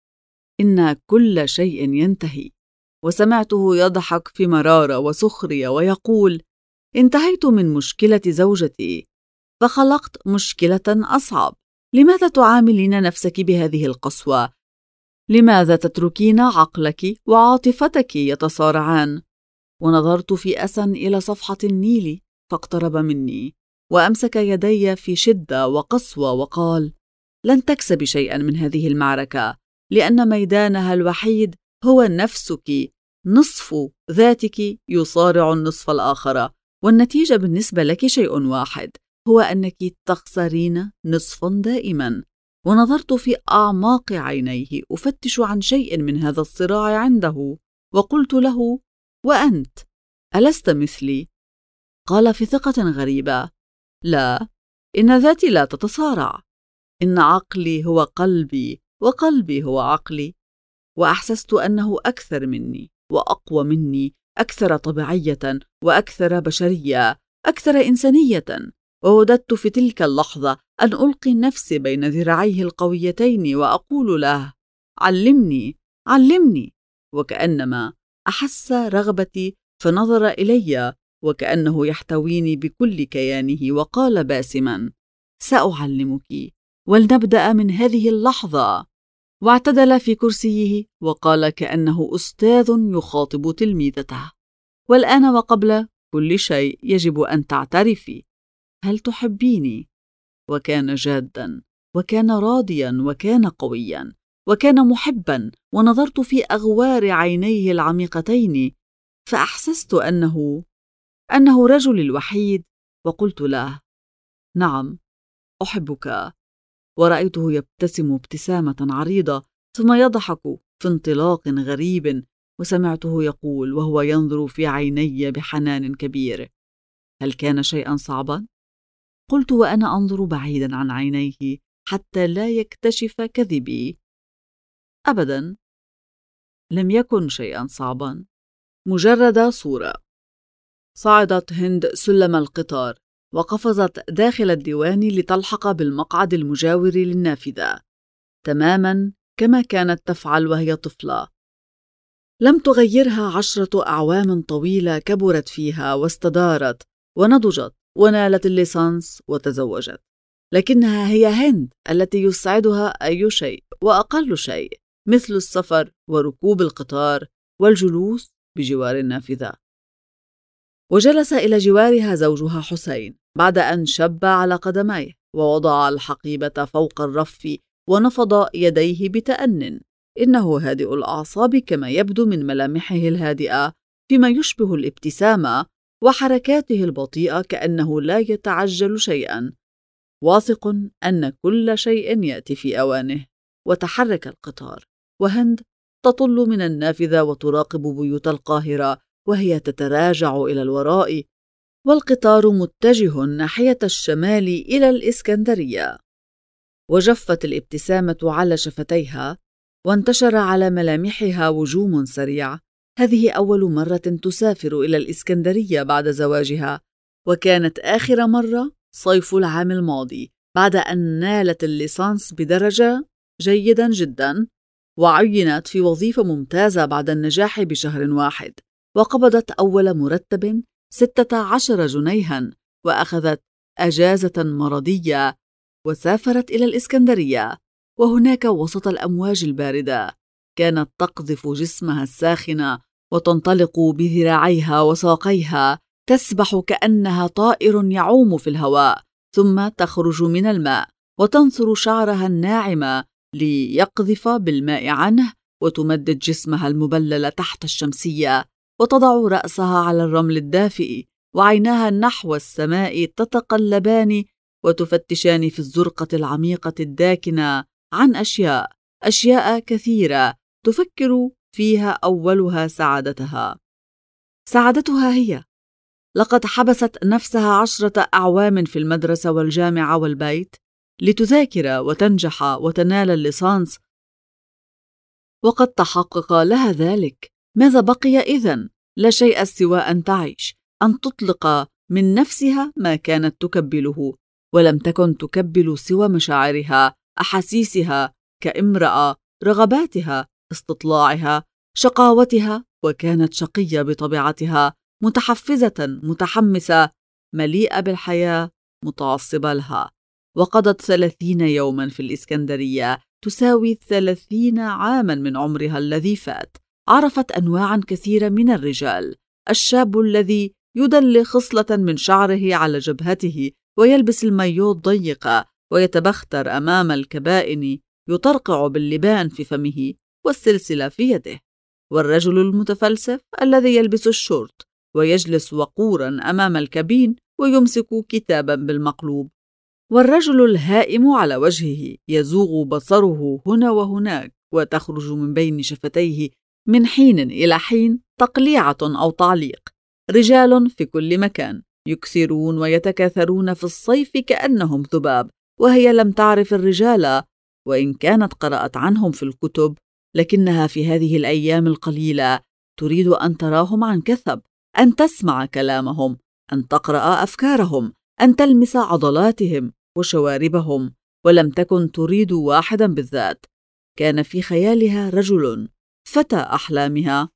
إن كل شيء ينتهي. وسمعته يضحك في مرارة وسخرية ويقول: انتهيت من مشكلة زوجتي فخلقت مشكلة أصعب. لماذا تعاملين نفسك بهذه القسوة؟ لماذا تتركين عقلك وعاطفتك يتصارعان؟ ونظرت في أسى إلى صفحة النيل، فاقترب مني وأمسك يدي في شدة وقسوة وقال: لن تكسبي شيئا من هذه المعركة، لأن ميدانها الوحيد هو نفسك. نصف ذاتك يصارع النصف الآخر، والنتيجة بالنسبة لك شيء واحد، هو أنك تخسرين نصفا دائما. ونظرت في أعماق عينيه أفتش عن شيء من هذا الصراع عنده، وقلت له: وأنت ألست مثلي؟ قال في ثقة غريبة: لا، إن ذاتي لا تتصارع، إن عقلي هو قلبي وقلبي هو عقلي. وأحسست أنه أكثر مني وأقوى مني، أكثر طبيعية وأكثر بشرية، أكثر إنسانية. ووددت في تلك اللحظة أن ألقي نفسي بين ذراعيه القويتين وأقول له: علمني، علمني. وكأنما أحس رغبتي فنظر إلي وكأنه يحتويني بكل كيانه وقال باسما: سأعلمك، ولنبدأ من هذه اللحظة. واعتدل في كرسيه وقال كأنه أستاذ يخاطب تلميذته: والآن وقبل كل شيء يجب أن تعترفي، هل تحبيني؟ وكان جادا، وكان راضيا، وكان قويا، وكان محبا. ونظرت في أغوار عينيه العميقتين فأحسست أنه رجلي الوحيد، وقلت له: نعم، أحبك. ورأيته يبتسم ابتسامة عريضة ثم يضحك في انطلاق غريب، وسمعته يقول وهو ينظر في عيني بحنان كبير: هل كان شيئا صعبا؟ قلت وأنا أنظر بعيدا عن عينيه حتى لا يكتشف كذبي: أبدا، لم يكن شيئا صعبا، مجرد صورة. صعدت هند سلم القطار وقفزت داخل الديوان لتلحق بالمقعد المجاور للنافذة، تماما كما كانت تفعل وهي طفلة. لم تغيرها 10 أعوام طويلة كبرت فيها واستدارت ونضجت ونالت الليسانس وتزوجت، لكنها هي هند التي يسعدها أي شيء وأقل شيء، مثل السفر وركوب القطار والجلوس بجوار النافذة. وجلس إلى جوارها زوجها حسين بعد أن شب على قدميه ووضع الحقيبة فوق الرف ونفض يديه بتأن. إنه هادئ الأعصاب كما يبدو من ملامحه الهادئة فيما يشبه الابتسامة وحركاته البطيئة كأنه لا يتعجل شيئا، واثق أن كل شيء يأتي في أوانه. وتحرك القطار وهند تطل من النافذة وتراقب بيوت القاهرة وهي تتراجع إلى الوراء، والقطار متجه ناحية الشمال إلى الإسكندرية. وجفت الابتسامة على شفتيها وانتشر على ملامحها وجوم سريع. هذه أول مرة تسافر إلى الإسكندرية بعد زواجها، وكانت آخر مرة صيف العام الماضي بعد أن نالت الليسانس بدرجة جيدا جدا، وعينت في وظيفة ممتازة بعد النجاح بشهر واحد، وقبضت أول مرتب 16 جنيها، وأخذت أجازة مرضية وسافرت إلى الإسكندرية. وهناك وسط الأمواج الباردة كانت تقذف جسمها الساخن وتنطلق بذراعيها وساقيها، تسبح كأنها طائر يعوم في الهواء، ثم تخرج من الماء وتنثر شعرها الناعم ليقذف بالماء عنه، وتمدد جسمها المبلل تحت الشمسية وتضع رأسها على الرمل الدافئ، وعيناها نحو السماء تتقلبان وتفتشان في الزرقة العميقة الداكنة عن أشياء كثيرة تفكر فيها أولها سعادتها هي. لقد حبست نفسها 10 أعوام في المدرسة والجامعة والبيت لتذاكر وتنجح وتنال الليسانس، وقد تحقق لها ذلك. ماذا بقي إذن؟ لا شيء سوى أن تعيش، أن تطلق من نفسها ما كانت تكبله، ولم تكن تكبل سوى مشاعرها، أحاسيسها كامرأة، رغباتها، استطلاعها، شقاوتها، وكانت شقية بطبيعتها، متحفزة متحمسة، مليئة بالحياة، متعصبة لها. وقضت 30 يوما في الإسكندرية، تساوي 30 عاما من عمرها الذي فات. عرفت أنواعا كثيرة من الرجال: الشاب الذي يدل خصلة من شعره على جبهته ويلبس المايو الضيق ويتبختر أمام الكبائن، يطرقع باللبان في فمه والسلسلة في يده، والرجل المتفلسف الذي يلبس الشورت ويجلس وقورا أمام الكابين ويمسك كتابا بالمقلوب، والرجل الهائم على وجهه يزوغ بصره هنا وهناك وتخرج من بين شفتيه من حين إلى حين تقليعة أو تعليق. رجال في كل مكان يكثرون ويتكاثرون في الصيف كأنهم ذباب، وهي لم تعرف الرجال وإن كانت قرأت عنهم في الكتب، لكنها في هذه الأيام القليلة تريد أن تراهم عن كثب، أن تسمع كلامهم، أن تقرأ أفكارهم، أن تلمس عضلاتهم وشواربهم. ولم تكن تريد واحدا بالذات. كان في خيالها رجل فتى أحلامها،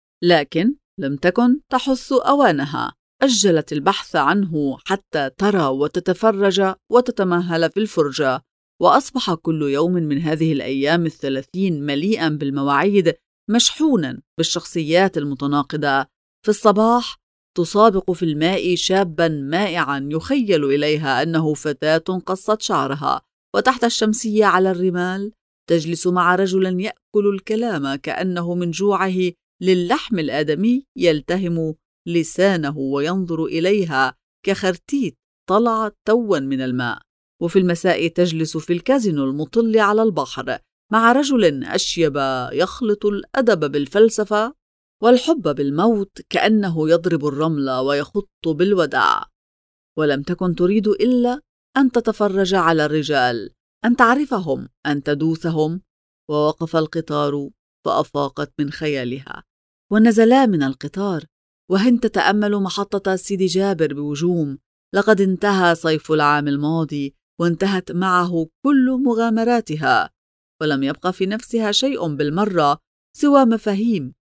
لكن لم تكن تحث أوانها. أجلت البحث عنه حتى ترى وتتفرج وتتمهل في الفرجة. وأصبح كل يوم من هذه الأيام 30 مليئا بالمواعيد، مشحونا بالشخصيات المتناقضة. في الصباح تسابق في الماء شابا مائعا يخيل إليها أنه فتاة قصت شعرها، وتحت الشمسية على الرمال تجلس مع رجل يأكل الكلام كأنه من جوعه للحم الآدمي يلتهم لسانه وينظر إليها كخرتيت طلع توا من الماء. وفي المساء تجلس في الكازينو المطل على البحر مع رجل أشيب يخلط الأدب بالفلسفة والحب بالموت، كأنه يضرب الرمل ويخط بالوداع. ولم تكن تريد إلا أن تتفرج على الرجال، أن تعرفهم، أن تدوسهم. ووقف القطار فأفاقت من خيالها، ونزلا من القطار وهند تتأمل محطة سيدي جابر بوجوم. لقد انتهى صيف العام الماضي، وانتهت معه كل مغامراتها، ولم يبقى في نفسها شيء بالمرة سوى مفاهيم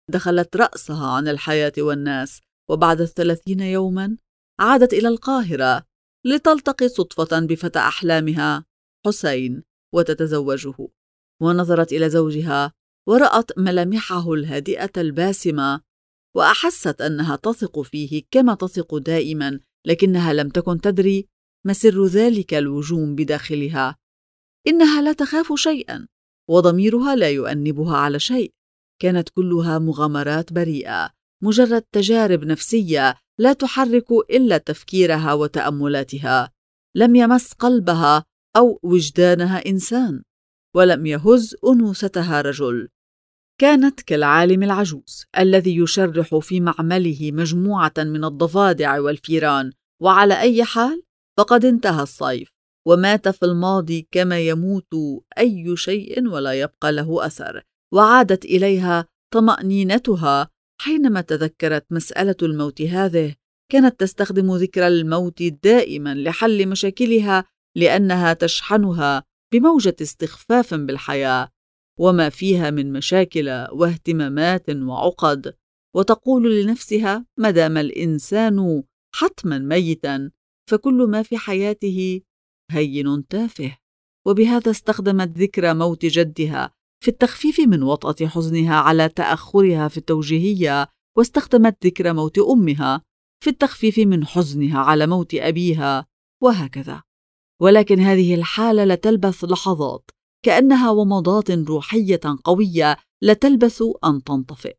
دخلت رأسها عن الحياة والناس، وبعد 30 يوما عادت إلى القاهرة لتلتقي صدفة بفتى أحلامها حسين وتتزوجه. ونظرت إلى زوجها ورأت ملامحه الهادئة الباسمة، وأحست أنها تثق فيه كما تثق دائما، لكنها لم تكن تدري ما سر ذلك الوجوم بداخلها. إنها لا تخاف شيئا، وضميرها لا يؤنبها على شيء. كانت كلها مغامرات بريئة، مجرد تجارب نفسية لا تحرك إلا تفكيرها وتأملاتها. لم يمس قلبها أو وجدانها إنسان، ولم يهز أنوثتها رجل. كانت كالعالم العجوز الذي يشرح في معمله مجموعة من الضفادع والفيران. وعلى أي حال فقد انتهى الصيف، ومات في الماضي كما يموت أي شيء ولا يبقى له أثر. وعادت إليها طمأنينتها حينما تذكرت مسألة الموت هذه. كانت تستخدم ذكر الموت دائما لحل مشاكلها، لأنها تشحنها بموجة استخفاف بالحياة وما فيها من مشاكل واهتمامات وعقد، وتقول لنفسها: ما دام الإنسان حتما ميتا فكل ما في حياته هين تافه. وبهذا استخدمت ذكر موت جدها في التخفيف من وطأة حزنها على تأخرها في التوجيهية، واستخدمت ذكر موت أمها في التخفيف من حزنها على موت أبيها، وهكذا. ولكن هذه الحالة لا تلبث لحظات، كأنها ومضات روحية قوية لا تلبث أن تنطفئ،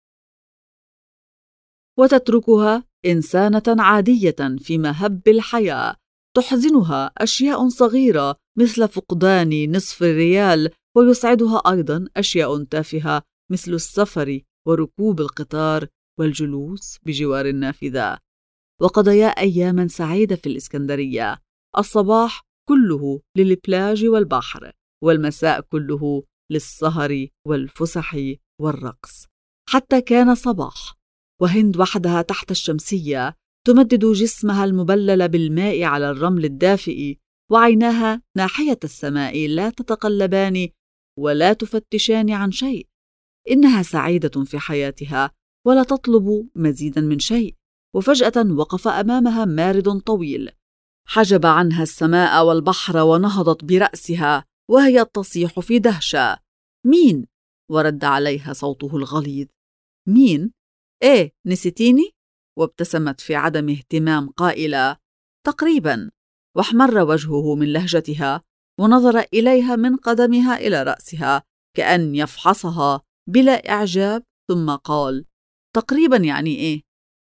وتتركها إنسانة عادية في مهب الحياة. تحزنها أشياء صغيرة مثل فقدان نصف الريال، ويسعدها أيضا أشياء تافهة مثل السفر وركوب القطار والجلوس بجوار النافذة. وقضيا أياما سعيدة في الإسكندرية، الصباح كله للبلاج والبحر، والمساء كله للسهر والفسح والرقص. حتى كان صباح، وهند وحدها تحت الشمسية تمدد جسمها المبلل بالماء على الرمل الدافئ، وعيناها ناحية السماء لا تتقلبان ولا تفتشان عن شيء. إنها سعيدة في حياتها ولا تطلب مزيدا من شيء. وفجأة وقف أمامها مارد طويل حجب عنها السماء والبحر، ونهضت برأسها وهي تصيح في دهشة: مين؟ ورد عليها صوته الغليظ: مين؟ إيه، نسيتيني؟ وابتسمت في عدم اهتمام قائلة: تقريبا. واحمر وجهه من لهجتها، ونظر إليها من قدمها إلى رأسها كأن يفحصها بلا إعجاب، ثم قال: تقريبا يعني إيه؟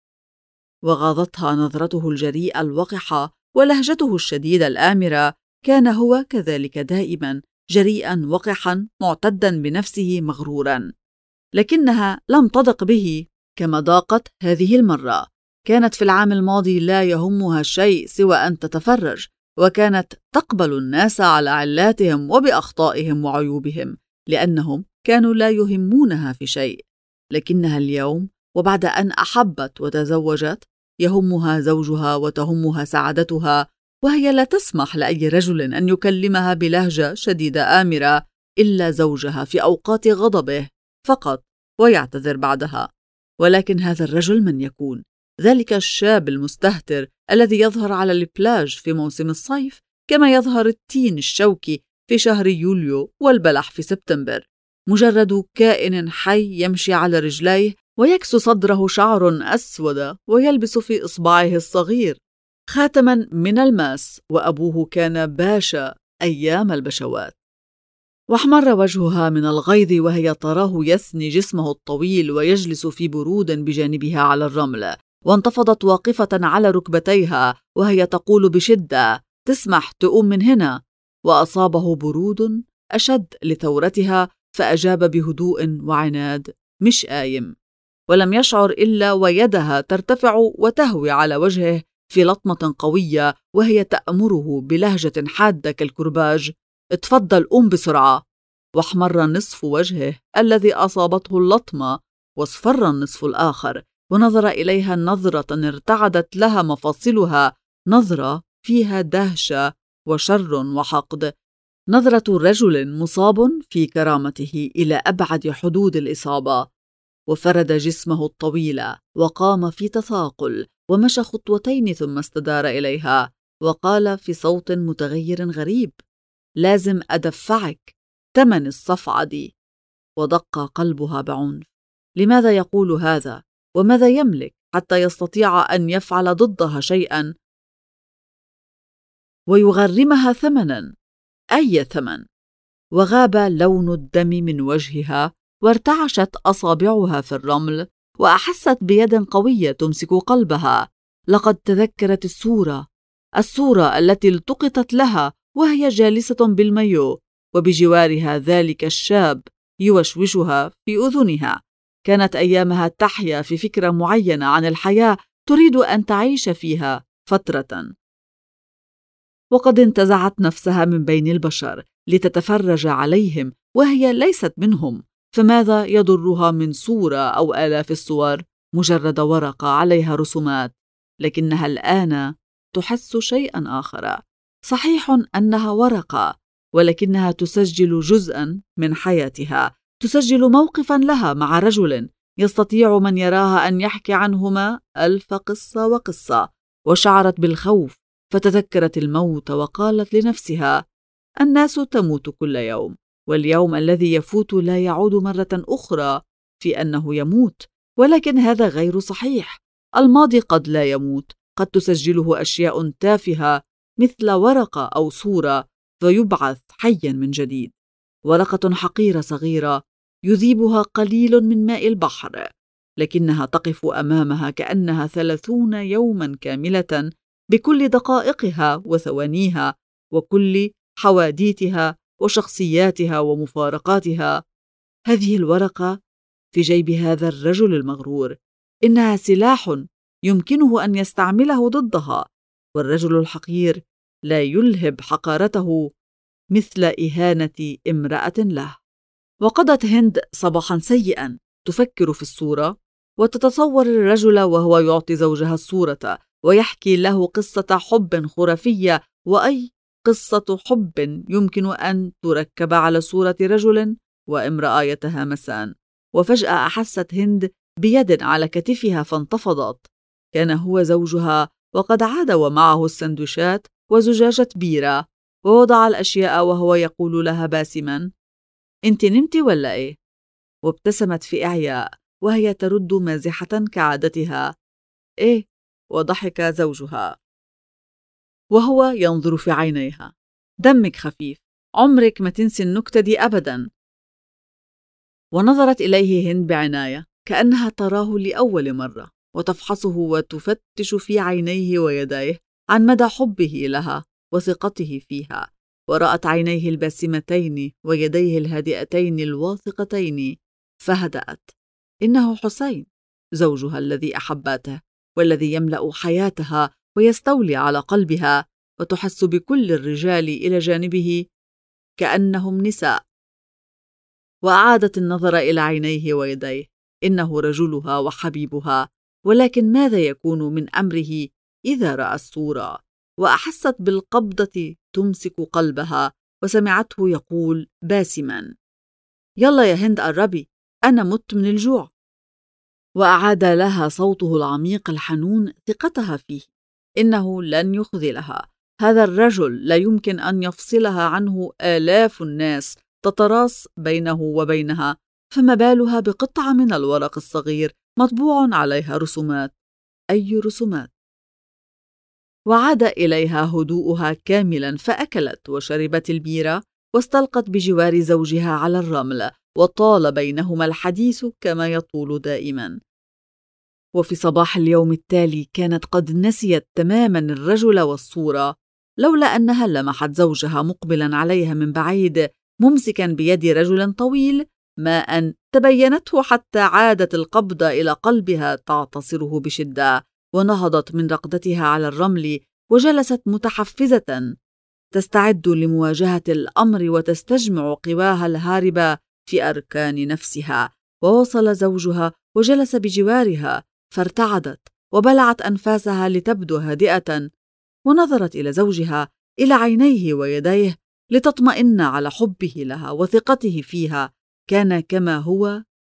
وغاضتها نظرته الجريئة الوقحة ولهجته الشديدة الآمرة. كان هو كذلك دائما، جريئا وقحا معتدا بنفسه مغرورا. لكنها لم تضق به كما ضاقت هذه المرة. كانت في العام الماضي لا يهمها شيء سوى أن تتفرج، وكانت تقبل الناس على علاتهم وبأخطائهم وعيوبهم، لأنهم كانوا لا يهمونها في شيء. لكنها اليوم، وبعد أن أحبت وتزوجت، يهمها زوجها وتهمها سعادتها، وهي لا تسمح لأي رجل أن يكلمها بلهجة شديدة آمرة إلا زوجها في أوقات غضبه فقط، ويعتذر بعدها. ولكن هذا الرجل من يكون؟ ذلك الشاب المستهتر الذي يظهر على البلاج في موسم الصيف كما يظهر التين الشوكي في شهر يوليو والبلح في سبتمبر. مجرد كائن حي يمشي على رجليه، ويكسو صدره شعر أسود، ويلبس في إصبعه الصغير خاتما من الماس، وأبوه كان باشا أيام البشوات. واحمر وجهها من الغيظ وهي تراه يثني جسمه الطويل ويجلس في برود بجانبها على الرمل، وانتفضت واقفة على ركبتيها وهي تقول بشدة: تسمح تقوم من هنا؟ وأصابه برود أشد لثورتها، فأجاب بهدوء وعناد: مش قايم. ولم يشعر إلا ويدها ترتفع وتهوي على وجهه في لطمة قوية، وهي تأمره بلهجة حادة كالكرباج: اتفضل قوم بسرعة. واحمر نصف وجهه الذي أصابته اللطمة، واصفر النصف الآخر، ونظر إليها نظرة ارتعدت لها مفاصلها، نظرة فيها دهشة وشر وحقد، نظرة رجل مصاب في كرامته إلى أبعد حدود الإصابة. وفرد جسمه الطويل وقام في تثاقل ومشى خطوتين ثم استدار إليها وقال في صوت متغير غريب: لازم أدفعك ثمن الصفعة دي. ودق قلبها بعنف. لماذا يقول هذا؟ وماذا يملك حتى يستطيع أن يفعل ضدها شيئا ويغرمها ثمنا؟ أي ثمن؟ وغاب لون الدم من وجهها وارتعشت أصابعها في الرمل وأحست بيد قوية تمسك قلبها. لقد تذكرت الصورة التي التقطت لها وهي جالسة بالمايو وبجوارها ذلك الشاب يوشوشها في أذنها. كانت أيامها تحيا في فكرة معينة عن الحياة تريد أن تعيش فيها فترة، وقد انتزعت نفسها من بين البشر لتتفرج عليهم وهي ليست منهم. فماذا يضرها من صورة أو آلاف الصور؟ مجرد ورقة عليها رسومات. لكنها الآن تحس شيئا آخر. صحيح أنها ورقة، ولكنها تسجل جزءا من حياتها، تسجل موقفا لها مع رجل يستطيع من يراها أن يحكي عنهما 1000 قصة وقصة. وشعرت بالخوف فتذكرت الموت وقالت لنفسها: الناس تموت كل يوم، واليوم الذي يفوت لا يعود مرة أخرى في أنه يموت. ولكن هذا غير صحيح. الماضي قد لا يموت، قد تسجله أشياء تافهة مثل ورقة أو صورة فيبعث حيا من جديد. ورقة حقيرة صغيرة يذيبها قليل من ماء البحر، لكنها تقف أمامها كأنها 30 يوما كاملة بكل دقائقها وثوانيها وكل حواديتها وشخصياتها ومفارقاتها. هذه الورقة في جيب هذا الرجل المغرور، إنها سلاح يمكنه أن يستعمله ضدها، والرجل الحقير لا يلهب حقارته مثل إهانة امرأة له. وقضت هند صباحا سيئا تفكر في الصورة وتتصور الرجل وهو يعطي زوجها الصورة ويحكي له قصة حب خرافية، وأي قصة حب يمكن أن تركب على صورة رجل وامرأة يتهامسان. وفجأة أحست هند بيد على كتفها فانتفضت. كان هو زوجها، وقد عاد ومعه السندويشات وزجاجة بيرة، ووضع الأشياء وهو يقول لها باسما: أنت نمتي ولا إيه؟ وابتسمت في إعياء وهي ترد مازحة كعادتها: إيه. وضحك زوجها وهو ينظر في عينيها: دمك خفيف، عمرك ما تنسي النكتة دي أبدا. ونظرت إليه هند بعناية كأنها تراه لأول مرة، وتفحصه وتفتش في عينيه ويديه عن مدى حبه لها وثقته فيها. ورأت عينيه الباسمتين ويديه الهادئتين الواثقتين فهدأت. إنه حسين، زوجها الذي أحبته والذي يملأ حياتها ويستولي على قلبها، وتحس بكل الرجال إلى جانبه كأنهم نساء. وأعادت النظر إلى عينيه ويديه. إنه رجلها وحبيبها، ولكن ماذا يكون من أمره إذا رأى الصورة؟ وأحست بالقبضة تمسك قلبها، وسمعته يقول باسما: يلا يا هند قربي، أنا مت من الجوع. وأعاد لها صوته العميق الحنون ثقتها فيه. إنه لن يخذلها. هذا الرجل لا يمكن أن يفصلها عنه آلاف الناس تتراص بينه وبينها، فما بالها بقطعة من الورق الصغير مطبوع عليها رسومات؟ أي رسومات؟ وعاد إليها هدوءها كاملا، فأكلت وشربت البيرة واستلقت بجوار زوجها على الرمل، وطال بينهما الحديث كما يطول دائما. وفي صباح اليوم التالي كانت قد نسيت تماما الرجل والصورة، لولا أنها لمحت زوجها مقبلا عليها من بعيد ممسكا بيد رجل طويل، ما أن تبينته حتى عادت القبضة إلى قلبها تعتصره بشدة، ونهضت من رقدتها على الرمل وجلست متحفزة تستعد لمواجهة الأمر وتستجمع قواها الهاربة في أركان نفسها. ووصل زوجها وجلس بجوارها، فارتعدت وبلعت أنفاسها لتبدو هادئة، ونظرت إلى زوجها، إلى عينيه ويديه، لتطمئن على حبه لها وثقته فيها. كان كما هو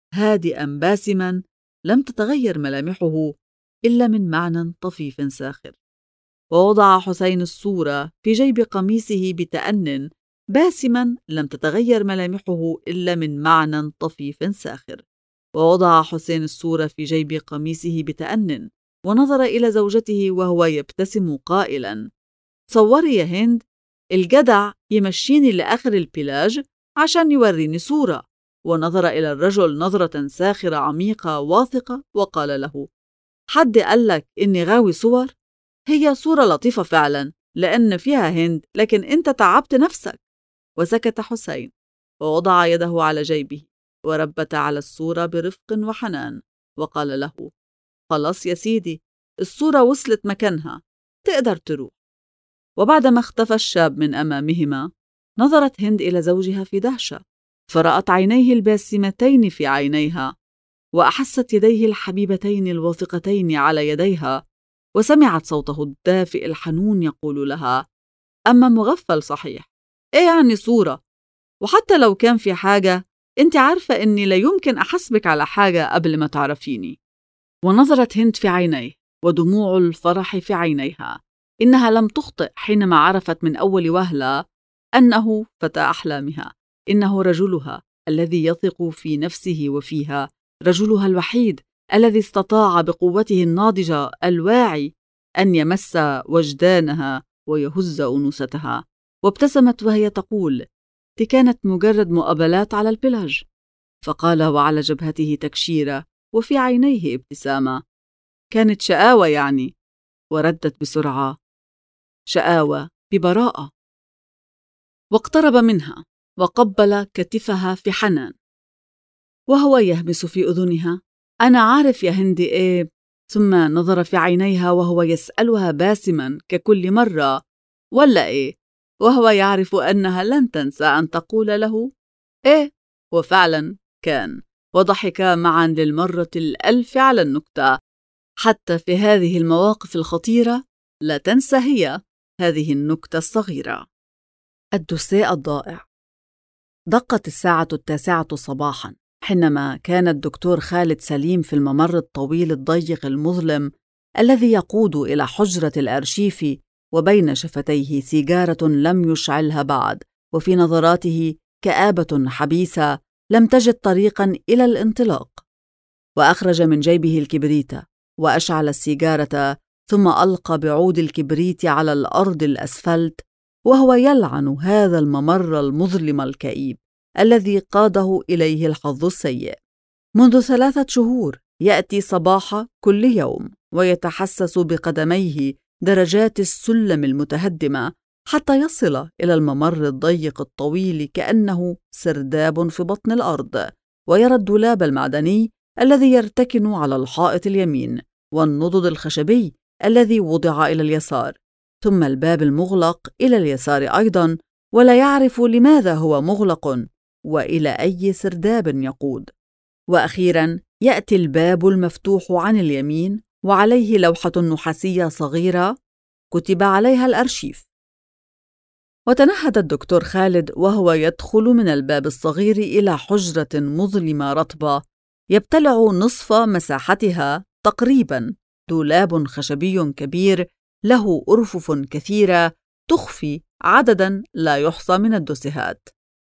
هادئا باسما، لم تتغير ملامحه إلا من معنى طفيف ساخر. ووضع حسين الصورة في جيب قميصه بتأنٍ، باسما لم تتغير ملامحه إلا من معنى طفيف ساخر. ووضع حسين الصورة في جيب قميصه بتأنٍ، ونظر إلى زوجته وهو يبتسم قائلا: تصوري يا هند، الجدع يمشيني لآخر البلاج عشان يوريني صورة. ونظر إلى الرجل نظرة ساخرة عميقة واثقة وقال له: حد قالك إني غاوي صور؟ هي صورة لطيفة فعلا لأن فيها هند، لكن أنت تعبت نفسك. وسكت حسين ووضع يده على جيبه وربت على الصورة برفق وحنان وقال له: خلاص يا سيدي، الصورة وصلت مكانها، تقدر تروح. وبعدما اختفى الشاب من أمامهما، نظرت هند إلى زوجها في دهشة، فرأت عينيه الباسمتين في عينيها، وأحست يديه الحبيبتين الواثقتين على يديها، وسمعت صوته الدافئ الحنون يقول لها: أما مغفل صحيح، إيه يعني صورة؟ وحتى لو كان في حاجة، أنت عارفة إني لا يمكن أحسبك على حاجة قبل ما تعرفيني. ونظرت هند في عينيه ودموع الفرح في عينيها. إنها لم تخطئ حينما عرفت من أول وهلة أنه فتى أحلامها، إنه رجلها الذي يثق في نفسه وفيها، رجلها الوحيد الذي استطاع بقوته الناضجة الواعي أن يمس وجدانها ويهز أنوثتها. وابتسمت وهي تقول: دي كانت مجرد مقابلات على البلاج. فقال وعلى جبهته تكشيرة وفي عينيه ابتسامة: كانت شقاوة يعني؟ وردت بسرعة: شقاوة ببراءة. واقترب منها وقبل كتفها في حنان وهو يهمس في أذنها: أنا عارف يا هندي إيه. ثم نظر في عينيها وهو يسألها باسما ككل مرة: ولا إيه؟ وهو يعرف أنها لن تنسى أن تقول له إيه. وفعلا كان، وضحكا معا للمرة الألف على النكتة. حتى في هذه المواقف الخطيرة لا تنسى هي هذه النكتة الصغيرة. الدوسيه الضائع. دقت الساعة 9 صباحاً حينما كان الدكتور خالد سليم في الممر الطويل الضيق المظلم الذي يقود إلى حجرة الأرشيف، وبين شفتيه سيجارة لم يشعلها بعد، وفي نظراته كآبة حبيسة لم تجد طريقاً إلى الانطلاق. وأخرج من جيبه الكبريت وأشعل السيجارة، ثم ألقى بعود الكبريت على الأرض الأسفلت، وهو يلعن هذا الممر المظلم الكئيب الذي قاده إليه الحظ السيء. منذ 3 شهور يأتي صباح كل يوم ويتحسس بقدميه درجات السلم المتهدمة حتى يصل إلى الممر الضيق الطويل كأنه سرداب في بطن الأرض، ويرى الدولاب المعدني الذي يرتكن على الحائط اليمين، والنضد الخشبي الذي وضع إلى اليسار، ثم الباب المغلق إلى اليسار أيضاً، ولا يعرف لماذا هو مغلق وإلى أي سرداب يقود. وأخيراً يأتي الباب المفتوح عن اليمين وعليه لوحة نحاسية صغيرة كتب عليها الأرشيف. وتنهد الدكتور خالد وهو يدخل من الباب الصغير إلى حجرة مظلمة رطبة يبتلع نصف مساحتها تقريباً دولاب خشبي كبير له أرفف كثيرة تخفي عدداً لا يحصى من الدوسيهات.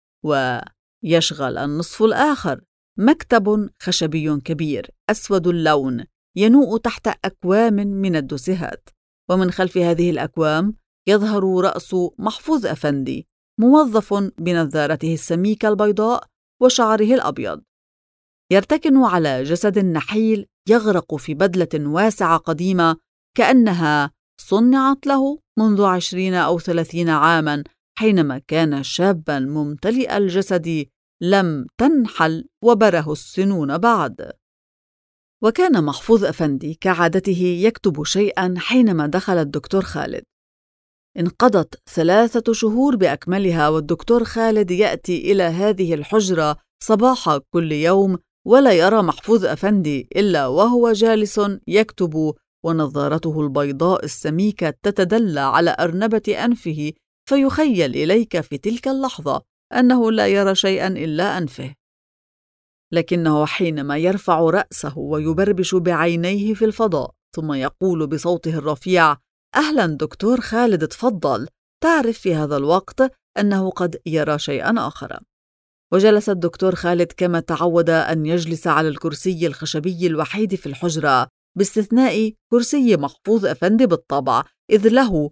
ويشغل النصف الآخر مكتب خشبي كبير أسود اللون ينوء تحت أكوام من الدوسيهات، ومن خلف هذه الأكوام يظهر رأس محفوظ أفندي موظف بنظارته السميكة البيضاء وشعره الأبيض، يرتكن على جسد نحيل يغرق في بدلة واسعة قديمة كأنها صنعت له منذ 20 أو 30 عاماً حينما كان شاباً ممتلئ الجسد لم تنحل وبره السنون بعد. وكان محفوظ أفندي كعادته يكتب شيئاً حينما دخل الدكتور خالد. انقضت 3 شهور بأكملها والدكتور خالد يأتي إلى هذه الحجرة صباح كل يوم، ولا يرى محفوظ أفندي إلا وهو جالس يكتب، ونظارته البيضاء السميكة تتدلى على أرنبة أنفه، فيخيل إليك في تلك اللحظة أنه لا يرى شيئاً إلا أنفه. لكنه حينما يرفع رأسه ويبربش بعينيه في الفضاء ثم يقول بصوته الرفيع: أهلا دكتور خالد، تفضل، تعرف في هذا الوقت أنه قد يرى شيئا آخر. وجلس الدكتور خالد كما تعود أن يجلس على الكرسي الخشبي الوحيد في الحجرة، باستثناء كرسي محفوظ أفندي بالطبع، إذ له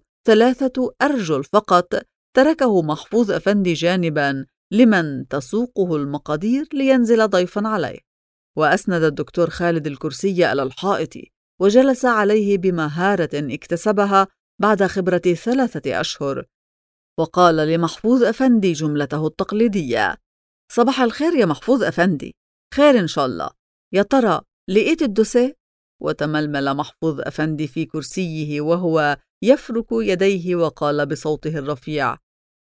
3 أرجل فقط تركه محفوظ أفندي جانباً لمن تسوقه المقادير لينزل ضيفاً عليه. وأسند الدكتور خالد الكرسي على الحائط وجلس عليه بمهارة اكتسبها بعد خبرة 3 أشهر، وقال لمحفوظ أفندي جملته التقليدية: صباح الخير يا محفوظ أفندي. خير إن شاء الله. يا ترى لقيت الدوسيه؟ وتململ محفوظ أفندي في كرسيه وهو يفرك يديه وقال بصوته الرفيع: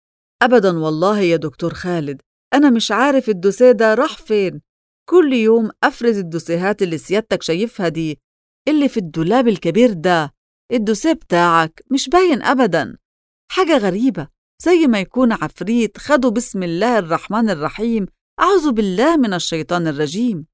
أبداً والله يا دكتور خالد، أنا مش عارف الدوسيه ده راح فين. كل يوم أفرز الدوسيهات اللي سيادتك شايفها دي، اللي في الدولاب الكبير ده. الدوسيه بتاعك مش باين أبداً. حاجة غريبة، زي ما يكون عفريت خده بسم الله الرحمن الرحيم، أعوذ بالله من الشيطان الرجيم.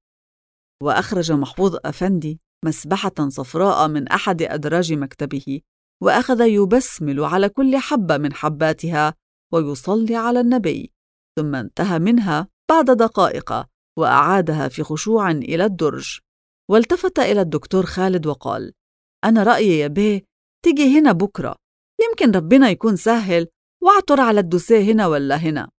وأخرج محفوظ أفندي مسبحة صفراء من أحد أدراج مكتبه، وأخذ يبسمل على كل حبة من حباتها ويصلي على النبي، ثم انتهى منها بعد دقائق وأعادها في خشوع إلى الدرج، والتفت إلى الدكتور خالد وقال: أنا رأيي يا بيه تيجي هنا بكرة، يمكن ربنا يكون سهل واعثر على الدوسيه هنا ولا هنا.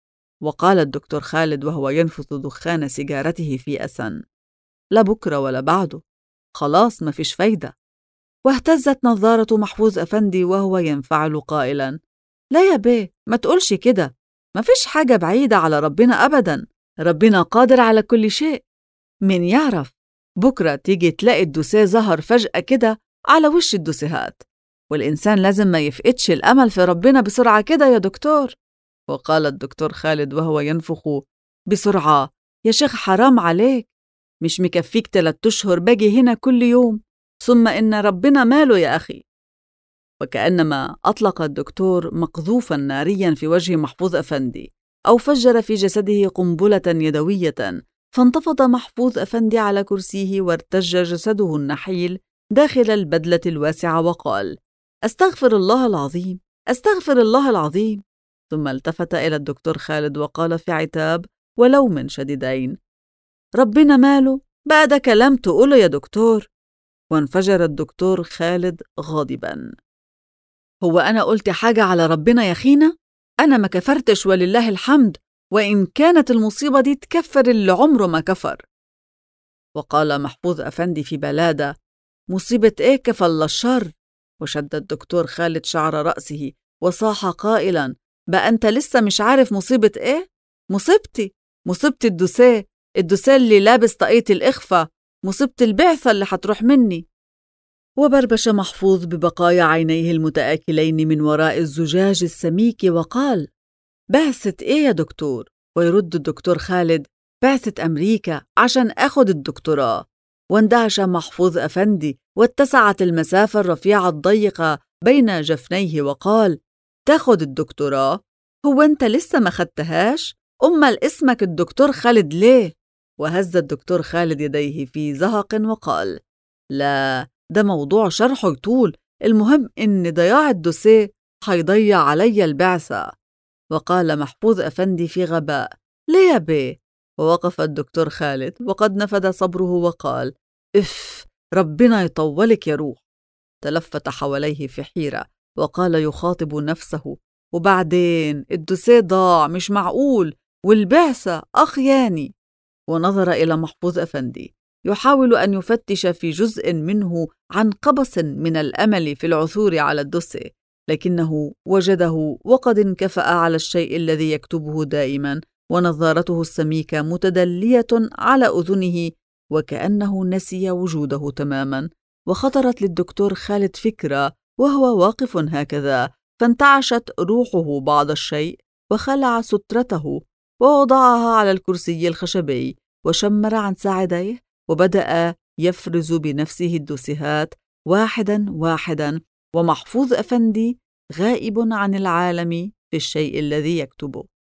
وقال الدكتور خالد وهو ينفث دخان سيجارته في أسن: لا بكرة ولا بعده، خلاص ما فيش فايدة. واهتزت نظارة محفوظ أفندي وهو ينفعل قائلاً: لا يا بيه، ما تقولش كده، ما فيش حاجة بعيدة على ربنا أبداً، ربنا قادر على كل شيء. من يعرف بكرة تيجي تلاقي الدوسيه ظهر فجأة كده على وش الدوسيهات، والإنسان لازم ما يفقدش الأمل في ربنا بسرعة كده يا دكتور. وقال الدكتور خالد وهو ينفخ: بسرعة يا شيخ، حرام عليك، مش مكفيك 3 أشهر باجي هنا كل يوم، ثم إن ربنا ماله يا أخي. وكأنما أطلق الدكتور مقذوفا ناريا في وجه محفوظ أفندي، أو فجر في جسده قنبلة يدوية، فانتفض محفوظ أفندي على كرسيه وارتج جسده النحيل داخل البدلة الواسعة وقال: أستغفر الله العظيم، أستغفر الله العظيم. ثم التفت إلى الدكتور خالد وقال في عتاب ولوم شديدين: ربنا ماله بقى ده كلام تقوله يا دكتور؟ وانفجر الدكتور خالد غاضبا: هو أنا قلت حاجة على ربنا يا خينا؟ أنا ما كفرتش ولله الحمد، وإن كانت المصيبة دي تكفر اللي عمره ما كفر. وقال محفوظ أفندي في بلادة: مصيبة إيه كفى الله الشر؟ وشد الدكتور خالد شعر رأسه وصاح قائلا: بقى أنت لسه مش عارف مصيبة إيه؟ مصيبة الدوسيه اللي لابس طاقية الإخفاء، مصيبة البعثة اللي حتروح مني. وبربش محفوظ ببقايا عينيه المتآكلين من وراء الزجاج السميك وقال: بعثة إيه يا دكتور؟ ويرد الدكتور خالد: بعثة أمريكا عشان أخد الدكتوراه. واندهش محفوظ أفندي واتسعت المسافة الرفيعة الضيقة بين جفنيه وقال: تاخد الدكتوراه؟ هو أنت لسه ما خدتهاش؟ أمال اسمك الدكتور خالد ليه؟ وهز الدكتور خالد يديه في زهق وقال: لا، ده موضوع شرحه يطول، المهم إن ضياع الدوسيه هيضيع علي البعثة. وقال محفوظ أفندي في غباء: ليه يا بيه؟ ووقف الدكتور خالد وقد نفد صبره وقال: إف، ربنا يطولك يا روح. تلفت حواليه في حيرة وقال يخاطب نفسه: وبعدين الدوسيه ضاع، مش معقول، والبعثة أخياني. ونظر إلى محفوظ أفندي يحاول أن يفتش في جزء منه عن قبس من الأمل في العثور على الدوسيه، لكنه وجده وقد انكفأ على الشيء الذي يكتبه دائما، ونظارته السميكة متدلية على أذنه وكأنه نسي وجوده تماما. وخطرت للدكتور خالد فكرة وهو واقف هكذا، فانتعشت روحه بعض الشيء وخلع سترته ووضعها على الكرسي الخشبي وشمر عن ساعديه وبدأ يفرز بنفسه الدوسيهات واحدا واحدا، ومحفوظ أفندي غائب عن العالم في الشيء الذي يكتبه.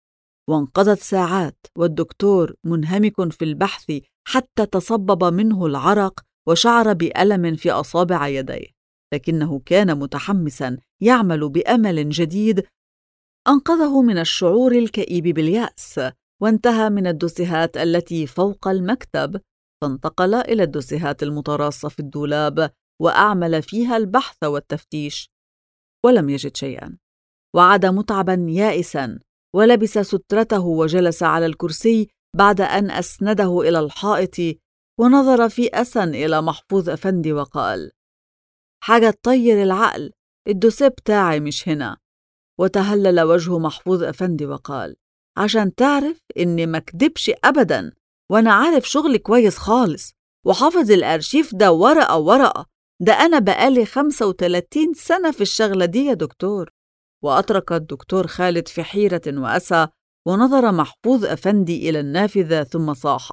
وانقضت ساعات والدكتور منهمك في البحث حتى تصبب منه العرق وشعر بألم في أصابع يديه، لكنه كان متحمساً يعمل بأمل جديد أنقذه من الشعور الكئيب باليأس، وانتهى من الدوسيهات التي فوق المكتب، فانتقل إلى الدوسيهات المتراصة في الدولاب وأعمل فيها البحث والتفتيش، ولم يجد شيئاً، وعاد متعباً يائساً، ولبس سترته وجلس على الكرسي بعد أن أسنده إلى الحائط، ونظر في أسى إلى محفوظ أفندي وقال: حاجة تطير العقل، الدوسيه بتاعي مش هنا. وتهلل وجه محفوظ أفندي وقال: عشان تعرف إني ما كدبش أبداً، وأنا عارف شغلي كويس خالص، وحافظ الأرشيف ده ورقة ورقة، ده أنا بقالي 35 سنة في الشغلة دي يا دكتور. وأترك الدكتور خالد في حيرة وأسى، ونظر محفوظ أفندي إلى النافذة ثم صاح: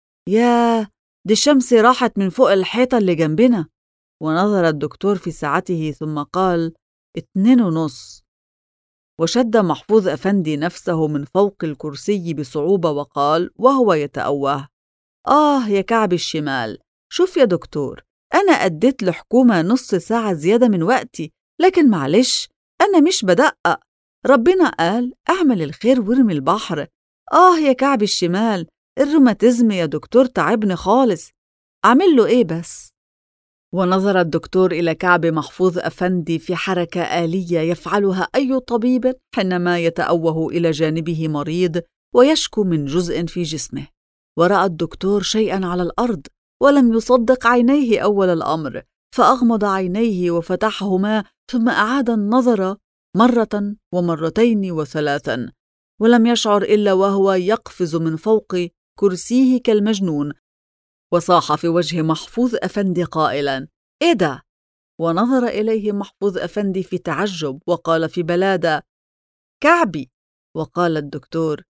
ياه، دي الشمس راحت من فوق الحيطة اللي جنبنا. ونظر الدكتور في ساعته ثم قال: 2:30. وشد محفوظ أفندي نفسه من فوق الكرسي بصعوبة وقال وهو يتأوه: يا كعب الشمال، شوف يا دكتور، أنا أديت الحكومة نص ساعة زيادة من وقتي، لكن معلش أنا مش بدقق، ربنا قال اعمل الخير وارمي البحر. يا كعب الشمال، الروماتيزم يا دكتور تعبني خالص، أعمل له إيه بس؟ ونظر الدكتور إلى كعب محفوظ أفندي في حركة آلية يفعلها أي طبيب حينما يتأوه إلى جانبه مريض ويشكو من جزء في جسمه. ورأى الدكتور شيئاً على الأرض ولم يصدق عينيه أول الأمر، فأغمض عينيه وفتحهما، ثم أعاد النظر مرة ومرتين وثلاثاً، ولم يشعر إلا وهو يقفز من فوق كرسيه كالمجنون، وصاح في وجه محفوظ أفندي قائلاً: إيه ده؟ ونظر إليه محفوظ أفندي في تعجب وقال في بلادة: كعبي. وقال الدكتور: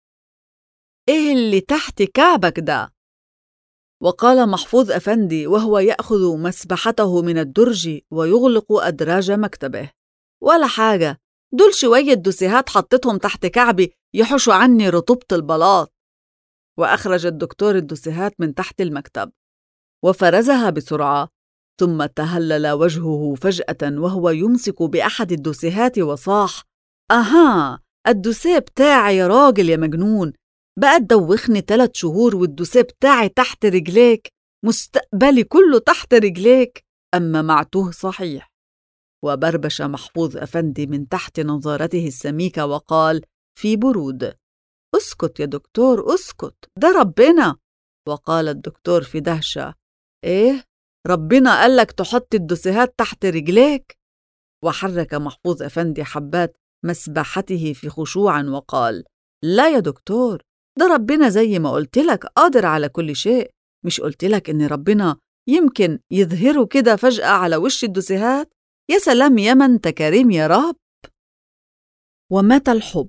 إيه اللي تحت كعبك ده؟ وقال محفوظ أفندي وهو يأخذ مسبحته من الدرج ويغلق أدراج مكتبه: ولا حاجة، دول شوية دوسيهات حطيتهم تحت كعبي يحشوا عني رطوبة البلاط. وأخرج الدكتور الدوسيهات من تحت المكتب وفرزها بسرعة، ثم تهلل وجهه فجأة وهو يمسك بأحد الدوسيهات وصاح: الدوسيه بتاعي يا راجل يا مجنون، بقى تدوخني 3 شهور والدوسيه بتاعي تحت رجليك، مستقبلي كله تحت رجليك، أما معتوه صحيح. وبربش محفوظ أفندي من تحت نظارته السميكة وقال في برود: اسكت يا دكتور، اسكت، ده ربنا. وقال الدكتور في دهشة: إيه؟ ربنا قالك تحط الدوسيهات تحت رجليك؟ وحرك محفوظ أفندي حبات مسبحته في خشوع وقال: لا يا دكتور، ده ربنا زي ما قلتلك قادر على كل شيء، مش قلتلك إن ربنا يمكن يظهره كده فجأة على وش الدوسيهات؟ يا سلام يا من تكريم يا رب. ومات الحب.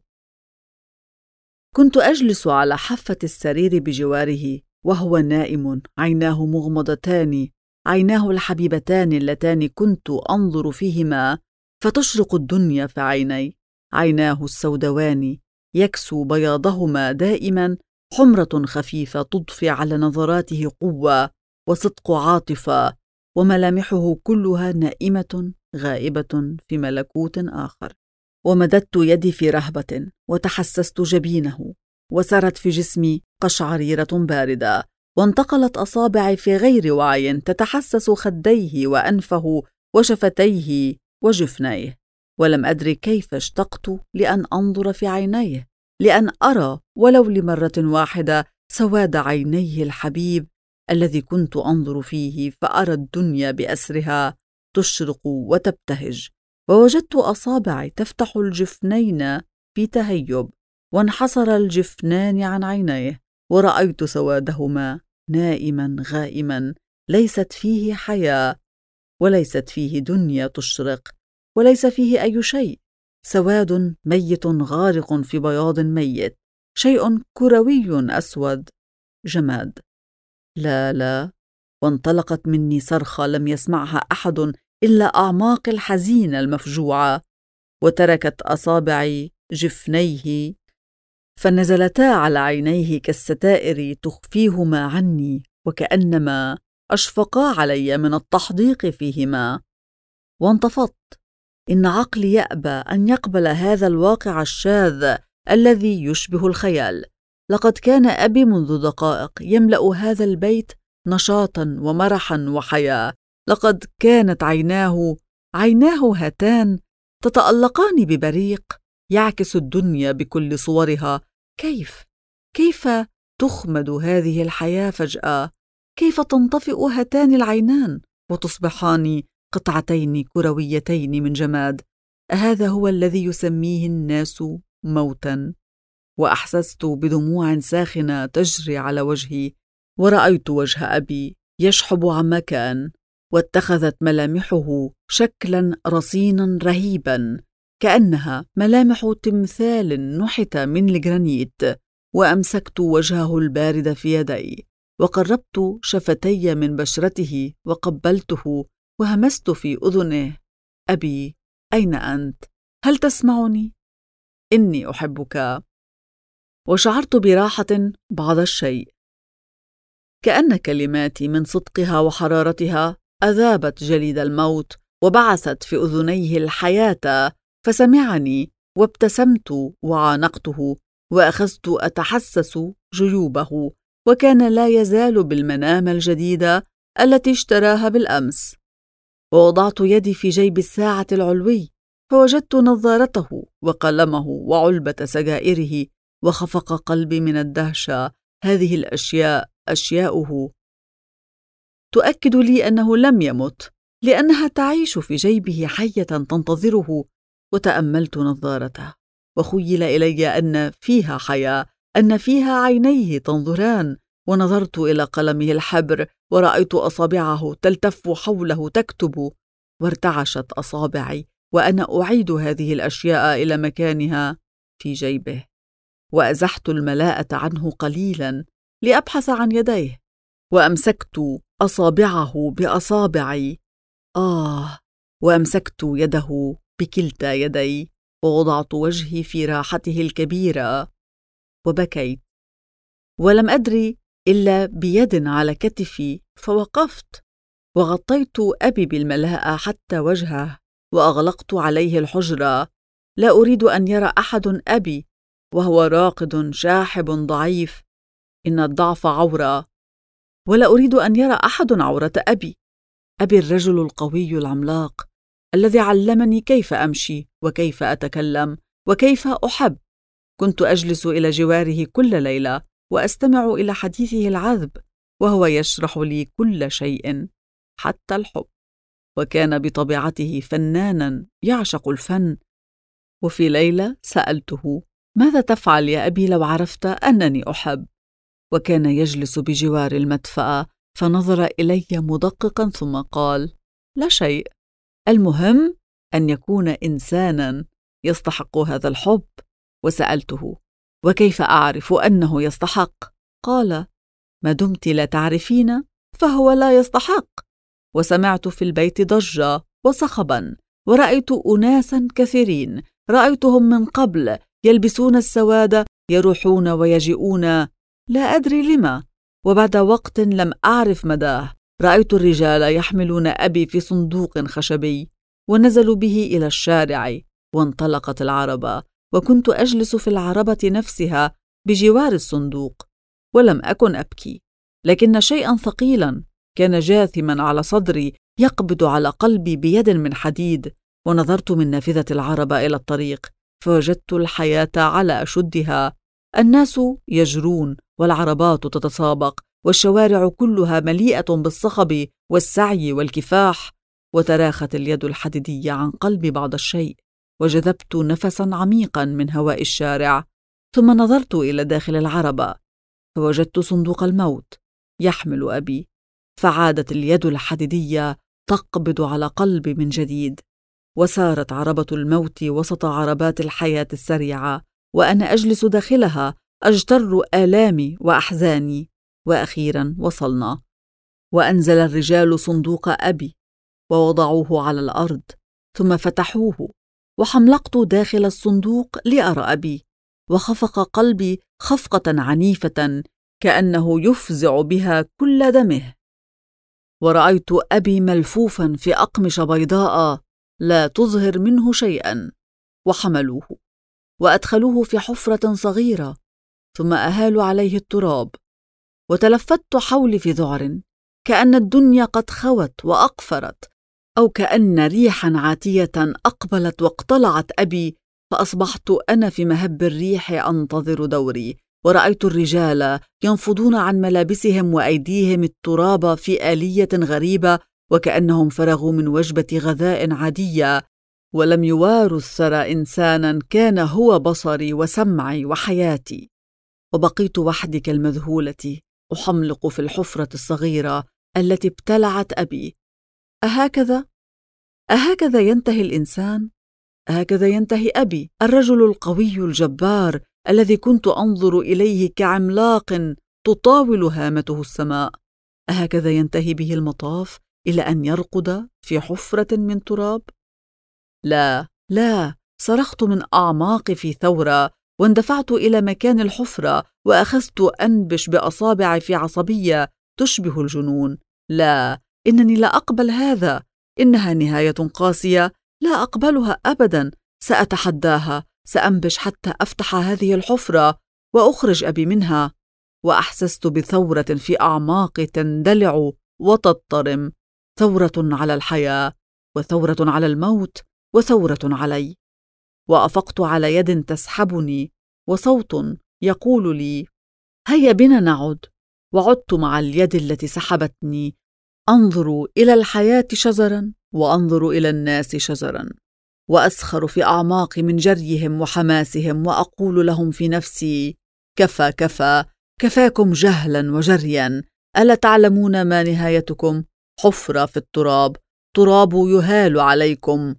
كنت أجلس على حافة السرير بجواره وهو نائم، عيناه مغمضتان، عيناه الحبيبتان اللتان كنت أنظر فيهما فتشرق الدنيا في عيني، عيناه السودوان يكسو بياضهما دائما حمرة خفيفة تضفي على نظراته قوة وصدق عاطفة، وملامحه كلها نائمة غائبة في ملكوت آخر. ومددت يدي في رهبة وتحسست جبينه، وسرت في جسمي قشعريرة باردة، وانتقلت أصابعي في غير وعي تتحسس خديه وأنفه وشفتيه وجفنيه، ولم أدري كيف اشتقت لأن أنظر في عينيه، لأن أرى ولو لمرة واحدة سواد عينيه الحبيب الذي كنت أنظر فيه، فأرى الدنيا بأسرها تشرق وتبتهج. ووجدت أصابعي تفتح الجفنين في تهيب، وانحسر الجفنان عن عينيه، ورأيت سوادهما نائما غائما، ليست فيه حياة، وليست فيه دنيا تشرق، وليس فيه أي شيء، سواد ميت غارق في بياض ميت، شيء كروي أسود، جماد. لا لا، وانطلقت مني صرخة لم يسمعها أحد إلا أعماق الحزين المفجوعة، وتركت أصابعي جفنيه فنزلتا على عينيه كالستائر تخفيهما عني، وكأنما أشفقا علي من التحديق فيهما. وانتفضت. إن عقلي يأبى أن يقبل هذا الواقع الشاذ الذي يشبه الخيال. لقد كان أبي منذ دقائق يملأ هذا البيت نشاطاً ومرحاً وحياة. لقد كانت عيناه هاتان تتألقان ببريق يعكس الدنيا بكل صورها. كيف تخمد هذه الحياة فجأة؟ كيف تنطفئ هاتان العينان وتصبحان قطعتين كرويتين من جماد؟ أهذا هو الذي يسميه الناس موتاً؟ وأحسست بدموع ساخنة تجري على وجهي، ورأيت وجه أبي يشحب عما كان، واتخذت ملامحه شكلاً رصيناً رهيباً، كأنها ملامح تمثال نحت من الجرانيت. وأمسكت وجهه البارد في يدي، وقربت شفتي من بشرته وقبلته، وهمست في أذنه: أبي، أين أنت؟ هل تسمعني؟ إني أحبك. وشعرت براحة بعض الشيء، كأن كلماتي من صدقها وحرارتها أذابت جليد الموت وبعثت في أذنيه الحياة. فسمعني، وابتسمت وعانقته، وأخذت أتحسس جيوبه، وكان لا يزال بالمنامة الجديدة التي اشتراها بالأمس. ووضعت يدي في جيب الساعة العلوي، فوجدت نظارته وقلمه وعلبة سجائره، وخفق قلبي من الدهشة. هذه الأشياء أشياؤه تؤكد لي أنه لم يمت، لأنها تعيش في جيبه حية تنتظره. وتأملت نظارته، وخيل إلي أن فيها حياة، أن فيها عينيه تنظران. ونظرت إلى قلمه الحبر، ورأيت أصابعه تلتف حوله تكتب. وارتعشت أصابعي وأنا أعيد هذه الأشياء إلى مكانها في جيبه. وأزحت الملاءة عنه قليلاً لأبحث عن يديه، وأمسكت أصابعه بأصابعي. وأمسكت يده بكلتا يدي، ووضعت وجهي في راحته الكبيرة، وبكيت. ولم أدري إلا بيد على كتفي، فوقفت وغطيت أبي بالملاءة حتى وجهه، وأغلقت عليه الحجرة. لا أريد أن يرى أحد أبي وهو راقد شاحب ضعيف، إن الضعف عورة، ولا أريد أن يرى أحد عورة أبي الرجل القوي العملاق الذي علمني كيف أمشي وكيف أتكلم وكيف أحب. كنت أجلس إلى جواره كل ليلة وأستمع إلى حديثه العذب، وهو يشرح لي كل شيء حتى الحب. وكان بطبيعته فناناً يعشق الفن. وفي ليلة سألته: ماذا تفعل يا أبي لو عرفت أنني أحب؟ وكان يجلس بجوار المدفأة، فنظر إلي مدققاً ثم قال: لا شيء، المهم أن يكون إنساناً يستحق هذا الحب. وسألته: وكيف أعرف أنه يستحق؟ قال: ما دمت لا تعرفين فهو لا يستحق. وسمعت في البيت ضجة وصخباً، ورأيت أناساً كثيرين رأيتهم من قبل يلبسون السواد، يروحون ويجيئون لا أدري لما. وبعد وقت لم أعرف مداه رأيت الرجال يحملون أبي في صندوق خشبي، ونزلوا به إلى الشارع، وانطلقت العربة، وكنت أجلس في العربة نفسها بجوار الصندوق. ولم أكن أبكي، لكن شيئاً ثقيلاً كان جاثماً على صدري يقبض على قلبي بيد من حديد. ونظرت من نافذة العربة إلى الطريق، فوجدت الحياة على أشدها. الناس يجرون، والعربات تتسابق، والشوارع كلها مليئة بالصخب والسعي والكفاح. وتراخت اليد الحديدية عن قلبي بعض الشيء، وجذبت نفساً عميقاً من هواء الشارع. ثم نظرت إلى داخل العربة، فوجدت صندوق الموت يحمل أبي. فعادت اليد الحديدية تقبض على قلبي من جديد، وسارت عربة الموت وسط عربات الحياة السريعة، وأنا أجلس داخلها أجتر آلامي وأحزاني. وأخيراً وصلنا، وأنزل الرجال صندوق أبي ووضعوه على الأرض، ثم فتحوه، وحملقت داخل الصندوق لأرى أبي. وخفق قلبي خفقة عنيفة كأنه يفزع بها كل دمه. ورأيت أبي ملفوفا في أقمشة بيضاء لا تظهر منه شيئا، وحملوه وأدخلوه في حفرة صغيرة، ثم أهالوا عليه التراب. وتلفت حولي في ذعر، كأن الدنيا قد خوت وأقفرت، أو كأن ريحا عاتية أقبلت واقتلعت أبي، فأصبحت أنا في مهب الريح أنتظر دوري. ورأيت الرجال ينفضون عن ملابسهم وأيديهم التراب في آلية غريبة، وكأنهم فرغوا من وجبة غذاء عادية، ولم يواروا الثرى إنسانا كان هو بصري وسمعي وحياتي. وبقيت وحدي كالمذهولة أحملق في الحفرة الصغيرة التي ابتلعت أبي. أهكذا ينتهي الإنسان؟ هكذا ينتهي أبي، الرجل القوي الجبار الذي كنت أنظر إليه كعملاق تطاول هامته السماء. أهكذا ينتهي به المطاف إلى أن يرقد في حفرة من تراب؟ لا لا، صرخت من أعماقي في ثورة، واندفعت إلى مكان الحفرة، وأخذت أنبش بأصابعي في عصبية تشبه الجنون. لا، إنني لا أقبل هذا، إنها نهاية قاسية لا أقبلها أبداً. سأتحداها، سأنبش حتى أفتح هذه الحفرة وأخرج أبي منها. وأحسست بثورة في أعماقي تندلع وتضطرم، ثورة على الحياة، وثورة على الموت، وثورة علي. وأفقت على يد تسحبني، وصوت يقول لي: هيا بنا نعد. وعدت مع اليد التي سحبتني، أنظر إلى الحياة شزراً، وأنظر إلى الناس شزراً، وأسخر في أعماقي من جريهم وحماسهم، وأقول لهم في نفسي: كفى كفى، كفاكم جهلاً وجرياً. ألا تعلمون ما نهايتكم؟ حفرة في التراب، تراب يهال عليكم،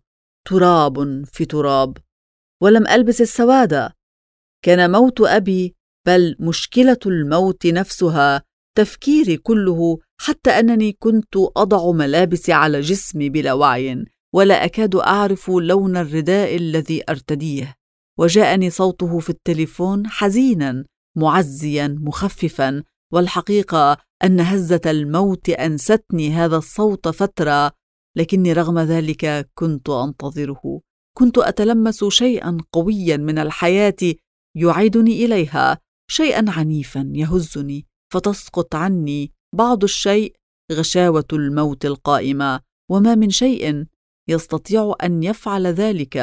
تراب في تراب. ولم ألبس السواد. كان موت أبي، بل مشكلة الموت نفسها، تفكيري كله، حتى أنني كنت أضع ملابسي على جسمي بلا وعي، ولا أكاد أعرف لون الرداء الذي أرتديه. وجاءني صوته في التليفون حزيناً معزياً مخففاً، والحقيقة أن هزة الموت أنستني هذا الصوت فترة، لكني رغم ذلك كنت أنتظره. كنت أتلمس شيئاً قوياً من الحياة يعيدني إليها، شيئاً عنيفاً يهزني، فتسقط عني بعض الشيء، غشاوة الموت القائمة، وما من شيء يستطيع أن يفعل ذلك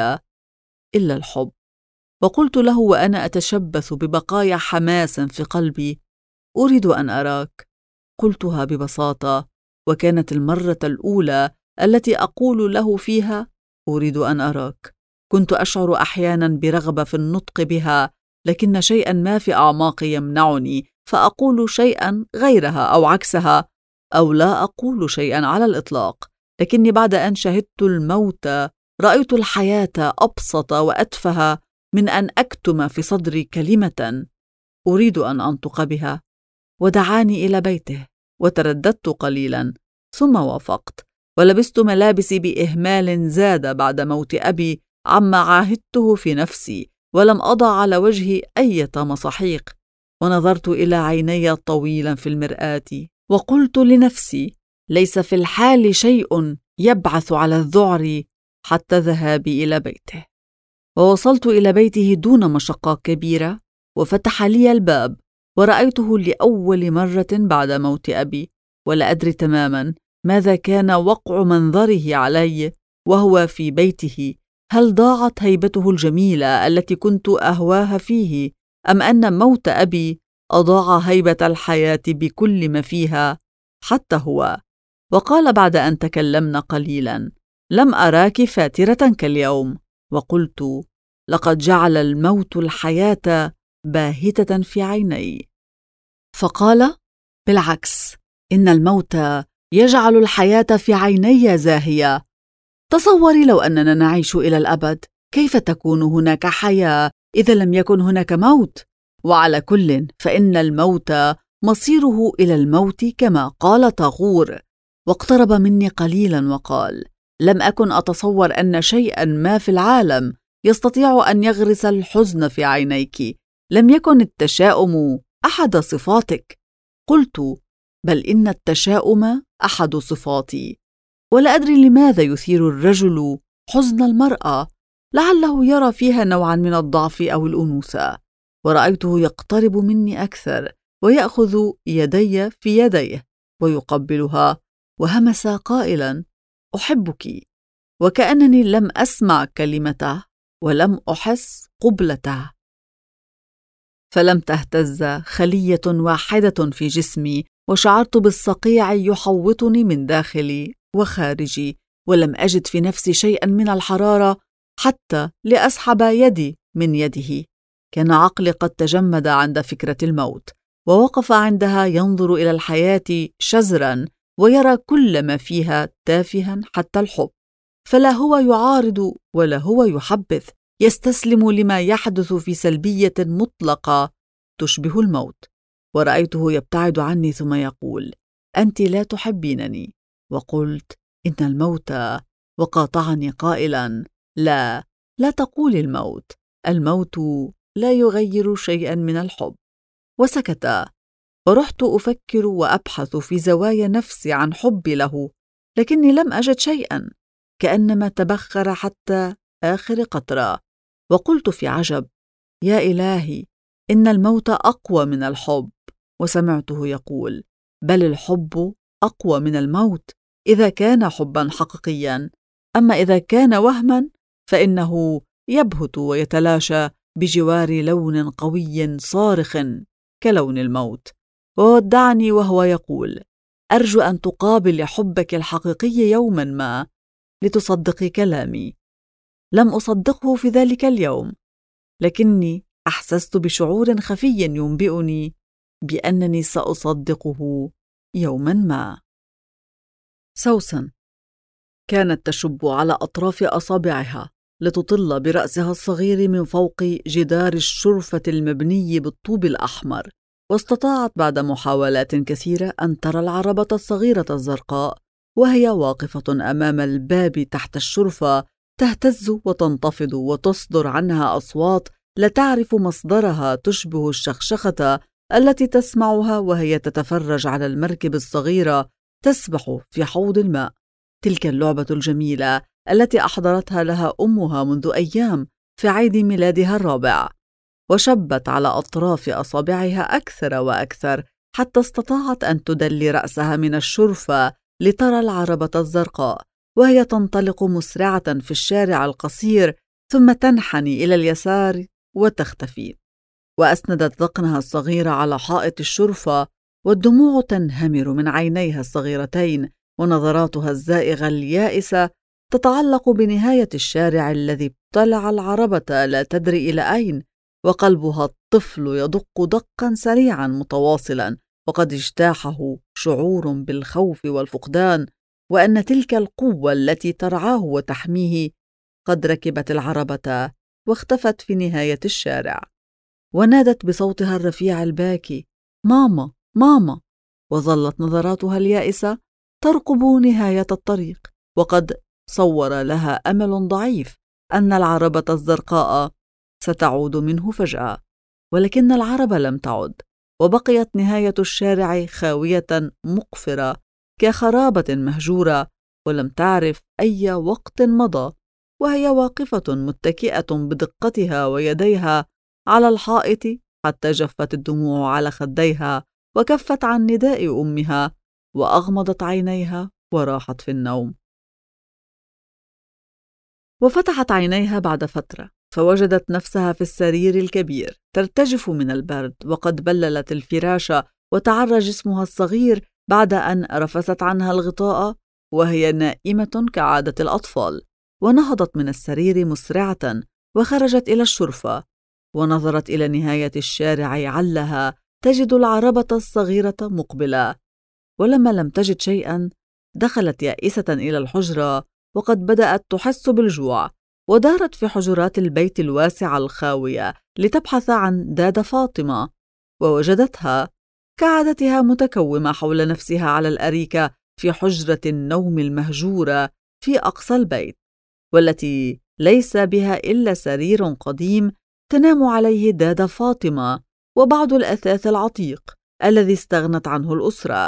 إلا الحب. وقلت له وأنا أتشبث ببقايا حماس في قلبي: أريد أن أراك. قلتها ببساطة، وكانت المرة الأولى التي أقول له فيها: أريد أن أراك. كنت أشعر أحيانا برغبة في النطق بها، لكن شيئا ما في أعماقي يمنعني، فأقول شيئا غيرها أو عكسها، أو لا أقول شيئا على الإطلاق. لكني بعد أن شهدت الموت رأيت الحياة أبسط وأتفه من أن أكتم في صدري كلمة أريد أن أنطق بها. ودعاني إلى بيته، وترددت قليلا، ثم وافقت، ولبست ملابسي بإهمال زاد بعد موت أبي عما عاهدته في نفسي، ولم أضع على وجهي أي مصاحيق. ونظرت إلى عيني طويلا في المرآة، وقلت لنفسي: ليس في الحال شيء يبعث على الذعر حتى ذهابي إلى بيته. ووصلت إلى بيته دون مشقة كبيرة، وفتح لي الباب، ورأيته لأول مرة بعد موت أبي، ولا أدري تماما ماذا كان وقع منظره علي وهو في بيته. هل ضاعت هيبته الجميلة التي كنت أهواها فيه، أم أن موت أبي أضاع هيبة الحياة بكل ما فيها، حتى هو؟ وقال بعد أن تكلمنا قليلا: لم أراك فاترة كاليوم. وقلت: لقد جعل الموت الحياة باهتة في عيني. فقال: بالعكس، إن الموت يجعل الحياة في عيني زاهية. تصوري لو أننا نعيش إلى الأبد، كيف تكون هناك حياة إذا لم يكن هناك موت؟ وعلى كل، فإن الموت مصيره إلى الموت كما قال طاغور. واقترب مني قليلا وقال: لم أكن أتصور أن شيئا ما في العالم يستطيع أن يغرس الحزن في عينيك، لم يكن التشاؤم أحد صفاتك. قلت: بل إن التشاؤم أحد صفاتي، ولا أدري لماذا يثير الرجل حزن المرأة، لعله يرى فيها نوعا من الضعف أو الأنوثة. ورأيته يقترب مني أكثر ويأخذ يدي في يديه ويقبلها، وهمس قائلا: أحبك، وكأنني لم أسمع كلمته ولم أحس قبلته. فلم تهتز خلية واحدة في جسمي، وشعرت بالصقيع يحوطني من داخلي وخارجي، ولم أجد في نفسي شيئا من الحرارة حتى لأسحب يدي من يده. كان عقلي قد تجمد عند فكرة الموت، ووقف عندها ينظر إلى الحياة شزرا، ويرى كل ما فيها تافها حتى الحب. فلا هو يعارض ولا هو يحبذ، يستسلم لما يحدث في سلبية مطلقة تشبه الموت. ورأيته يبتعد عني ثم يقول: أنت لا تحبينني. وقلت: إن الموت. وقاطعني قائلا: لا، لا تقول الموت، الموت لا يغير شيئا من الحب. وسكت. ورحت أفكر وأبحث في زوايا نفسي عن حبي له، لكني لم أجد شيئا، كأنما تبخر حتى آخر قطرة. وقلت في عجب: يا إلهي، إن الموت أقوى من الحب. وسمعته يقول: بل الحب أقوى من الموت إذا كان حبا حقيقيا، أما إذا كان وهما فإنه يبهت ويتلاشى بجوار لون قوي صارخ كلون الموت. وودعني وهو يقول: أرجو أن تقابل حبك الحقيقي يوما ما لتصدقي كلامي. لم أصدقه في ذلك اليوم، لكني أحسست بشعور خفي ينبئني بأنني سأصدقه يوما ما. سوسن كانت تشب على أطراف أصابعها لتطل برأسها الصغير من فوق جدار الشرفة المبني بالطوب الأحمر، واستطاعت بعد محاولات كثيرة أن ترى العربة الصغيرة الزرقاء وهي واقفة أمام الباب تحت الشرفة، تهتز وتنتفض وتصدر عنها أصوات لا تعرف مصدرها، تشبه الشخشخة التي تسمعها وهي تتفرج على المركب الصغيرة تسبح في حوض الماء. تلك اللعبة الجميلة التي أحضرتها لها أمها منذ أيام في عيد ميلادها الرابع، وشبت على أطراف أصابعها أكثر وأكثر حتى استطاعت أن تدلي رأسها من الشرفة لترى العربة الزرقاء وهي تنطلق مسرعة في الشارع القصير، ثم تنحني إلى اليسار وتختفي. وأسندت ذقنها الصغيرة على حائط الشرفة، والدموع تنهمر من عينيها الصغيرتين، ونظراتها الزائغة اليائسة تتعلق بنهاية الشارع الذي ابتلع العربة لا تدري إلى أين، وقلبها الطفل يدق دقا سريعا متواصلا، وقد اجتاحه شعور بالخوف والفقدان، وأن تلك القوة التي ترعاه وتحميه قد ركبت العربة واختفت في نهاية الشارع. ونادت بصوتها الرفيع الباكي: ماما، ماما. وظلت نظراتها اليائسة ترقب نهاية الطريق، وقد صور لها أمل ضعيف أن العربة الزرقاء ستعود منه فجأة، ولكن العربة لم تعد، وبقيت نهاية الشارع خاوية مقفرة كخرابة مهجورة، ولم تعرف أي وقت مضى، وهي واقفة متكئة بدقتها ويديها على الحائط حتى جفت الدموع على خديها، وكفت عن نداء أمها، وأغمضت عينيها وراحت في النوم. وفتحت عينيها بعد فترة، فوجدت نفسها في السرير الكبير ترتجف من البرد، وقد بللت الفراش وتعرى جسمها الصغير بعد أن رفست عنها الغطاء، وهي نائمة كعادة الأطفال. ونهضت من السرير مسرعة وخرجت إلى الشرفة، ونظرت إلى نهاية الشارع علها تجد العربة الصغيرة مقبلة. ولما لم تجد شيئا دخلت يائسة إلى الحجرة، وقد بدأت تحس بالجوع، ودارت في حجرات البيت الواسعة الخاوية لتبحث عن داد فاطمة، ووجدتها كعادتها متكومة حول نفسها على الأريكة في حجرة النوم المهجورة في أقصى البيت، والتي ليس بها إلا سرير قديم تنام عليه دادا فاطمة وبعض الأثاث العتيق الذي استغنت عنه الأسرة.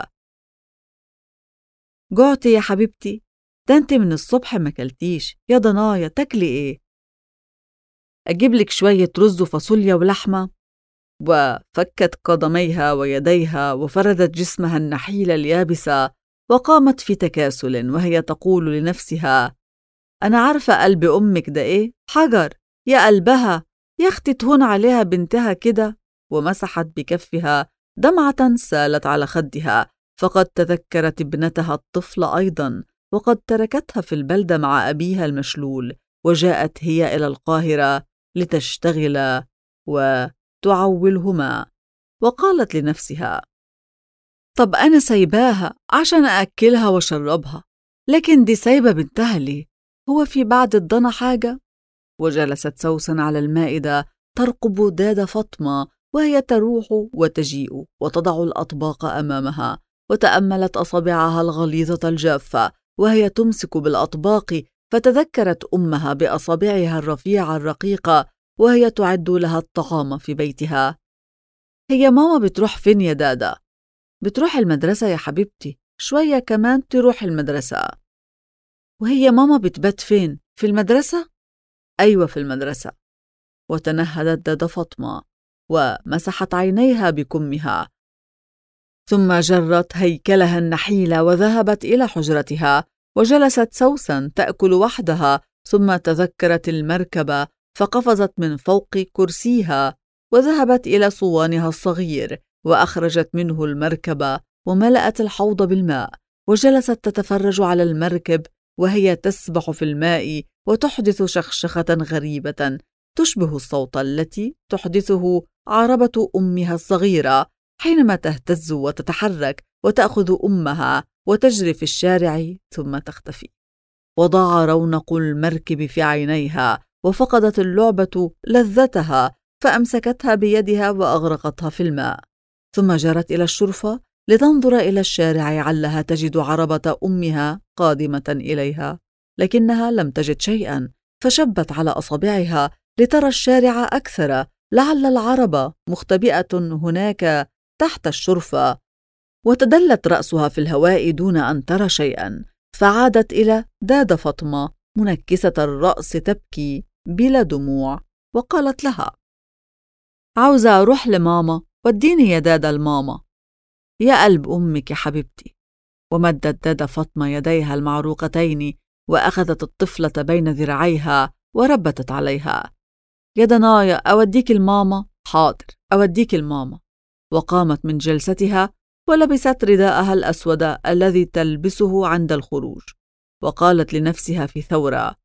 جعتي يا حبيبتي؟ ده انت من الصبح ما كلتيش يا ضنايا، تاكلي ايه؟ أجيب لك شوية رز وفاصوليا ولحمة؟ وفكت قدميها ويديها وفردت جسمها النحيل اليابسة وقامت في تكاسل وهي تقول لنفسها: أنا عارفة قلب أمك ده إيه؟ حجر يا قلبها، يا أختي تهون عليها بنتها كده. ومسحت بكفها دمعة سالت على خدها، فقد تذكرت ابنتها الطفلة أيضا، وقد تركتها في البلدة مع أبيها المشلول، وجاءت هي إلى القاهرة لتشتغل وتعولهما. وقالت لنفسها: طب أنا سايباها عشان أأكلها وشربها، لكن دي سايبة بنتها ليه؟ هو في بعد الضنا حاجة؟ وجلست سوسن على المائدة ترقب دادا فاطمة وهي تروح وتجيء وتضع الأطباق أمامها، وتأملت أصابعها الغليظة الجافة وهي تمسك بالأطباق، فتذكرت أمها بأصابعها الرفيعة الرقيقة وهي تعد لها الطعام في بيتها. هي ماما بتروح فين يا دادا؟ بتروح المدرسة يا حبيبتي، شوية كمان تروح المدرسة. وهي ماما بتبات فين؟ في المدرسة؟ أيوة في المدرسة. وتنهدت دادا فاطمة ومسحت عينيها بكمها، ثم جرت هيكلها النحيل وذهبت إلى حجرتها. وجلست سوسن تأكل وحدها، ثم تذكرت المركبة فقفزت من فوق كرسيها وذهبت إلى صوانها الصغير وأخرجت منه المركبة وملأت الحوض بالماء، وجلست تتفرج على المركب وهي تسبح في الماء وتحدث شخشخة غريبة تشبه الصوت التي تحدثه عربة أمها الصغيرة حينما تهتز وتتحرك وتأخذ أمها وتجري في الشارع ثم تختفي. وضاع رونق المركب في عينيها، وفقدت اللعبة لذتها، فأمسكتها بيدها وأغرقتها في الماء، ثم جرت إلى الشرفة لتنظر إلى الشارع علها تجد عربة أمها قادمة إليها، لكنها لم تجد شيئا، فشبت على أصابعها لترى الشارع أكثر، لعل العربة مختبئة هناك تحت الشرفة، وتدلت رأسها في الهواء دون أن ترى شيئا، فعادت إلى دادا فاطمة منكسة الرأس تبكي بلا دموع، وقالت لها: عاوزة أروح لماما، وديني يا دادا الماما. يا قلب أمك يا حبيبتي. ومدت دادا فاطمة يديها المعروقتين وأخذت الطفلة بين ذراعيها وربتت عليها. يا دنايا أوديك الماما؟ حاضر أوديك الماما. وقامت من جلستها ولبست رداءها الأسود الذي تلبسه عند الخروج، وقالت لنفسها في ثورة: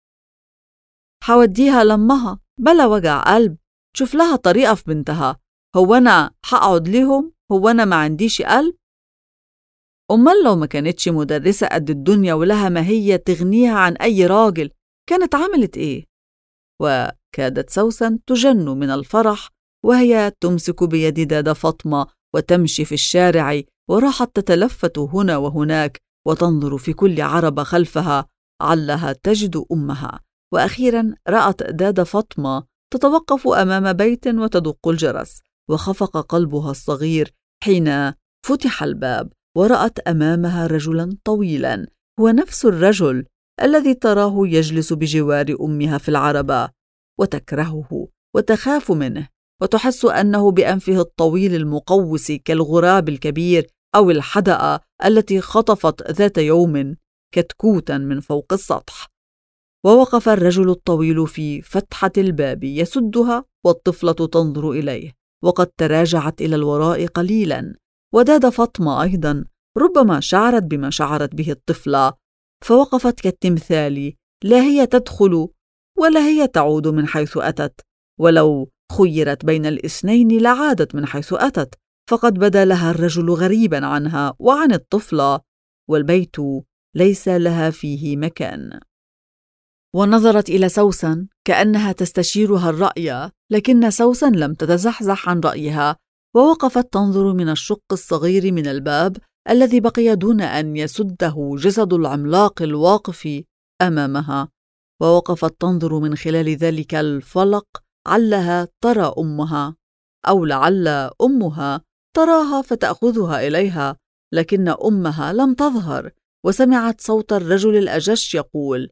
حوديها لمها بلا وجع قلب، شوف لها طريقة في بنتها. هو أنا حقعد لهم؟ هو أنا ما عنديش قلب؟ أمال لو ما كانتش مدرسة قد الدنيا ولها ما هي تغنيها عن أي راجل كانت عملت إيه؟ وكادت سوسن تجن من الفرح وهي تمسك بيد دادا فاطمة وتمشي في الشارع، وراحت تتلفت هنا وهناك وتنظر في كل عربة خلفها علها تجد أمها. وأخيرا رأت دادا فاطمة تتوقف أمام بيت وتدق الجرس، وخفق قلبها الصغير حين فتح الباب ورأت أمامها رجلا طويلا، هو نفس الرجل الذي تراه يجلس بجوار أمها في العربة، وتكرهه وتخاف منه، وتحس أنه بأنفه الطويل المقوس كالغراب الكبير أو الحدقة التي خطفت ذات يوم كتكوتا من فوق السطح. ووقف الرجل الطويل في فتحة الباب يسدها، والطفلة تنظر إليه، وقد تراجعت إلى الوراء قليلا، ودادا فاطمة أيضا ربما شعرت بما شعرت به الطفلة، فوقفت كالتمثال، لا هي تدخل ولا هي تعود من حيث أتت، ولو خيرت بين الاثنين لعادت من حيث أتت، فقد بدا لها الرجل غريبا عنها وعن الطفلة، والبيت ليس لها فيه مكان. ونظرت إلى سوسن كأنها تستشيرها الرأي، لكن سوسن لم تتزحزح عن رأيها، ووقفت تنظر من الشق الصغير من الباب الذي بقي دون أن يسده جسد العملاق الواقف أمامها، ووقفت تنظر من خلال ذلك الفلق علها ترى أمها، أو لعل أمها تراها فتأخذها إليها، لكن أمها لم تظهر، وسمعت صوت الرجل الأجش يقول: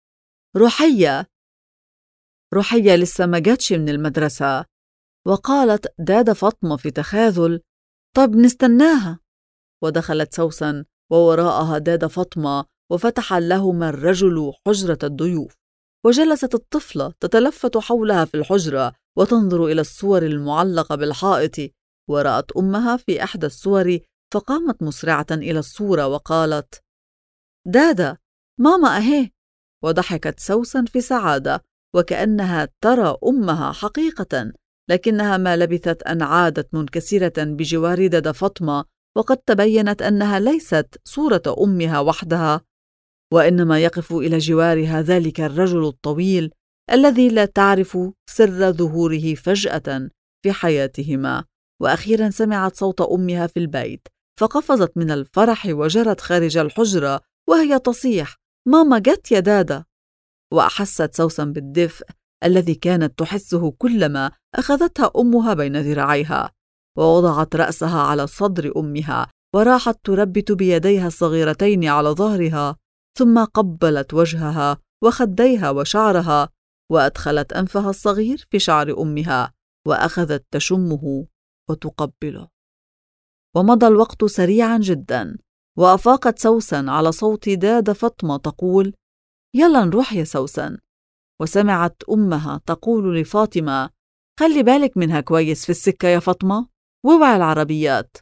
رحية. رحية لسه ما جاتش من المدرسة. وقالت داد فاطمة في تخاذل: طب نستناها. ودخلت سوسن ووراءها داد فاطمة، وفتح لهما الرجل حجرة الضيوف، وجلست الطفلة تتلفت حولها في الحجرة وتنظر إلى الصور المعلقة بالحائط، ورأت أمها في إحدى الصور، فقامت مسرعة إلى الصورة وقالت: دادا، ماما أهي. وضحكت سوسن في سعادة وكأنها ترى أمها حقيقة، لكنها ما لبثت أن عادت منكسرة بجوار دادا فاطمة، وقد تبينت أنها ليست صورة أمها وحدها، وإنما يقف إلى جوارها ذلك الرجل الطويل الذي لا تعرف سر ظهوره فجأة في حياتهما. وأخيرا سمعت صوت أمها في البيت، فقفزت من الفرح وجرت خارج الحجرة وهي تصيح: ماما جت يا دادا. وأحست سوسن بالدفء الذي كانت تحسه كلما أخذتها أمها بين ذراعيها، ووضعت رأسها على صدر أمها وراحت تربت بيديها الصغيرتين على ظهرها، ثم قبلت وجهها وخديها وشعرها، وأدخلت أنفها الصغير في شعر أمها وأخذت تشمه وتقبله. ومضى الوقت سريعا جدا، وأفاقت سوسن على صوت داد فاطمة تقول: يلا نروح يا سوسن. وسمعت أمها تقول لفاطمة: خلي بالك منها كويس في السكة يا فاطمة، واوعي العربيات.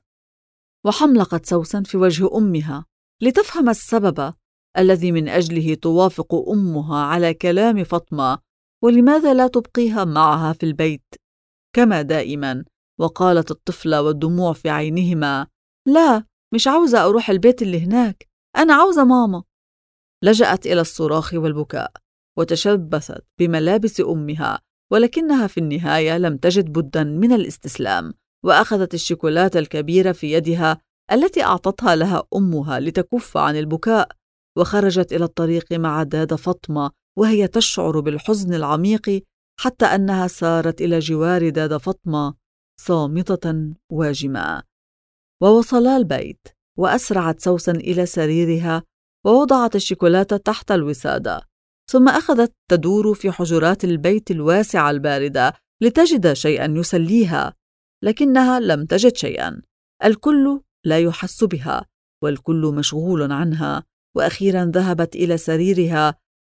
وحملقت سوسن في وجه أمها لتفهم السبب الذي من أجله توافق أمها على كلام فاطمة، ولماذا لا تبقيها معها في البيت كما دائما. وقالت الطفلة والدموع في عينهما: لا، مش عاوزة أروح البيت اللي هناك، أنا عاوزة ماما. لجأت إلى الصراخ والبكاء وتشبثت بملابس أمها، ولكنها في النهاية لم تجد بدا من الاستسلام، وأخذت الشوكولاتة الكبيرة في يدها التي أعطتها لها أمها لتكف عن البكاء، وخرجت إلى الطريق مع داد فاطمة وهي تشعر بالحزن العميق، حتى أنها سارت إلى جوار داد فاطمة صامتة واجمة. ووصلا البيت، وأسرعت سوسن إلى سريرها ووضعت الشوكولاتة تحت الوسادة، ثم أخذت تدور في حجرات البيت الواسعة الباردة لتجد شيئا يسليها، لكنها لم تجد شيئا. الكل لا يحس بها، والكل مشغول عنها. وأخيرا ذهبت إلى سريرها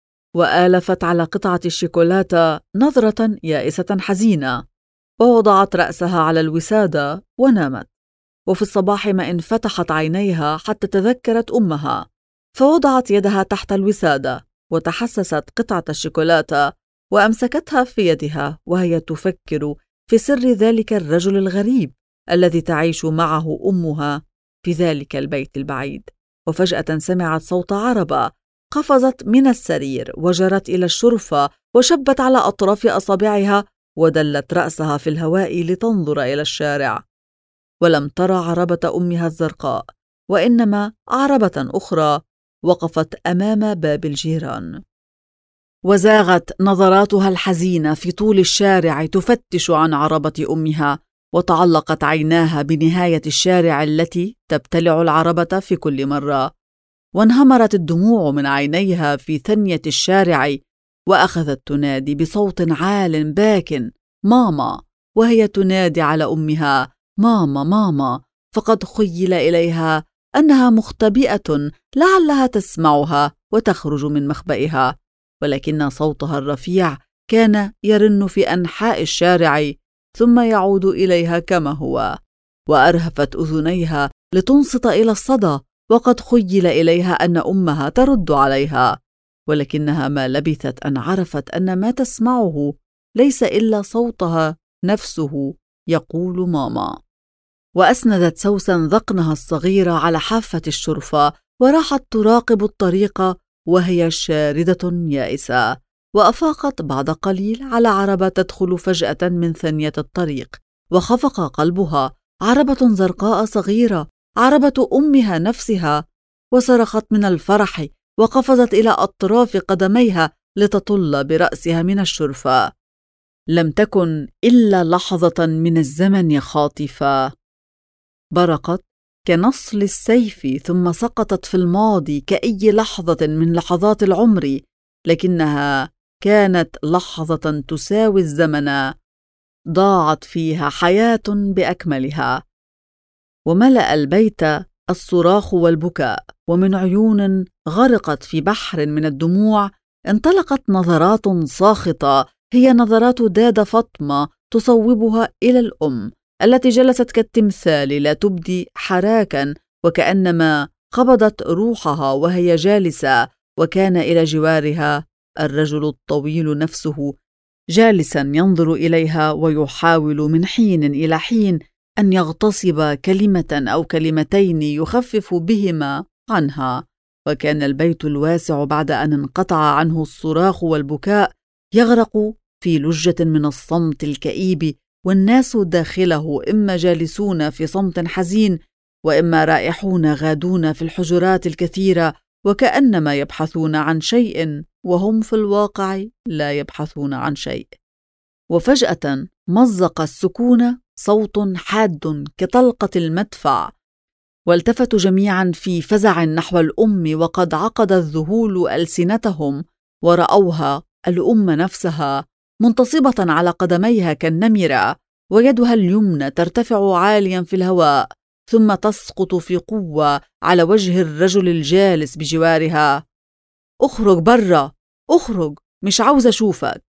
وآلفت على قطعة الشوكولاتة نظرة يائسة حزينة، ووضعت رأسها على الوسادة ونامت. وفي الصباح ما انفتحت عينيها حتى تذكرت أمها، فوضعت يدها تحت الوسادة وتحسست قطعة الشوكولاتة وأمسكتها في يدها وهي تفكر في سر ذلك الرجل الغريب الذي تعيش معه أمها في ذلك البيت البعيد. وفجأة سمعت صوت عربة، قفزت من السرير وجرت إلى الشرفة وشبت على أطراف أصابعها ودلت رأسها في الهواء لتنظر إلى الشارع، ولم ترى عربة أمها الزرقاء، وإنما عربة أخرى وقفت أمام باب الجيران. وزاغت نظراتها الحزينة في طول الشارع تفتش عن عربة أمها، وتعلقت عيناها بنهاية الشارع التي تبتلع العربة في كل مرة، وانهمرت الدموع من عينيها في ثنية الشارع، وأخذت تنادي بصوت عال باكٍ: ماما، وهي تنادي على أمها: ماما ماما، فقد خيل إليها أنها مختبئة لعلها تسمعها وتخرج من مخبئها، ولكن صوتها الرفيع كان يرن في أنحاء الشارع ثم يعود إليها كما هو. وأرهفت أذنيها لتنصت إلى الصدى، وقد خيل إليها أن أمها ترد عليها، ولكنها ما لبثت أن عرفت أن ما تسمعه ليس إلا صوتها نفسه يقول ماما. وأسندت سوسن ذقنها الصغيرة على حافة الشرفة وراحت تراقب الطريق وهي شاردة يائسة، وأفاقت بعد قليل على عربة تدخل فجأة من ثنية الطريق، وخفق قلبها. عربة زرقاء صغيرة، عربة أمها نفسها، وصرخت من الفرح وقفزت إلى أطراف قدميها لتطل برأسها من الشرفة. لم تكن إلا لحظة من الزمن خاطفة، برقت كنصل السيف ثم سقطت في الماضي كأي لحظة من لحظات العمر، لكنها كانت لحظة تساوي الزمن، ضاعت فيها حياة بأكملها. وملأ البيت الصراخ والبكاء، ومن عيون غرقت في بحر من الدموع انطلقت نظرات ساخطة، هي نظرات داد فاطمة تصوبها إلى الأم التي جلست كالتمثال لا تبدي حراكا، وكأنما قبضت روحها وهي جالسة، وكان إلى جوارها الرجل الطويل نفسه جالسا ينظر إليها ويحاول من حين إلى حين أن يغتصب كلمة أو كلمتين يخفف بهما عنها. وكان البيت الواسع بعد أن انقطع عنه الصراخ والبكاء يغرق في لجة من الصمت الكئيب، والناس داخله إما جالسون في صمت حزين، وإما رائحون غادون في الحجرات الكثيرة، وكأنما يبحثون عن شيء وهم في الواقع لا يبحثون عن شيء. وفجأة مزق السكون صوت حاد كطلقة المدفع، والتفتوا جميعا في فزع نحو الأم، وقد عقد الذهول ألسنتهم ورأوها الأم نفسها منتصبة على قدميها كالنمرة، ويدها اليمنى ترتفع عاليا في الهواء ثم تسقط في قوة على وجه الرجل الجالس بجوارها. اخرج برا، اخرج، مش عاوز أشوفك.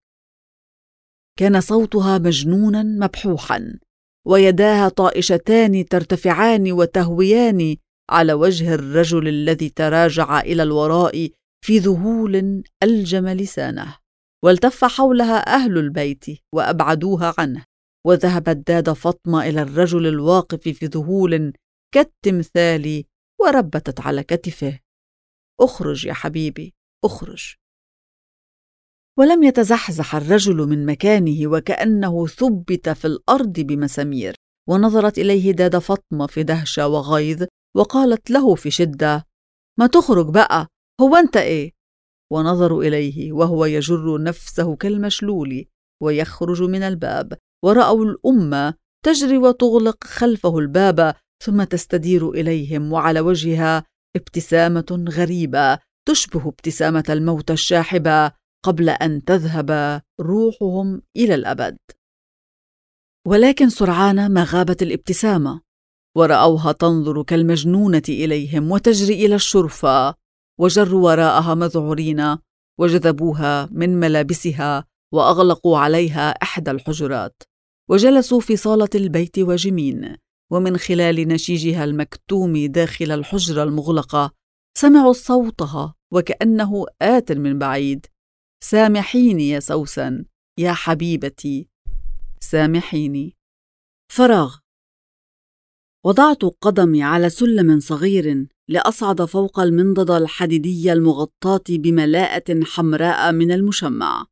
كان صوتها مجنونا مبحوحا، ويداها طائشتان ترتفعان وتهويان على وجه الرجل الذي تراجع إلى الوراء في ذهول ألجم لسانه. والتف حولها أهل البيت وأبعدوها عنه، وذهبت داد فاطمة إلى الرجل الواقف في ذهول كالتمثال وربتت على كتفه: اخرج يا حبيبي، اخرج. ولم يتزحزح الرجل من مكانه، وكأنه ثبت في الأرض بمسامير. ونظرت إليه داد فاطمة في دهشة وغيظ، وقالت له في شدة: ما تخرج بقى، هو أنت إيه؟ ونظروا إليه وهو يجر نفسه كالمشلول ويخرج من الباب، ورأوا الأم تجري وتغلق خلفه الباب، ثم تستدير إليهم وعلى وجهها ابتسامة غريبة تشبه ابتسامة الموت الشاحبة قبل أن تذهب روحهم إلى الأبد. ولكن سرعان ما غابت الابتسامة، ورأوها تنظر كالمجنونة إليهم وتجري إلى الشرفة، وجروا وراءها مذعورين وجذبوها من ملابسها وأغلقوا عليها إحدى الحجرات، وجلسوا في صالة البيت واجمين، ومن خلال نشيجها المكتوم داخل الحجرة المغلقة سمعوا صوتها وكأنه آت من بعيد: سامحيني يا سوسن، يا حبيبتي، سامحيني. فراغ. وضعت قدمي على سلم صغير لأصعد فوق المنضدة الحديدية المغطاة بملاءة حمراء من المشمع،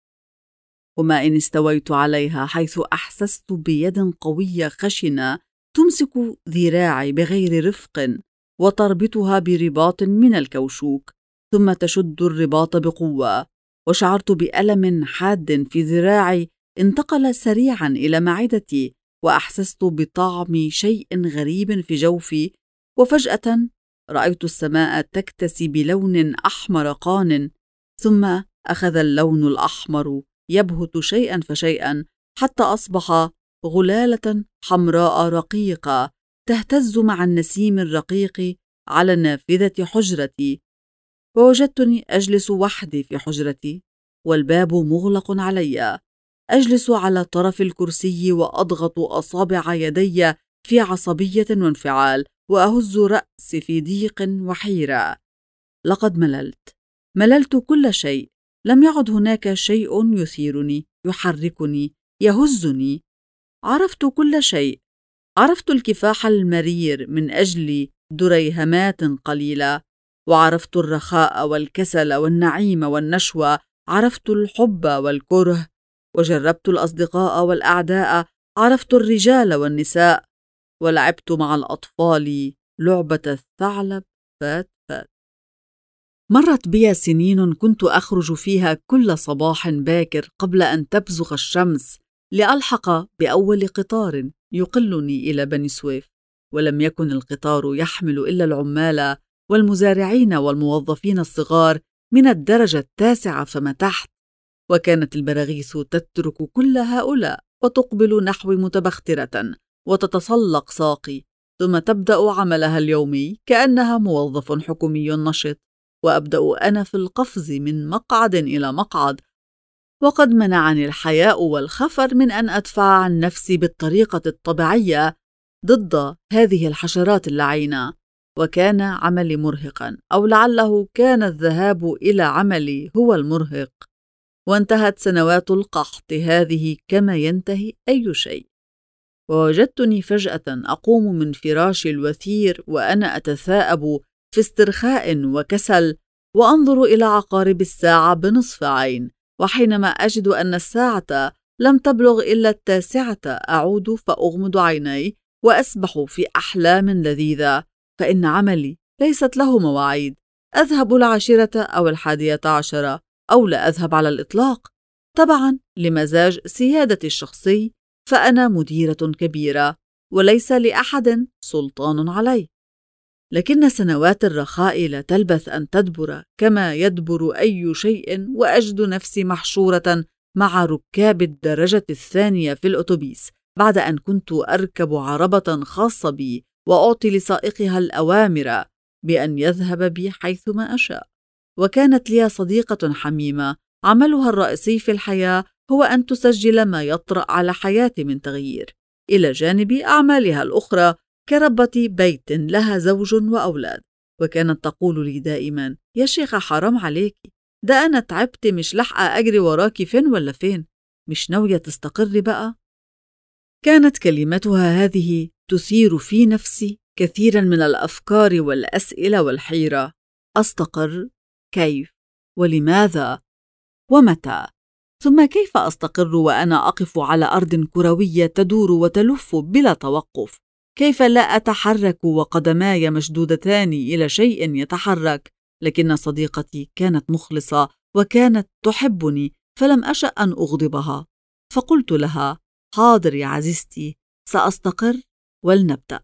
وما إن استويت عليها حيث أحسست بيد قوية خشنة تمسك ذراعي بغير رفق وتربطها برباط من الكوشوك، ثم تشد الرباط بقوة، وشعرت بألم حاد في ذراعي انتقل سريعا إلى معدتي، وأحسست بطعم شيء غريب في جوفي. وفجأة رأيت السماء تكتسي بلون أحمر قان، ثم أخذ اللون الأحمر يبهت شيئا فشيئا حتى أصبح غلالة حمراء رقيقة تهتز مع النسيم الرقيق على نافذة حجرتي. ووجدتني أجلس وحدي في حجرتي والباب مغلق علي، أجلس على طرف الكرسي وأضغط أصابع يدي في عصبية وانفعال، وأهز رأسي في ضيق وحيرة. لقد مللت كل شيء، لم يعد هناك شيء يثيرني، يحركني، يهزني. عرفت كل شيء، عرفت الكفاح المرير من أجل دريهمات قليلة، وعرفت الرخاء والكسل والنعيم والنشوة، عرفت الحب والكره، وجربت الأصدقاء والأعداء، عرفت الرجال والنساء، ولعبت مع الأطفال لعبة الثعلب فات فات. مرت بي سنين كنت أخرج فيها كل صباح باكر قبل أن تبزغ الشمس لألحق بأول قطار يقلني إلى بني سويف، ولم يكن القطار يحمل إلا العمال والمزارعين والموظفين الصغار من الدرجة 9 فما تحت، وكانت البراغيث تترك كل هؤلاء وتقبل نحوي متبخترة وتتسلق ساقي، ثم تبدأ عملها اليومي كأنها موظف حكومي نشط، وأبدأ أنا في القفز من مقعد إلى مقعد، وقد منعني الحياء والخفر من أن أدفع عن نفسي بالطريقة الطبيعية ضد هذه الحشرات اللعينة. وكان عملي مرهقا، أو لعله كان الذهاب إلى عملي هو المرهق. وانتهت سنوات القحط هذه كما ينتهي أي شيء، ووجدتني فجأة أقوم من فراشي الوثير وأنا أتثاءب في استرخاء وكسل، وأنظر إلى عقارب الساعة بنصف عين، وحينما أجد أن الساعة لم تبلغ إلا 9 أعود فأغمض عيني وأسبح في أحلام لذيذة، فإن عملي ليست له مواعيد، أذهب 10 أو 11 أو لا أذهب على الإطلاق، طبعا لمزاج سيادتي الشخصي، فأنا مديرة كبيرة وليس لأحد سلطان علي. لكن سنوات الرخاء لا تلبث أن تدبر كما يدبر أي شيء، وأجد نفسي محشورة مع ركاب الدرجة الثانية في الأتوبيس بعد أن كنت أركب عربة خاصة بي وأعطي لسائقها الأوامر بأن يذهب بي حيثما أشاء. وكانت لي صديقة حميمة عملها الرئيسي في الحياة هو أن تسجل ما يطرأ على حياتي من تغيير، إلى جانب أعمالها الأخرى كربة بيت لها زوج وأولاد. وكانت تقول لي دائما: يا شيخة حرام عليكي، ده أنا تعبت مش لحقة أجري وراكي فين ولا فين، مش ناوية تستقري بقى؟ كانت كلمتها هذه تثير في نفسي كثيرا من الأفكار والأسئلة والحيرة. أستقر؟ كيف؟ ولماذا؟ ومتى؟ ثم كيف أستقر وأنا أقف على أرض كروية تدور وتلف بلا توقف؟ كيف لا أتحرك وقدماي مشدودتان إلى شيء يتحرك؟ لكن صديقتي كانت مخلصة وكانت تحبني، فلم أشأ أن أغضبها، فقلت لها: حاضر يا عزيزتي، سأستقر ولنبدأ.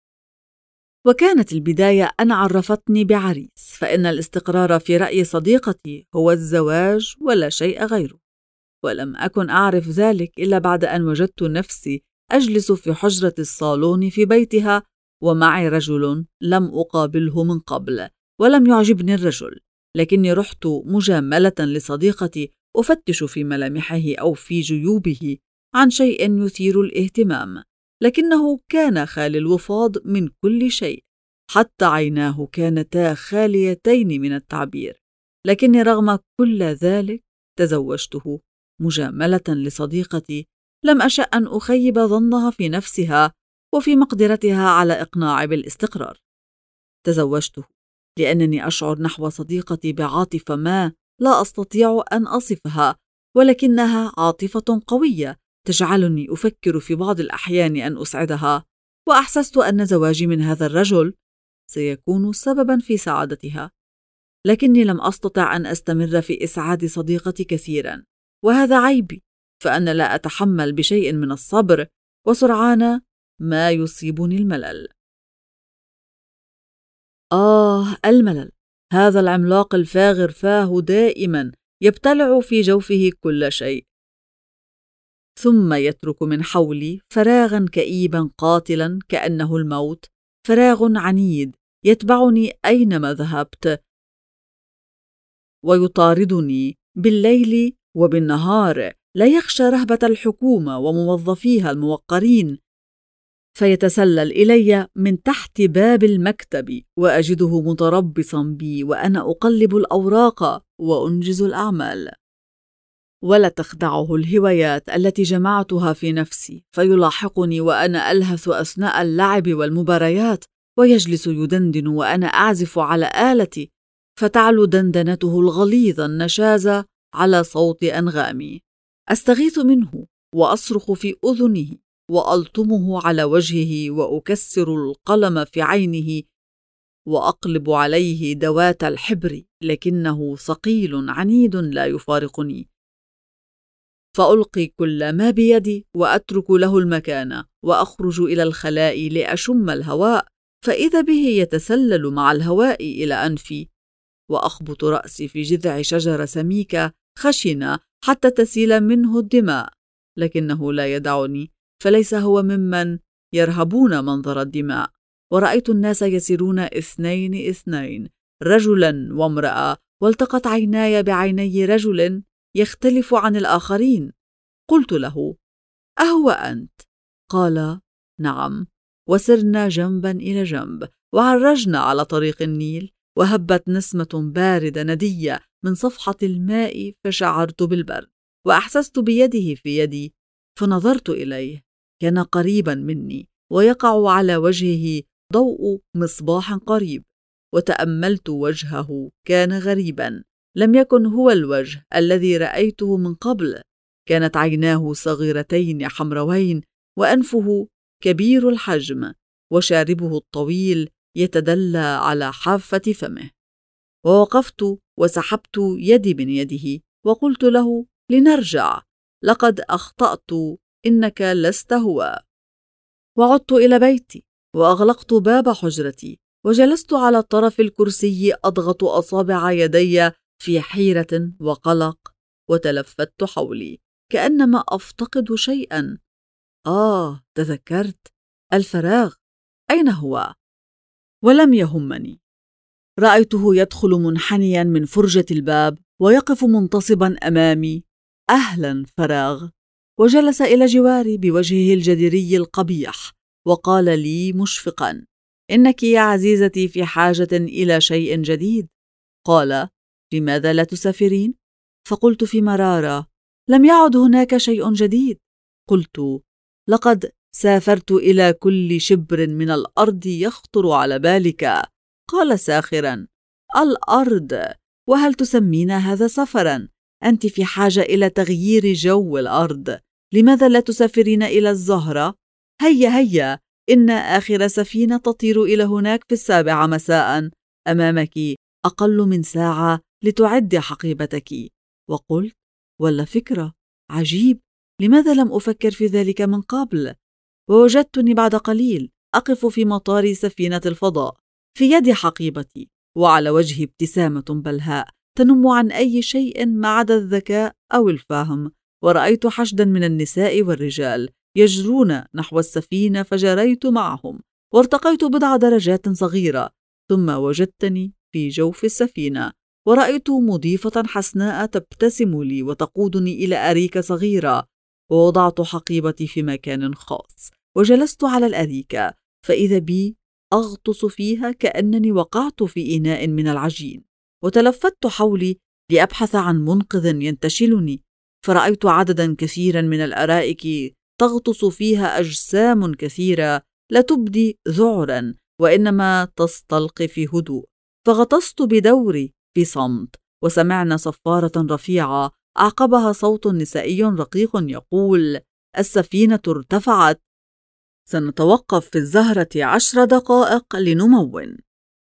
وكانت البداية أن عرفتني بعريس، فإن الاستقرار في رأي صديقتي هو الزواج ولا شيء غيره، ولم أكن أعرف ذلك إلا بعد أن وجدت نفسي أجلس في حجرة الصالون في بيتها ومعي رجل لم أقابله من قبل، ولم يعجبني الرجل، لكني رحت مجاملة لصديقتي أفتش في ملامحه أو في جيوبه عن شيء يثير الاهتمام، لكنه كان خالي الوفاض من كل شيء، حتى عيناه كانتا خاليتين من التعبير. لكني رغم كل ذلك تزوجته مجاملة لصديقتي، لم أشأ أن أخيب ظنها في نفسها وفي مقدرتها على إقناعي بالاستقرار. تزوجته لأنني أشعر نحو صديقتي بعاطفة ما لا أستطيع أن أصفها، ولكنها عاطفة قوية تجعلني أفكر في بعض الأحيان أن أسعدها، وأحسست أن زواجي من هذا الرجل سيكون سببا في سعادتها. لكني لم أستطع أن أستمر في إسعاد صديقتي كثيرا، وهذا عيبي، فأنا لا أتحمل بشيء من الصبر، وسرعان ما يصيبني الملل. الملل، هذا العملاق الفاغر فاه دائما يبتلع في جوفه كل شيء، ثم يترك من حولي فراغا كئيبا قاتلا كأنه الموت، فراغ عنيد يتبعني أينما ذهبت ويطاردني بالليل وبالنهار، لا يخشى رهبة الحكومة وموظفيها الموقرين، فيتسلل إلي من تحت باب المكتب وأجده متربصا بي وأنا أقلب الأوراق وأنجز الأعمال. ولا تخدعه الهوايات التي جمعتها في نفسي، فيلاحقني وأنا ألهث أثناء اللعب والمباريات، ويجلس يدندن وأنا أعزف على آلتي، فتعلو دندنته الغليظة النشازة على صوت أنغامي. أستغيث منه وأصرخ في أذنه وألطمه على وجهه وأكسر القلم في عينه وأقلب عليه دوات الحبر لكنه ثقيل عنيد لا يفارقني، فألقي كل ما بيدي وأترك له المكان وأخرج إلى الخلاء لأشم الهواء، فإذا به يتسلل مع الهواء إلى أنفي، وأخبط رأسي في جذع شجرة سميكة خشنة حتى تسيل منه الدماء، لكنه لا يدعني، فليس هو ممن يرهبون منظر الدماء. ورأيت الناس يسيرون 2 رجلا وامرأة، والتقت عيناي بعيني رجل يختلف عن الآخرين. قلت له: أهو أنت؟ قال: نعم. وسرنا جنبا إلى جنب وعرجنا على طريق النيل، وهبت نسمة باردة ندية من صفحة الماء، فشعرت بالبرد وأحسست بيده في يدي، فنظرت إليه. كان قريبا مني ويقع على وجهه ضوء مصباح قريب، وتأملت وجهه. كان غريبا، لم يكن هو الوجه الذي رأيته من قبل. كانت عيناه صغيرتين حمروين، وأنفه كبير الحجم، وشاربه الطويل يتدلى على حافة فمه. ووقفت وسحبت يدي من يده وقلت له: لنرجع، لقد أخطأت، إنك لست هو. وعدت إلى بيتي وأغلقت باب حجرتي، وجلست على طرف الكرسي أضغط أصابع يدي في حيرة وقلق، وتلفت حولي كأنما أفتقد شيئا. تذكرت، الفراغ، أين هو؟ ولم يهمني. رأيته يدخل منحنيا من فرجة الباب ويقف منتصبا أمامي. أهلا فراغ. وجلس إلى جواري بوجهه الجدري القبيح، وقال لي مشفقا: إنك يا عزيزتي في حاجة إلى شيء جديد. قال: لماذا لا تسافرين؟ فقلت في مرارة: لم يعد هناك شيء جديد. قلت: لقد سافرت إلى كل شبر من الأرض يخطر على بالك. قال ساخرا: الأرض؟ وهل تسمين هذا سفرا؟ أنت في حاجة إلى تغيير جو الأرض. لماذا لا تسافرين إلى الزهرة؟ هيا، إن آخر سفينة تطير إلى هناك في 7 مساء. أمامك أقل من ساعة لتعد حقيبتك. وقلت: ولا فكرة، عجيب، لماذا لم أفكر في ذلك من قبل؟ ووجدتني بعد قليل أقف في مطار سفينة الفضاء، في يدي حقيبتي، وعلى وجهي ابتسامة بلهاء تنم عن أي شيء ما عدا الذكاء أو الفهم. ورأيت حشدا من النساء والرجال يجرون نحو السفينة، فجريت معهم وارتقيت بضع درجات صغيرة، ثم وجدتني في جوف السفينة، ورأيت مضيفة حسناء تبتسم لي وتقودني إلى أريكة صغيرة، ووضعت حقيبتي في مكان خاص وجلست على الأريكة، فإذا بي أغطس فيها كأنني وقعت في إناء من العجين. وتلفت حولي لأبحث عن منقذ ينتشلني، فرأيت عددا كثيرا من الأرائك تغطس فيها أجسام كثيرة لا تبدي ذعرا، وإنما تستلقي في هدوء. فغطست بدوري في صمت، وسمعنا صفارة رفيعة أعقبها صوت نسائي رقيق يقول: السفينة ارتفعت، سنتوقف في الزهرة 10 دقائق لنمون.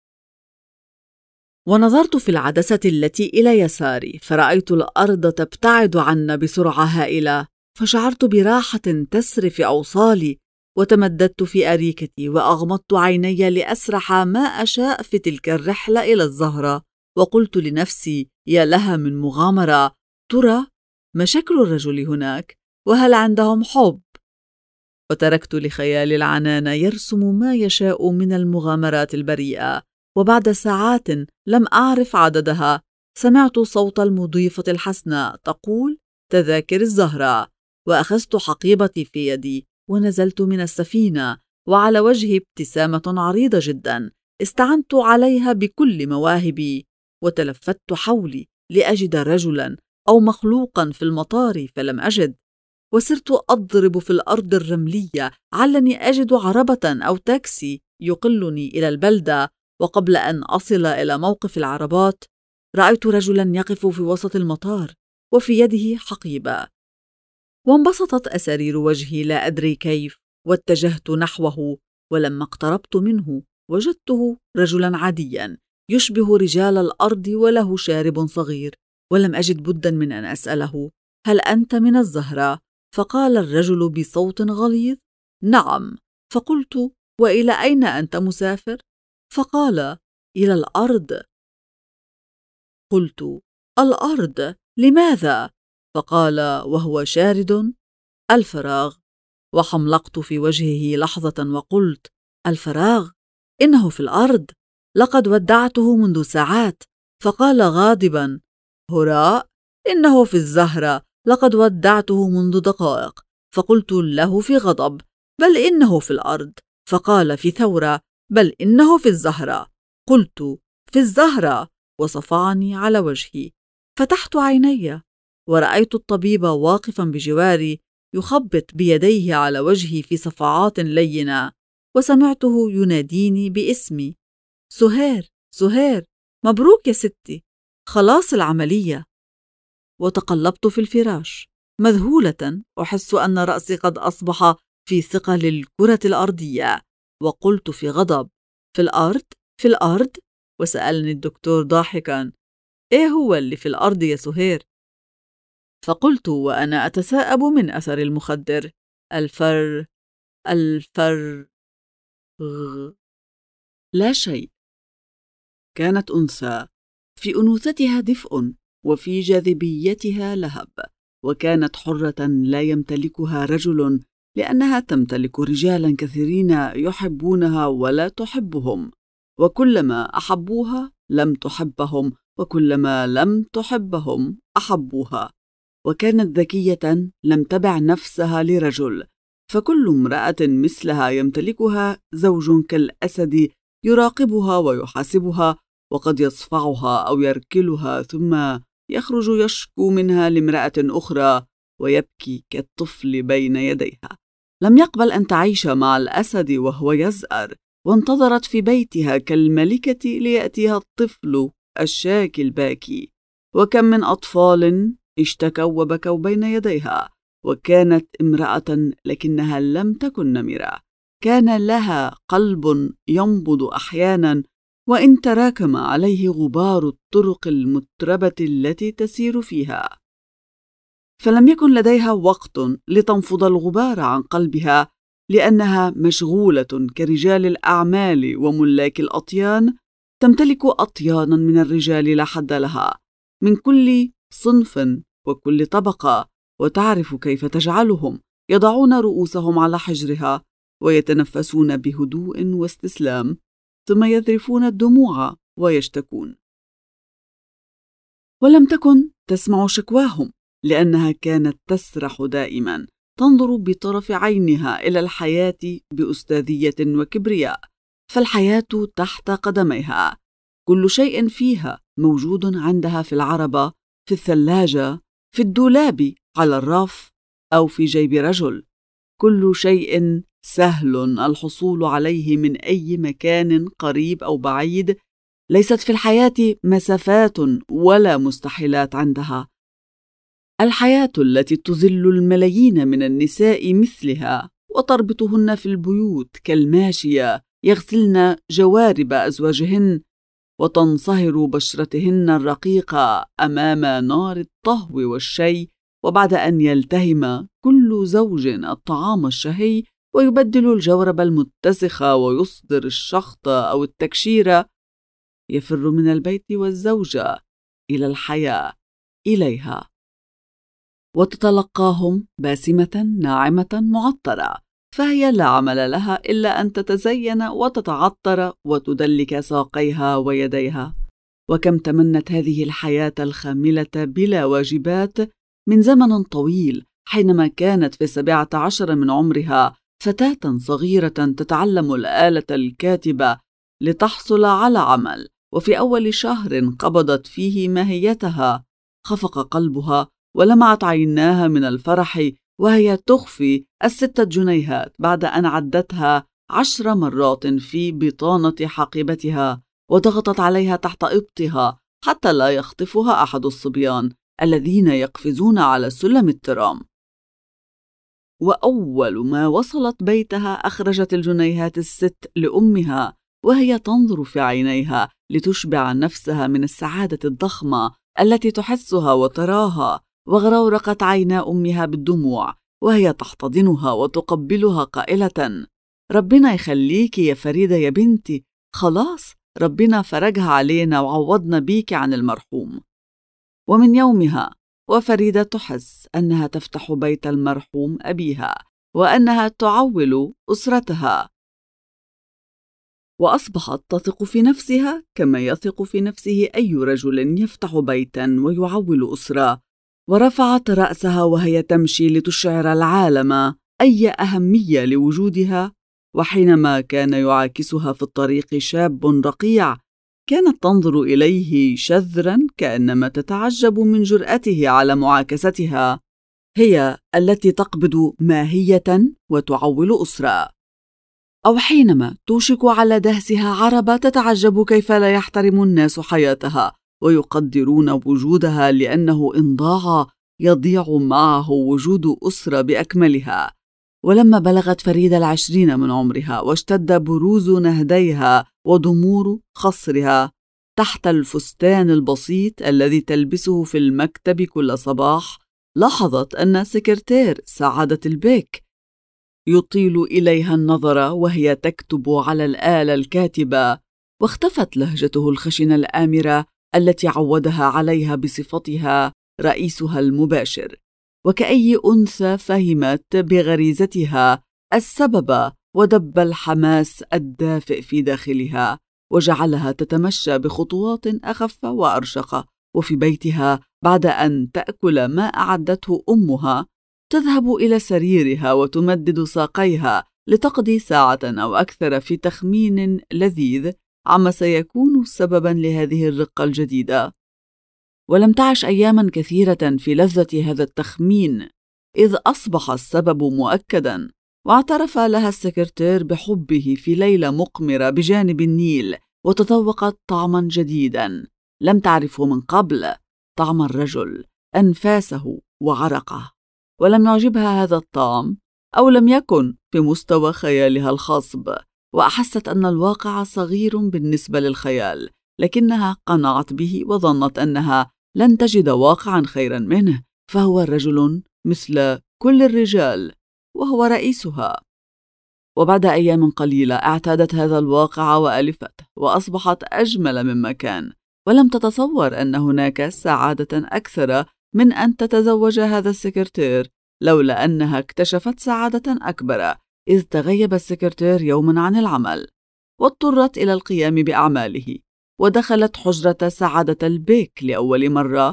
ونظرت في العدسة التي إلى يساري، فرأيت الأرض تبتعد عنا بسرعة هائلة، فشعرت براحة تسري في أوصالي، وتمددت في أريكتي وأغمضت عيني لأسرح ما أشاء في تلك الرحلة إلى الزهرة. وقلت لنفسي: يا لها من مغامرة، ترى ما شكل الرجل هناك؟ وهل عندهم حب؟ وتركت لخيال العنان يرسم ما يشاء من المغامرات البريئة. وبعد ساعات لم أعرف عددها سمعت صوت المضيفة الحسناء تقول: تذاكر الزهرة. وأخذت حقيبتي في يدي ونزلت من السفينة، وعلى وجهي ابتسامة عريضة جدا استعنت عليها بكل مواهبي. وتلفت حولي لأجد رجلا أو مخلوقا في المطار، فلم أجد. وصرت أضرب في الأرض الرملية علني أجد عربة أو تاكسي يقلني إلى البلدة. وقبل أن أصل إلى موقف العربات رأيت رجلا يقف في وسط المطار وفي يده حقيبة، وانبسطت أسارير وجهي لا أدري كيف، واتجهت نحوه. ولما اقتربت منه وجدته رجلا عاديا يشبه رجال الأرض وله شارب صغير، ولم أجد بداً من أن أسأله: هل أنت من الزهرة؟ فقال الرجل بصوت غليظ: نعم. فقلت: وإلى أين أنت مسافر؟ فقال: إلى الأرض. قلت: الأرض؟ لماذا؟ فقال وهو شارد: الفراغ. وحملقت في وجهه لحظة وقلت: الفراغ؟ إنه في الأرض، لقد ودعته منذ ساعات. فقال غاضبا: هراء، إنه في الزهرة، لقد ودعته منذ دقائق. فقلت له في غضب: بل إنه في الأرض. فقال في ثورة: بل إنه في الزهرة. قلت: في الزهرة. وصفعني على وجهي. فتحت عيني ورأيت الطبيب واقفا بجواري يخبط بيديه على وجهي في صفعات لينة، وسمعته يناديني باسمي: سهير، سهير، مبروك يا ستي، خلاص العملية. وتقلبت في الفراش مذهولة، أحس أن رأسي قد أصبح في ثقل الكرة الأرضية، وقلت في غضب: في الأرض؟ في الأرض؟ وسألني الدكتور ضاحكا: إيه هو اللي في الأرض يا سهير؟ فقلت وأنا أتثاءب من أثر المخدر: الفر لا شيء. كانت أنثى، في أنوثتها دفء وفي جاذبيتها لهب، وكانت حرة لا يمتلكها رجل، لأنها تمتلك رجالا كثيرين يحبونها ولا تحبهم، وكلما أحبوها لم تحبهم، وكلما لم تحبهم أحبوها. وكانت ذكية لم تبع نفسها لرجل، فكل امرأة مثلها يمتلكها زوج كالأسد يراقبها ويحاسبها، وقد يصفعها أو يركلها ثم يخرج يشكو منها لامرأة أخرى ويبكي كالطفل بين يديها. لم يقبل أن تعيش مع الأسد وهو يزأر، وانتظرت في بيتها كالملكة ليأتيها الطفل الشاكي الباكي. وكم من أطفال اشتكوا وبكوا بين يديها. وكانت امرأة لكنها لم تكن نمرة، كان لها قلب ينبض أحيانا وإن تراكم عليه غبار الطرق المتربة التي تسير فيها، فلم يكن لديها وقت لتنفض الغبار عن قلبها، لأنها مشغولة كرجال الأعمال وملاك الأطيان، تمتلك أطيانا من الرجال لا حد لها، من كل صنف وكل طبقة، وتعرف كيف تجعلهم يضعون رؤوسهم على حجرها ويتنفسون بهدوء واستسلام، ثم يذرفون الدموع ويشتكون. ولم تكن تسمع شكواهم، لأنها كانت تسرح دائما، تنظر بطرف عينها إلى الحياة بأستاذية وكبرياء، فالحياة تحت قدميها، كل شيء فيها موجود عندها، في العربة، في الثلاجة، في الدولاب، على الرف، أو في جيب رجل. كل شيء سهل الحصول عليه من أي مكان قريب أو بعيد. ليست في الحياة مسافات ولا مستحيلات عندها. الحياة التي تذل الملايين من النساء مثلها وتربطهن في البيوت كالماشية، يغسلن جوارب أزواجهن وتنصهر بشرتهن الرقيقة أمام نار الطهو والشي، وبعد أن يلتهم كل زوج الطعام الشهي ويبدل الجورب المتسخ ويصدر الشخط أو التكشيرة، يفر من البيت والزوجة إلى الحياة إليها، وتتلقاهم باسمة ناعمة معطرة، فهي لا عمل لها إلا أن تتزين وتتعطر وتدلك ساقيها ويديها. وكم تمنت هذه الحياة الخاملة بلا واجبات من زمن طويل، حينما كانت في 17 من عمرها، فتاة صغيرة تتعلم الآلة الكاتبة لتحصل على عمل، وفي أول شهر قبضت فيه ماهيتها خفق قلبها ولمعت عيناها من الفرح وهي تخفي 6 جنيهات بعد أن عدتها 10 مرات في بطانة حقيبتها، وضغطت عليها تحت إبطها حتى لا يخطفها أحد الصبيان الذين يقفزون على سلم الترام. وأول ما وصلت بيتها أخرجت الجنيهات ال6 لأمها، وهي تنظر في عينيها لتشبع نفسها من السعادة الضخمة التي تحسها وتراها، وغرورقت عينا أمها بالدموع وهي تحتضنها وتقبلها قائلة: ربنا يخليكي يا فريدة يا بنتي، خلاص ربنا فرجها علينا وعوضنا بيكي عن المرحوم. ومن يومها وفريدة تحس أنها تفتح بيت المرحوم أبيها وأنها تعول أسرتها، وأصبحت تثق في نفسها كما يثق في نفسه أي رجل يفتح بيتاً ويعول أسرة. ورفعت رأسها وهي تمشي لتشعر العالم أي أهمية لوجودها. وحينما كان يعاكسها في الطريق شاب رقيع، كانت تنظر إليه شذراً كأنما تتعجب من جرأته على معاكستها، هي التي تقبض ماهية وتعول أسرة. أو حينما توشك على دهسها عربة، تتعجب كيف لا يحترم الناس حياتها ويقدرون وجودها، لأنه إن ضاع يضيع معه وجود أسرة بأكملها. ولما بلغت فريدة 20 من عمرها واشتد بروز نهديها وضمور خصرها تحت الفستان البسيط الذي تلبسه في المكتب كل صباح، لاحظت أن سكرتير سعادة البيك يطيل إليها النظر وهي تكتب على الآلة الكاتبة، واختفت لهجته الخشنة الآمرة التي عودها عليها بصفتها رئيسها المباشر. وكأي أنثى فهمت بغريزتها السبب، ودب الحماس الدافئ في داخلها وجعلها تتمشى بخطوات أخف وأرشق. وفي بيتها بعد أن تأكل ما أعدته أمها، تذهب إلى سريرها وتمدد ساقيها لتقضي ساعة أو أكثر في تخمين لذيذ عما سيكون سبباً لهذه الرقة الجديدة. ولم تعش أياماً كثيرة في لذة هذا التخمين، إذ أصبح السبب مؤكداً. واعترف لها السكرتير بحبه في ليلة مقمرة بجانب النيل، وتذوقت طعماً جديداً لم تعرفه من قبل، طعم الرجل، أنفاسه وعرقه. ولم يعجبها هذا الطعم، أو لم يكن في مستوى خيالها الخصب، وأحست أن الواقع صغير بالنسبة للخيال، لكنها قنعت به وظنت أنها لن تجد واقعاً خيراً منه، فهو رجل مثل كل الرجال وهو رئيسها. وبعد أيام قليلة اعتادت هذا الواقع وألفته، وأصبحت أجمل مما كان، ولم تتصور أن هناك سعادة أكثر من أن تتزوج هذا السكرتير، لولا أنها اكتشفت سعادة أكبر إذ تغيب السكرتير يوماً عن العمل، واضطرت إلى القيام بأعماله. ودخلت حجرة سعادة البيك لأول مرة،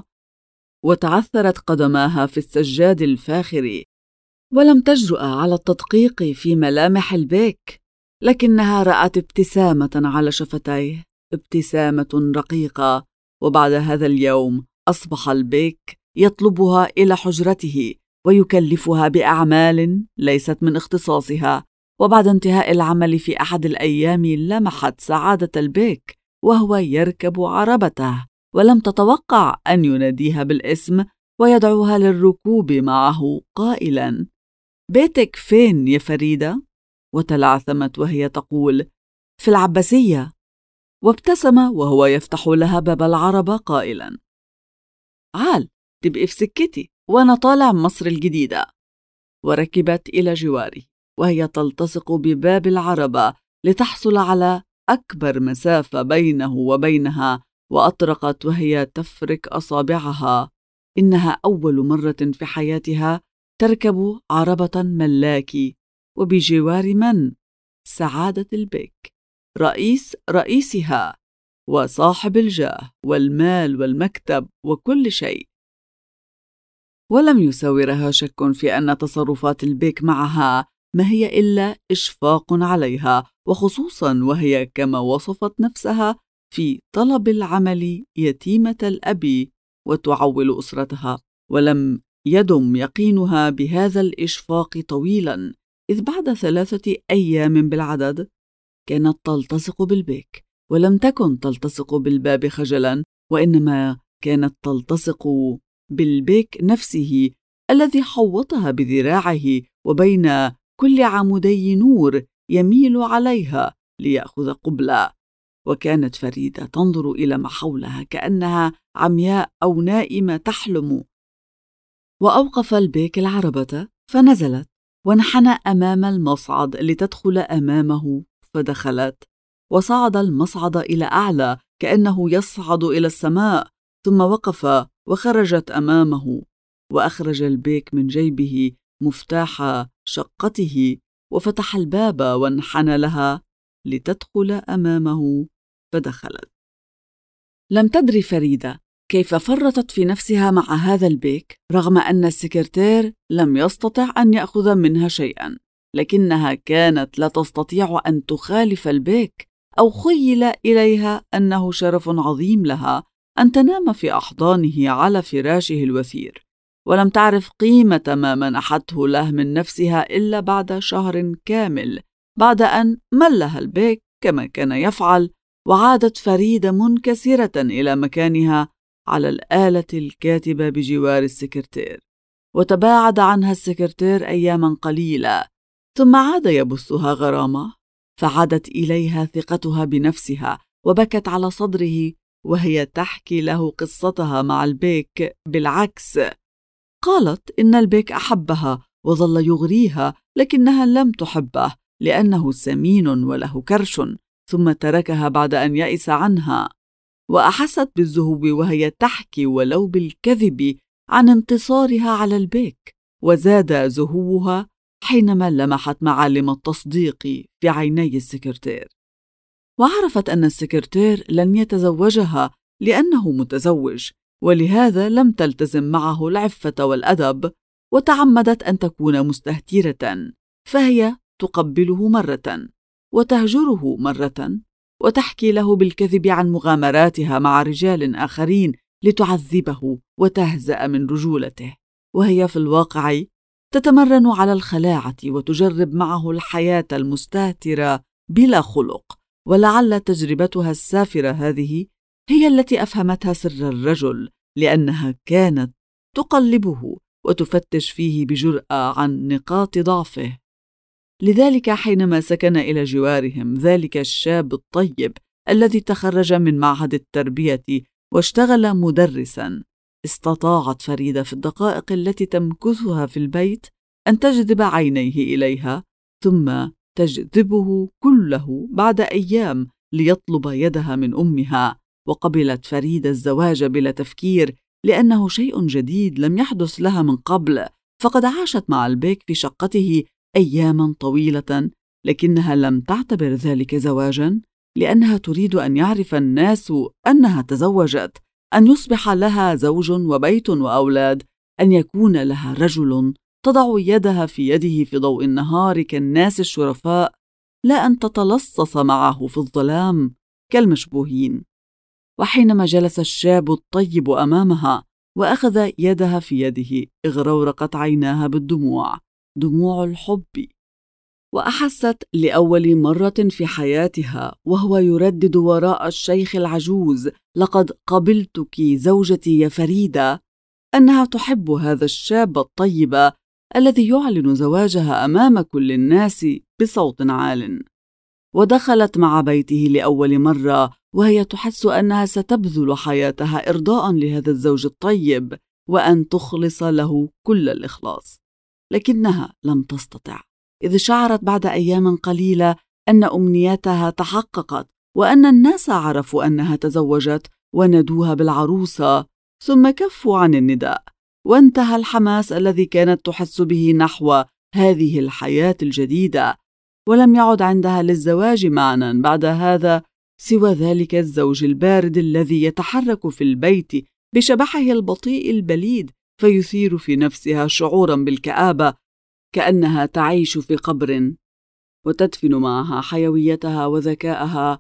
وتعثرت قدماها في السجاد الفاخر، ولم تجرؤ على التدقيق في ملامح البيك، لكنها رأت ابتسامة على شفتيه، ابتسامة رقيقة. وبعد هذا اليوم أصبح البيك يطلبها إلى حجرته ويكلفها بأعمال ليست من اختصاصها. وبعد انتهاء العمل في أحد الأيام، لمحت سعادة البيك وهو يركب عربته، ولم تتوقع أن يناديها بالاسم ويدعوها للركوب معه قائلاً: بيتك فين يا فريدة؟ وتلعثمت وهي تقول: في العباسية. وابتسم وهو يفتح لها باب العربة قائلاً: عال تبقي في سكتي وأنا طالع مصر الجديدة. وركبت إلى جواري وهي تلتصق بباب العربة لتحصل على أكبر مسافة بينه وبينها، وأطرقت وهي تفرك أصابعها. إنها أول مرة في حياتها تركب عربة ملاكي، وبجوار من؟ سعادة البيك، رئيسها وصاحب الجاه والمال والمكتب وكل شيء. ولم يساورها شك في أن تصرفات البيك معها ما هي إلا إشفاق عليها، وخصوصاً وهي كما وصفت نفسها في طلب العمل يتيمة الأب وتعول أسرتها. ولم يدم يقينها بهذا الإشفاق طويلاً، إذ بعد 3 أيام بالعدد كانت تلتصق بالبيك، ولم تكن تلتصق بالباب خجلاً، وإنما كانت تلتصق بالبيك نفسه الذي حوطها بذراعه وبين كل عمودي نور يميل عليها ليأخذ قبلة. وكانت فريدة تنظر إلى ما حولها كأنها عمياء أو نائمة تحلم. وأوقف البيك العربة فنزلت وانحنى أمام المصعد لتدخل أمامه، فدخلت وصعد المصعد إلى أعلى كأنه يصعد إلى السماء، ثم وقف وخرجت أمامه، وأخرج البيك من جيبه مفتاح شقته وفتح الباب وانحنى لها لتدخل أمامه، فدخلت. لم تدري فريدة كيف فرطت في نفسها مع هذا البيك رغم أن السكرتير لم يستطع أن يأخذ منها شيئا، لكنها كانت لا تستطيع أن تخالف البيك، أو خيل إليها أنه شرف عظيم لها أن تنام في أحضانه على فراشه الوثير، ولم تعرف قيمة ما منحته له من نفسها إلا بعد شهر كامل، بعد أن ملها البيك كما كان يفعل، وعادت فريدة منكسرة إلى مكانها على الآلة الكاتبة بجوار السكرتير. وتباعد عنها السكرتير أياما قليلة، ثم عاد يبثها غرامة، فعادت إليها ثقتها بنفسها وبكت على صدره وهي تحكي له قصتها مع البيك. بالعكس، قالت إن البيك أحبها وظل يغريها، لكنها لم تحبه لأنه سمين وله كرش، ثم تركها بعد أن يئس عنها، وأحست بالذهول وهي تحكي ولو بالكذب عن انتصارها على البيك، وزاد زهوها حينما لمحت معالم التصديق في عيني السكرتير، وعرفت أن السكرتير لن يتزوجها لأنه متزوج، ولهذا لم تلتزم معه العفة والأدب، وتعمدت أن تكون مستهترة، فهي تقبله مرة وتهجره مرة، وتحكي له بالكذب عن مغامراتها مع رجال آخرين لتعذبه وتهزأ من رجولته، وهي في الواقع تتمرن على الخلاعة وتجرب معه الحياة المستهترة بلا خلق. ولعل تجربتها السافرة هذه هي التي أفهمتها سر الرجل، لأنها كانت تقلبه وتفتش فيه بجرأة عن نقاط ضعفه. لذلك حينما سكن إلى جوارهم ذلك الشاب الطيب الذي تخرج من معهد التربية واشتغل مدرساً، استطاعت فريدة في الدقائق التي تمكثها في البيت أن تجذب عينيه إليها، ثم تجذبه كله بعد أيام ليطلب يدها من أمها. وقبلت فريدة الزواج بلا تفكير، لأنه شيء جديد لم يحدث لها من قبل، فقد عاشت مع البيك في شقته أياماً طويلة، لكنها لم تعتبر ذلك زواجاً، لأنها تريد أن يعرف الناس أنها تزوجت، أن يصبح لها زوج وبيت وأولاد، أن يكون لها رجل تضع يدها في يده في ضوء النهار كالناس الشرفاء، لا أن تتلصص معه في الظلام كالمشبوهين. وحينما جلس الشاب الطيب أمامها وأخذ يدها في يده، اغرورقت عيناها بالدموع، دموع الحب، وأحست لأول مرة في حياتها وهو يردد وراء الشيخ العجوز: لقد قبلتك زوجتي يا فريدة، أنها تحب هذا الشاب الطيب الذي يعلن زواجها أمام كل الناس بصوت عال. ودخلت مع بيته لأول مرة وهي تحس أنها ستبذل حياتها إرضاء لهذا الزوج الطيب وأن تخلص له كل الإخلاص، لكنها لم تستطع، إذ شعرت بعد أيام قليلة أن أمنيتها تحققت، وأن الناس عرفوا أنها تزوجت وندوها بالعروسة، ثم كفوا عن النداء، وانتهى الحماس الذي كانت تحس به نحو هذه الحياة الجديدة، ولم يعد عندها للزواج معنى بعد هذا سوى ذلك الزوج البارد الذي يتحرك في البيت بشبحه البطيء البليد، فيثير في نفسها شعورا بالكآبة كأنها تعيش في قبر، وتدفن معها حيويتها وذكاءها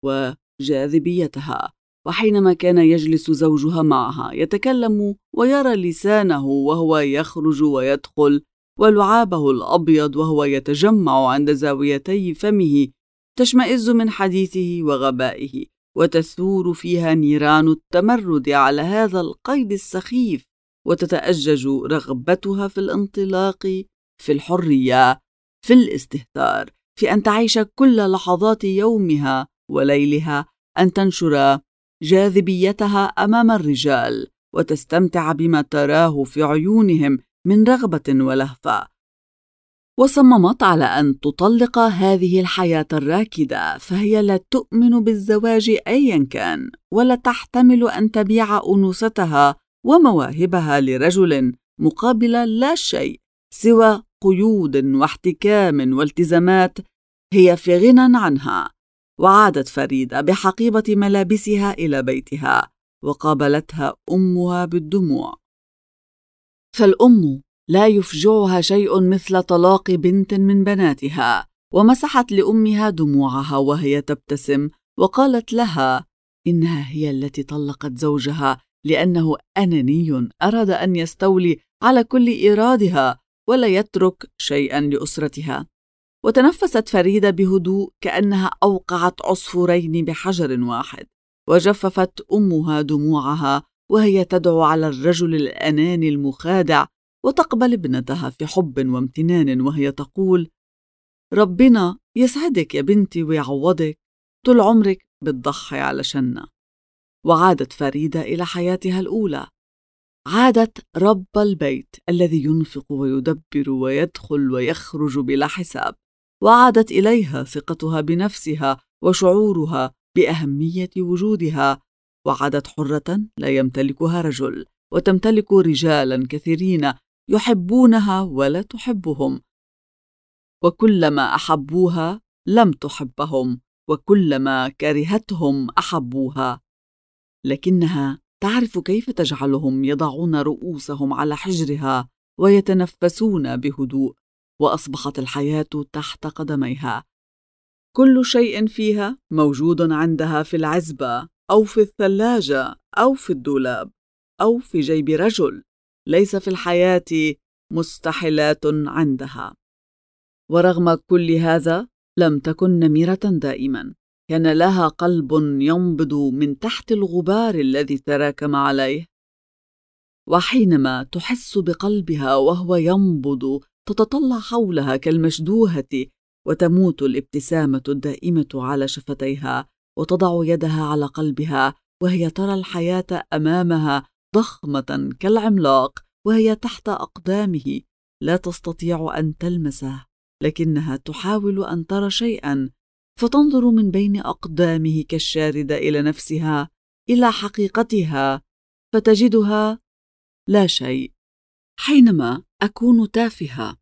وجاذبيتها. وحينما كان يجلس زوجها معها يتكلم ويرى لسانه وهو يخرج ويدخل، ولعابه الأبيض وهو يتجمع عند زاويتي فمه، تشمئز من حديثه وغبائه، وتثور فيها نيران التمرد على هذا القيد السخيف، وتتأجج رغبتها في الانطلاق، في الحرية، في الاستهتار، في أن تعيش كل لحظات يومها وليلها أن تنشر جاذبيتها أمام الرجال وتستمتع بما تراه في عيونهم من رغبة ولهفة. وصممت على أن تطلق هذه الحياة الراكدة، فهي لا تؤمن بالزواج أيا كان، ولا تحتمل أن تبيع أنوثتها ومواهبها لرجل مقابل لا شيء سوى قيود واحتكام والتزامات هي في غنى عنها. وعادت فريدة بحقيبة ملابسها إلى بيتها، وقابلتها أمها بالدموع. فالأم لا يفجعها شيء مثل طلاق بنت من بناتها، ومسحت لأمها دموعها وهي تبتسم، وقالت لها إنها هي التي طلقت زوجها لأنه أناني أراد أن يستولي على كل إيرادها ولا يترك شيئا لأسرتها. وتنفست فريدة بهدوء كأنها أوقعت عصفورين بحجر واحد، وجففت أمها دموعها وهي تدعو على الرجل الأناني المخادع، وتقبل ابنتها في حب وامتنان وهي تقول: ربنا يسعدك يا بنتي ويعوضك، طول عمرك بتضحي علشاننا. وعادت فريدة إلى حياتها الأولى، عادت رب البيت الذي ينفق ويدبر ويدخل ويخرج بلا حساب، وعادت إليها ثقتها بنفسها وشعورها بأهمية وجودها، وعادت حرة لا يمتلكها رجل، وتمتلك رجالا كثيرين يحبونها ولا تحبهم، وكلما أحبوها لم تحبهم، وكلما كرهتهم أحبوها، لكنها تعرف كيف تجعلهم يضعون رؤوسهم على حجرها ويتنفسون بهدوء. وأصبحت الحياة تحت قدميها، كل شيء فيها موجود عندها في العزبة أو في الثلاجة أو في الدولاب أو في جيب رجل. ليس في الحياة مستحيلات عندها. ورغم كل هذا لم تكن نميرة دائما، كان لها قلب ينبض من تحت الغبار الذي تراكم عليه، وحينما تحس بقلبها وهو ينبض تتطلع حولها كالمشدوهة، وتموت الابتسامة الدائمة على شفتيها، وتضع يدها على قلبها وهي ترى الحياة أمامها ضخمة كالعملاق، وهي تحت أقدامه لا تستطيع أن تلمسه، لكنها تحاول أن ترى شيئا، فتنظر من بين أقدامه كالشاردة إلى نفسها، إلى حقيقتها، فتجدها لا شيء. حينما أكون تافهة،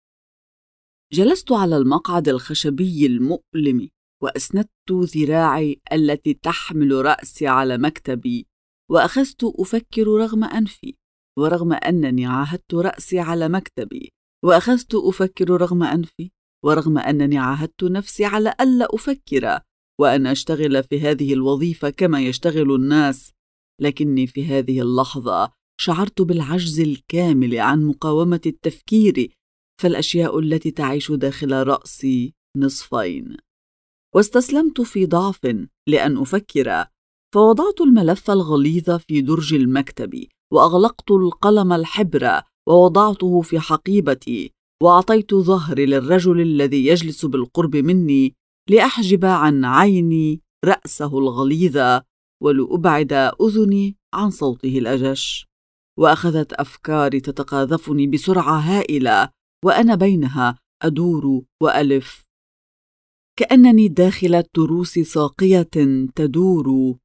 جلست على المقعد الخشبي المؤلم، وأسندت ذراعي التي تحمل رأسي على مكتبي، وأخذت أفكر رغم أنفي، ورغم أنني عاهدت رأسي على مكتبي، وأخذت أفكر رغم أنفي، ورغم أنني عاهدت نفسي على ألا أفكر وأن أشتغل في هذه الوظيفة كما يشتغل الناس، لكني في هذه اللحظة شعرت بالعجز الكامل عن مقاومة التفكير، فالأشياء التي تعيش داخل رأسي نصفين. واستسلمت في ضعف لأن أفكر، فوضعت الملف الغليظ في درج المكتب، وأغلقت القلم الحبر ووضعته في حقيبتي، وأعطيت ظهري للرجل الذي يجلس بالقرب مني لأحجب عن عيني رأسه الغليظ، ولأبعد أذني عن صوته الأجش. وأخذت أفكاري تتقاذفني بسرعة هائلة، وأنا بينها أدور وألف، كأنني داخل تروس ساقية تدور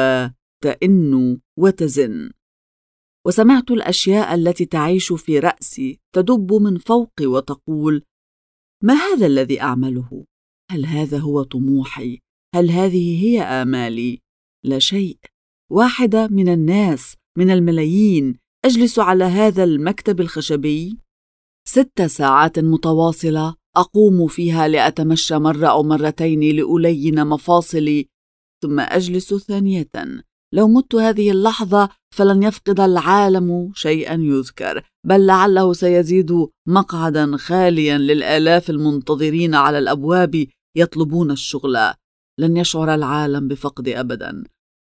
وتئن وتزن. وسمعت الأشياء التي تعيش في رأسي تدب من فوقي وتقول: ما هذا الذي أعمله؟ هل هذا هو طموحي؟ هل هذه هي آمالي؟ لا شيء. واحدة من الناس من الملايين أجلس على هذا المكتب الخشبي 6 ساعات متواصلة، أقوم فيها لأتمشى مرة أو مرتين لألين مفاصلي، ثم أجلس ثانية. لو مت هذه اللحظة فلن يفقد العالم شيئا يذكر، بل لعله سيزيد مقعدا خاليا للآلاف المنتظرين على الأبواب يطلبون الشغل. لن يشعر العالم بفقد أبدا.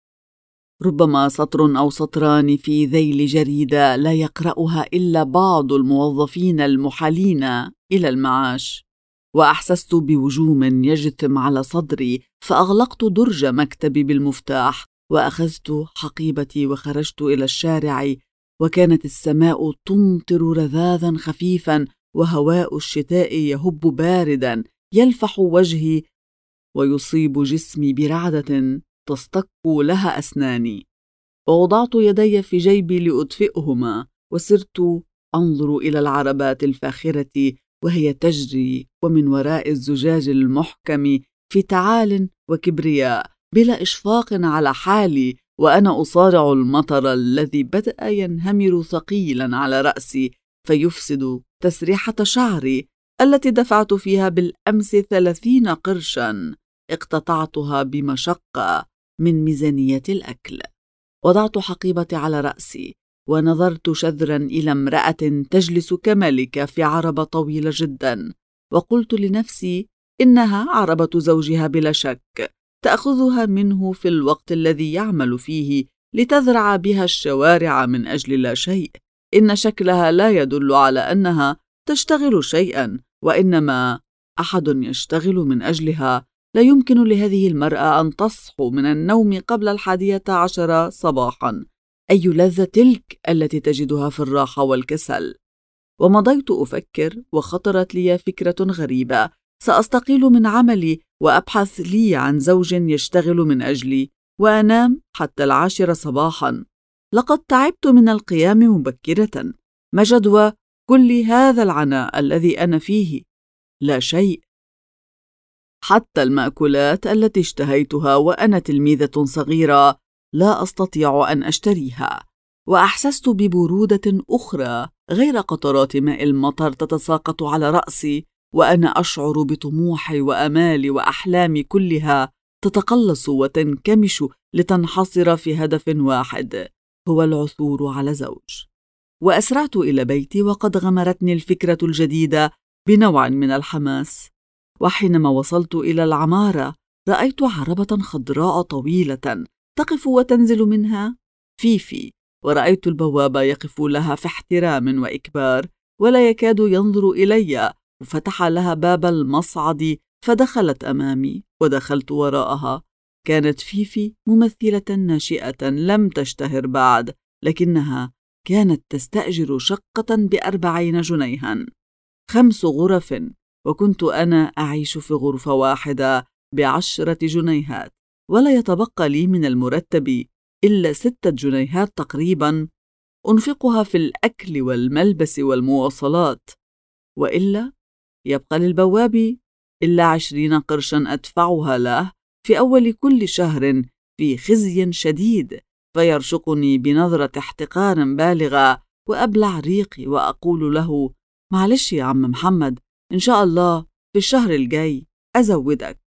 ربما سطر أو سطران في ذيل جريدة لا يقرأها إلا بعض الموظفين المحالين إلى المعاش، وأحسست بوجوم يجثم على صدري، فأغلقت درج مكتبي بالمفتاح وأخذت حقيبتي وخرجت إلى الشارع. وكانت السماء تمطر رذاذا خفيفا، وهواء الشتاء يهب باردا يلفح وجهي ويصيب جسمي برعدة تصطك لها أسناني. ووضعت يدي في جيبي لأدفئهما، وسرت أنظر إلى العربات الفاخرة وهي تجري، ومن وراء الزجاج المحكم في تعال وكبرياء، بلا إشفاق على حالي، وأنا أصارع المطر الذي بدأ ينهمر ثقيلا على رأسي فيفسد تسريحة شعري التي دفعت فيها بالأمس 30 قرشا اقتطعتها بمشقة من ميزانية الأكل. وضعت حقيبتي على رأسي ونظرت شذرا إلى امرأة تجلس كملكة في عربة طويلة جدا، وقلت لنفسي إنها عربة زوجها بلا شك، تأخذها منه في الوقت الذي يعمل فيه لتزرع بها الشوارع من أجل لا شيء. إن شكلها لا يدل على أنها تشتغل شيئا، وإنما أحد يشتغل من أجلها. لا يمكن لهذه المرأة أن تصحو من النوم قبل 11 صباحا. أي لذة تلك التي تجدها في الراحة والكسل؟ ومضيت أفكر، وخطرت لي فكرة غريبة: سأستقيل من عملي وأبحث لي عن زوج يشتغل من أجلي، وأنام حتى 10 صباحا. لقد تعبت من القيام مبكرة. ما جدوى كل هذا العناء الذي أنا فيه؟ لا شيء. حتى المأكولات التي اشتهيتها وأنا تلميذة صغيرة لا أستطيع أن أشتريها. وأحسست ببرودة أخرى غير قطرات ماء المطر تتساقط على رأسي، وأنا أشعر بطموحي وأمالي وأحلامي كلها تتقلص وتنكمش لتنحصر في هدف واحد، هو العثور على زوج. وأسرعت إلى بيتي وقد غمرتني الفكرة الجديدة بنوع من الحماس. وحينما وصلت إلى العمارة رأيت عربة خضراء طويلة تقف وتنزل منها فيفي، ورأيت البواب يقف لها في احترام وإكبار ولا يكاد ينظر إلي، وفتح لها باب المصعد فدخلت أمامي ودخلت وراءها. كانت فيفي ممثلة ناشئة لم تشتهر بعد، لكنها كانت تستأجر شقة ب40 جنيها، 5 غرف، وكنت أنا أعيش في غرفة واحدة ب10 جنيهات، ولا يتبقى لي من المرتب إلا 6 جنيهات تقريبا أنفقها في الأكل والملبس والمواصلات، وإلا يبقى للبواب إلا 20 قرشا أدفعها له في أول كل شهر في خزي شديد، فيرشقني بنظرة احتقار بالغة وأبلع ريقي وأقول له: معلش يا عم محمد، إن شاء الله في الشهر الجاي أزودك.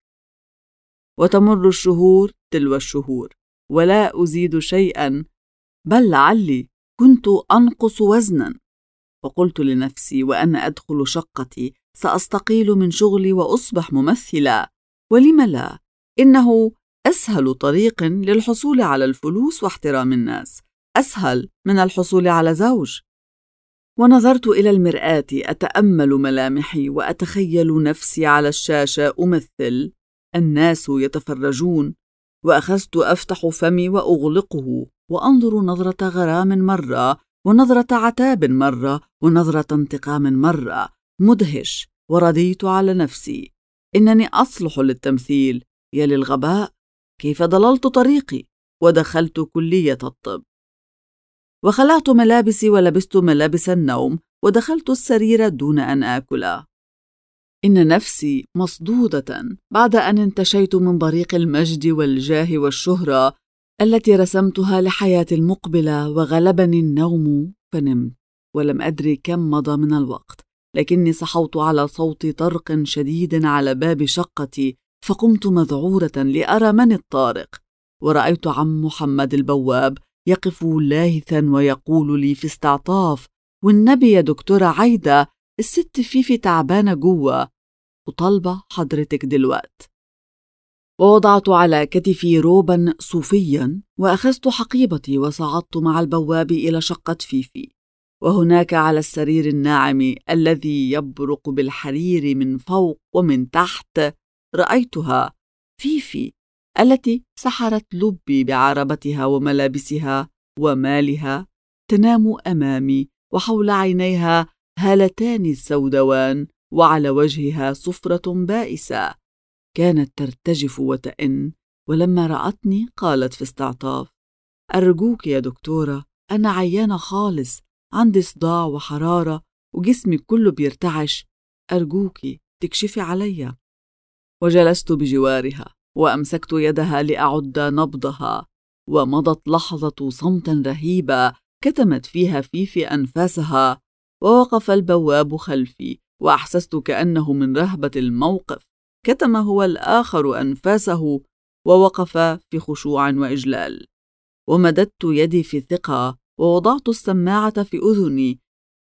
وتمر الشهور تلو الشهور ولا أزيد شيئا، بل لعلي كنت أنقص وزنا. وقلت لنفسي وأنا أدخل شقتي: سأستقيل من شغلي وأصبح ممثلة، ولم لا؟ إنه أسهل طريق للحصول على الفلوس واحترام الناس، أسهل من الحصول على زوج. ونظرت إلى المرآة أتأمل ملامحي وأتخيل نفسي على الشاشة أمثل، الناس يتفرجون، وأخذت أفتح فمي وأغلقه وأنظر نظرة غرام مرة، ونظرة عتاب مرة، ونظرة انتقام مرة، مدهش. ورضيت على نفسي. إنني أصلح للتمثيل، يا للغباء، كيف ضللت طريقي ودخلت كلية الطب. وخلعت ملابسي ولبست ملابس النوم ودخلت السرير دون أن آكل. إن نفسي مصدودة بعد أن انتشيت من بريق المجد والجاه والشهرة التي رسمتها لحياتي المقبلة، وغلبني النوم فنمت، ولم أدري كم مضى من الوقت، لكني صحوت على صوت طرق شديد على باب شقتي، فقمت مذعورة لأرى من الطارق، ورأيت عم محمد البواب يقف لاهثا ويقول لي في استعطاف: والنبي يا دكتورة عايدة، الست فيفي تعبانة جوه، وطالبة حضرتك دلوقت. ووضعت على كتفي روبا صوفيا، وأخذت حقيبتي وصعدت مع البواب إلى شقة فيفي. وهناك على السرير الناعم الذي يبرق بالحرير من فوق ومن تحت رأيتها، فيفي، التي سحرت لبي بعربتها وملابسها ومالها، تنام أمامي، وحول عينيها هالتان سودوان، وعلى وجهها صفرة بائسة. كانت ترتجف وتئن، ولما رأتني قالت في استعطاف: أرجوك يا دكتورة، أنا عيانة خالص، عندي صداع وحرارة وجسمي كله بيرتعش، أرجوك تكشفي علي. وجلست بجوارها وأمسكت يدها لأعد نبضها، ومضت لحظة صمت رهيبة كتمت فيها فيفي أنفاسها، ووقف البواب خلفي، وأحسست كأنه من رهبة الموقف كتم هو الآخر أنفاسه، ووقف في خشوع وإجلال. ومددت يدي في ثقة ووضعت السماعة في أذني،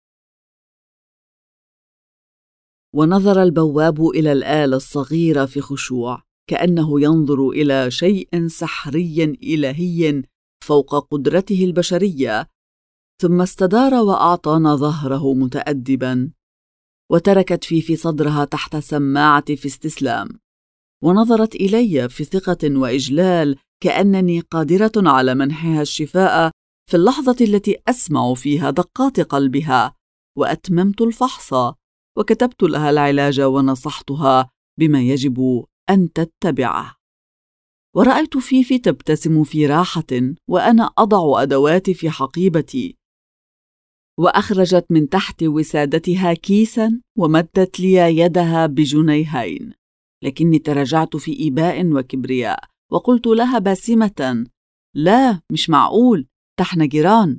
ونظر البواب إلى الآلة الصغيرة في خشوع، كأنه ينظر إلى شيء سحري إلهي فوق قدرته البشرية، ثم استدار وأعطانا ظهره متأدبا، وتركت في صدرها تحت سماعتي في استسلام، ونظرت إلي في ثقة وإجلال كأنني قادرة على منحها الشفاء في اللحظة التي أسمع فيها دقات قلبها. وأتممت الفحص وكتبت لها العلاج ونصحتها بما يجب أن تتبعه. ورأيت فيفي تبتسم في راحة وأنا أضع أدواتي في حقيبتي، وأخرجت من تحت وسادتها كيساً ومدت لي يدها بجنيهين، لكني تراجعت في إيباء وكبرياء وقلت لها باسمة: لا، مش معقول، تحن جيران.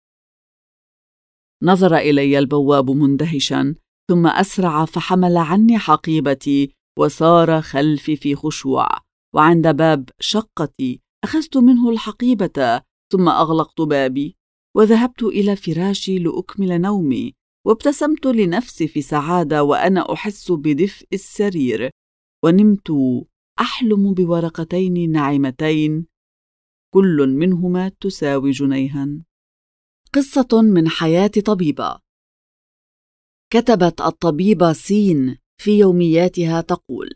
نظر إلي البواب مندهشاً، ثم أسرع فحمل عني حقيبتي وسار خلفي في خشوع، وعند باب شقتي أخذت منه الحقيبة، ثم أغلقت بابي وذهبت إلى فراشي لأكمل نومي، وابتسمت لنفسي في سعادة وأنا أحس بدفء السرير، ونمت أحلم بورقتين ناعمتين كل منهما تساوي جنيها. قصة من حياة طبيبة. كتبت الطبيبة سين في يومياتها تقول: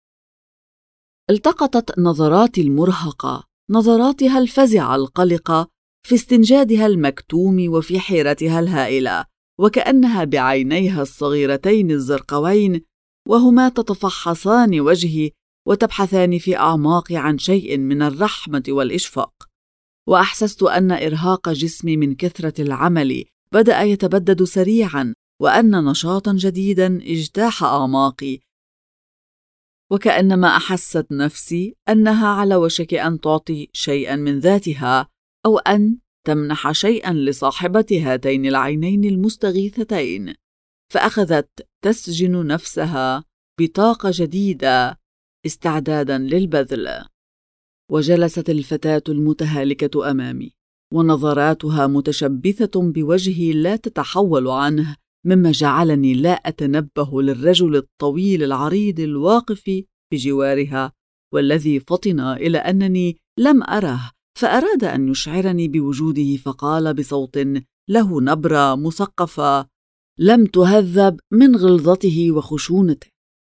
التقطت نظراتي المرهقة نظراتها الفزعة القلقة في استنجادها المكتوم وفي حيرتها الهائلة، وكأنها بعينيها الصغيرتين الزرقوين وهما تتفحصان وجهي وتبحثان في أعماقي عن شيء من الرحمة والإشفاق. وأحسست أن إرهاق جسمي من كثرة العمل بدأ يتبدد سريعاً، وأن نشاطاً جديداً اجتاح أعماقي، وكأنما أحست نفسي أنها على وشك أن تعطي شيئاً من ذاتها، أو أن تمنح شيئاً لصاحبة هاتين العينين المستغيثتين، فأخذت تسجن نفسها بطاقة جديدة استعداداً للبذل. وجلست الفتاة المتهالكة أمامي، ونظراتها متشبثة بوجهي لا تتحول عنه، مما جعلني لا أتنبه للرجل الطويل العريض الواقف بجوارها، والذي فطن إلى أنني لم أره، فأراد أن يشعرني بوجوده، فقال بصوت له نبرة مثقفة لم تهذب من غلظته وخشونته: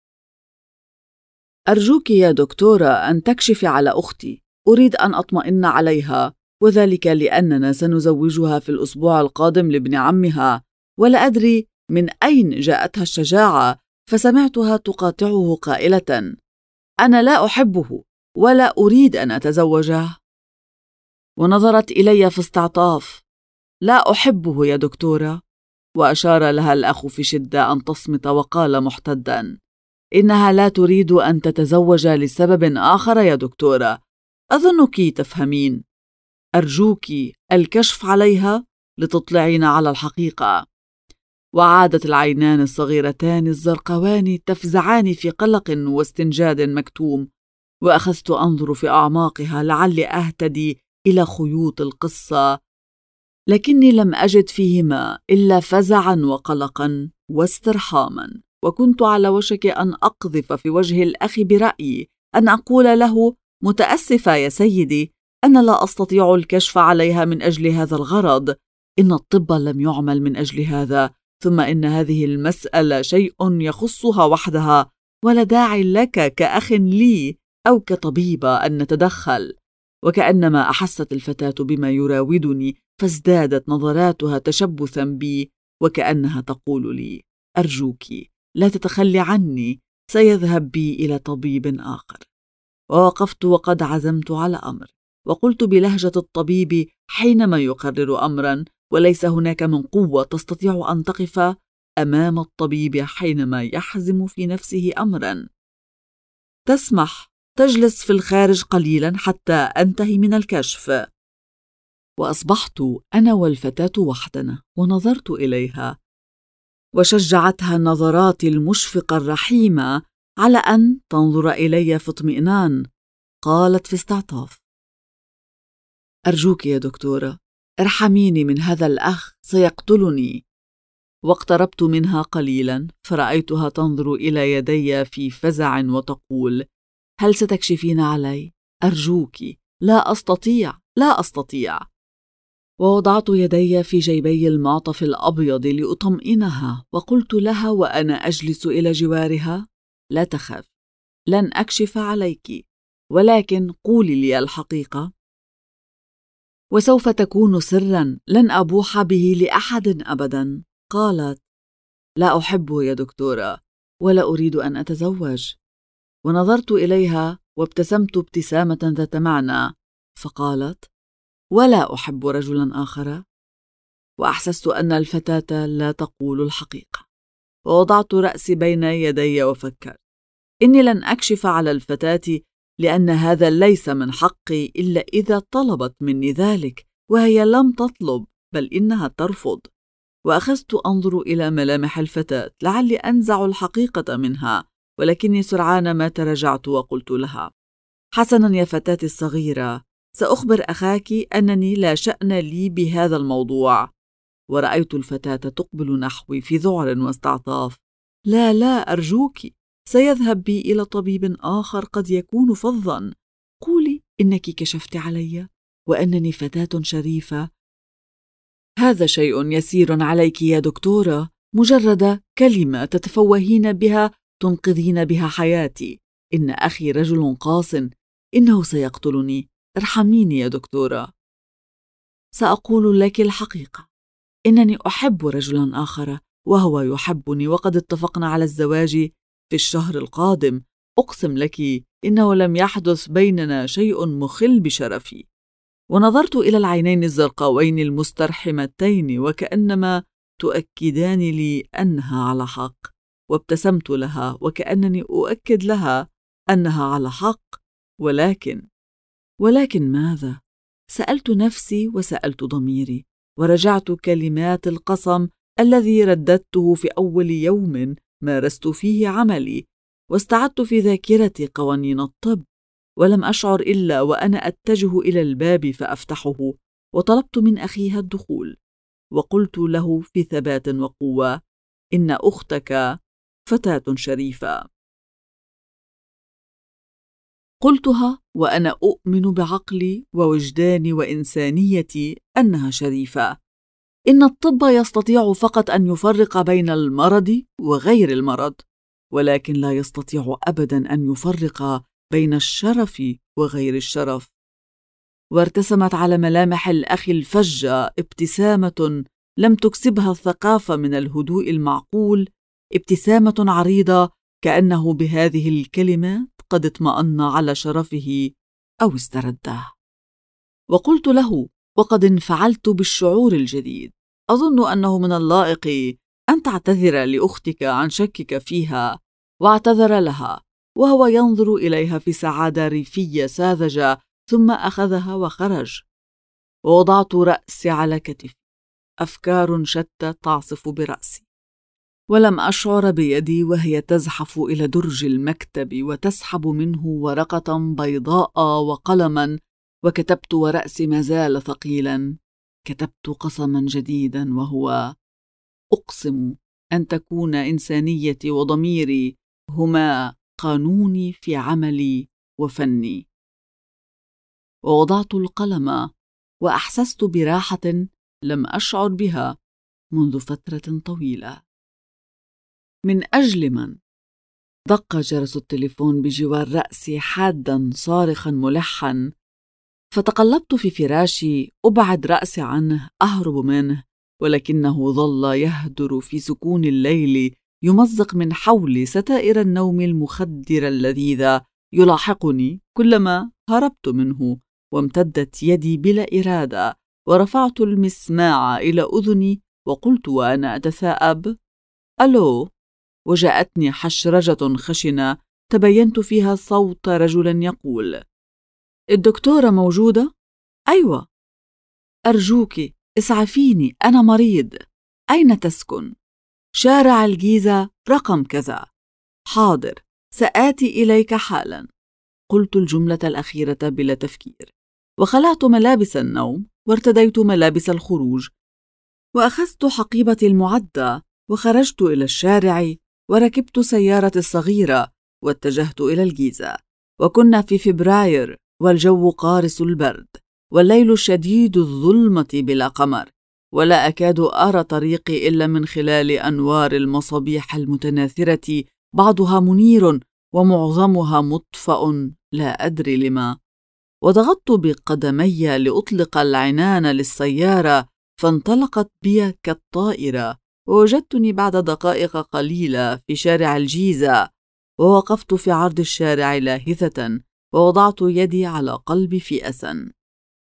أرجوك يا دكتورة أن تكشفي على أختي، أريد أن أطمئن عليها، وذلك لأننا سنزوجها في الأسبوع القادم لابن عمها، ولا أدري من أين جاءتها الشجاعة، فسمعتها تقاطعه قائلة: أنا لا أحبه ولا أريد أن أتزوجه. ونظرت إلي في استعطاف: لا أحبه يا دكتورة. وأشار لها الأخ في شدة أن تصمت، وقال محتداً: إنها لا تريد أن تتزوج لسبب آخر يا دكتورة، أظنك تفهمين. أرجوك الكشف عليها لتطلعين على الحقيقة. وعادت العينان الصغيرتان الزرقوان تفزعان في قلق واستنجاد مكتوم، وأخذت أنظر في أعماقها لعلي أهتدي إلى خيوط القصة، لكني لم أجد فيهما إلا فزعا وقلقا واسترحاما، وكنت على وشك أن أقذف في وجه الأخ برأيي، أن أقول له: متأسفة يا سيدي، أنا لا أستطيع الكشف عليها من أجل هذا الغرض، إن الطب لم يعمل من أجل هذا، ثم إن هذه المسألة شيء يخصها وحدها، ولا داعي لك كأخ لي أو كطبيبة أن نتدخل. وكأنما أحست الفتاة بما يراودني، فازدادت نظراتها تشبثا بي، وكأنها تقول لي: أرجوك لا تتخلي عني، سيذهب بي إلى طبيب آخر. ووقفت وقد عزمت على أمر، وقلت بلهجة الطبيب حينما يقرر أمرا، وليس هناك من قوة تستطيع أن تقف أمام الطبيب حينما يحزم في نفسه أمرا: تسمح تجلس في الخارج قليلا حتى أنتهي من الكشف. وأصبحت أنا والفتاة وحدنا، ونظرت إليها، وشجعتها نظراتي المشفقة الرحيمة على أن تنظر إلي في اطمئنان. قالت في استعطاف: أرجوك يا دكتورة، ارحميني من هذا الأخ، سيقتلني. واقتربت منها قليلا، فرأيتها تنظر إلى يدي في فزع وتقول: هل ستكشفين علي؟ أرجوك، لا أستطيع، لا أستطيع. ووضعت يدي في جيبي المعطف الأبيض لأطمئنها، وقلت لها وأنا أجلس إلى جوارها: لا تخاف، لن أكشف عليك، ولكن قولي لي الحقيقة، وسوف تكون سرا لن أبوح به لأحد أبدا. قالت: لا أحبه يا دكتورة، ولا أريد أن أتزوج. ونظرت إليها وابتسمت ابتسامة ذات معنى، فقالت: ولا أحب رجلا آخر. وأحسست أن الفتاة لا تقول الحقيقة، ووضعت رأسي بين يدي وفكرت: إني لن أكشف على الفتاة، لأن هذا ليس من حقي إلا إذا طلبت مني ذلك، وهي لم تطلب، بل إنها ترفض. وأخذت أنظر إلى ملامح الفتاة لعلي أنزع الحقيقة منها، ولكني سرعان ما تراجعت وقلت لها: حسنا يا فتاتي الصغيرة، سأخبر أخاك أنني لا شأن لي بهذا الموضوع. ورأيت الفتاة تقبل نحوي في ذعر واستعطاف: لا لا، أرجوك، سيذهب بي إلى طبيب آخر قد يكون فظا. قولي إنك كشفت علي وأنني فتاة شريفة. هذا شيء يسير عليك يا دكتورة، مجرد كلمة تتفوهين بها تنقذين بها حياتي. إن أخي رجل قاس، إنه سيقتلني، ارحميني يا دكتورة. سأقول لك الحقيقة، إنني أحب رجلا آخر، وهو يحبني، وقد اتفقنا على الزواج في الشهر القادم. أقسم لك إنه لم يحدث بيننا شيء مخل بشرفي. ونظرت إلى العينين الزرقاوين المسترحمتين، وكأنما تؤكدان لي أنها على حق. وابتسمت لها وكأنني أؤكد لها أنها على حق. ولكن ماذا؟ سألت نفسي وسألت ضميري، ورجعت كلمات القسم الذي رددته في أول يوم مارست فيه عملي، واستعدت في ذاكرتي قوانين الطب، ولم أشعر إلا وأنا أتجه إلى الباب فأفتحه، وطلبت من أخيها الدخول، وقلت له في ثبات وقوة: إن أختك فتاة شريفة. قلتها وأنا أؤمن بعقلي ووجداني وإنسانيتي أنها شريفة. إن الطب يستطيع فقط أن يفرق بين المرض وغير المرض، ولكن لا يستطيع أبدا أن يفرق بين الشرف وغير الشرف. وارتسمت على ملامح الأخ الفجة ابتسامة لم تكسبها الثقافة من الهدوء المعقول، ابتسامة عريضة، كأنه بهذه الكلمات قد اطمأن على شرفه أو استرده. وقلت له وقد انفعلت بالشعور الجديد: أظن أنه من اللائق أن تعتذر لأختك عن شكك فيها. واعتذر لها، وهو ينظر إليها في سعادة ريفية ساذجة، ثم أخذها وخرج. ووضعت رأسي على كتفي، أفكار شتى تعصف برأسي، ولم أشعر بيدي وهي تزحف إلى درج المكتب وتسحب منه ورقة بيضاء وقلما، وكتبت ورأسي ما زال ثقيلا. كتبت قسما جديدا، وهو: أقسم أن تكون إنسانيتي وضميري هما قانوني في عملي وفني. ووضعت القلم، وأحسست براحة لم أشعر بها منذ فترة طويلة. من أجل من؟ دق جرس التليفون بجوار رأسي حاداً صارخاً ملحاً، فتقلبت في فراشي أبعد رأسي عنه أهرب منه، ولكنه ظل يهدر في سكون الليل يمزق من حولي ستائر النوم المخدر اللذيذ يلاحقني كلما هربت منه. وامتدت يدي بلا إرادة ورفعت المسماع إلى أذني وقلت وأنا أتثاءب: ألو. وجاءتني حشرجة خشنة تبينت فيها صوت رجل يقول: الدكتورة موجودة؟ أيوة. أرجوك اسعفيني، أنا مريض. أين تسكن؟ شارع الجيزة رقم كذا. حاضر، سآتي إليك حالا. قلت الجملة الأخيرة بلا تفكير، وخلعت ملابس النوم وارتديت ملابس الخروج، وأخذت حقيبتي المعدة وخرجت إلى الشارع وركبت سيارتي الصغيرة واتجهت إلى الجيزة. وكنا في فبراير والجو قارس البرد والليل شديد الظلمة بلا قمر، ولا أكاد أرى طريقي إلا من خلال أنوار المصابيح المتناثرة، بعضها منير ومعظمها مطفأ لا أدري لما. وضغطت بقدمي لأطلق العنان للسيارة فانطلقت بي كالطائرة، ووجدتني بعد دقائق قليلة في شارع الجيزة، ووقفت في عرض الشارع لاهثة ووضعت يدي على قلبي فيئسا.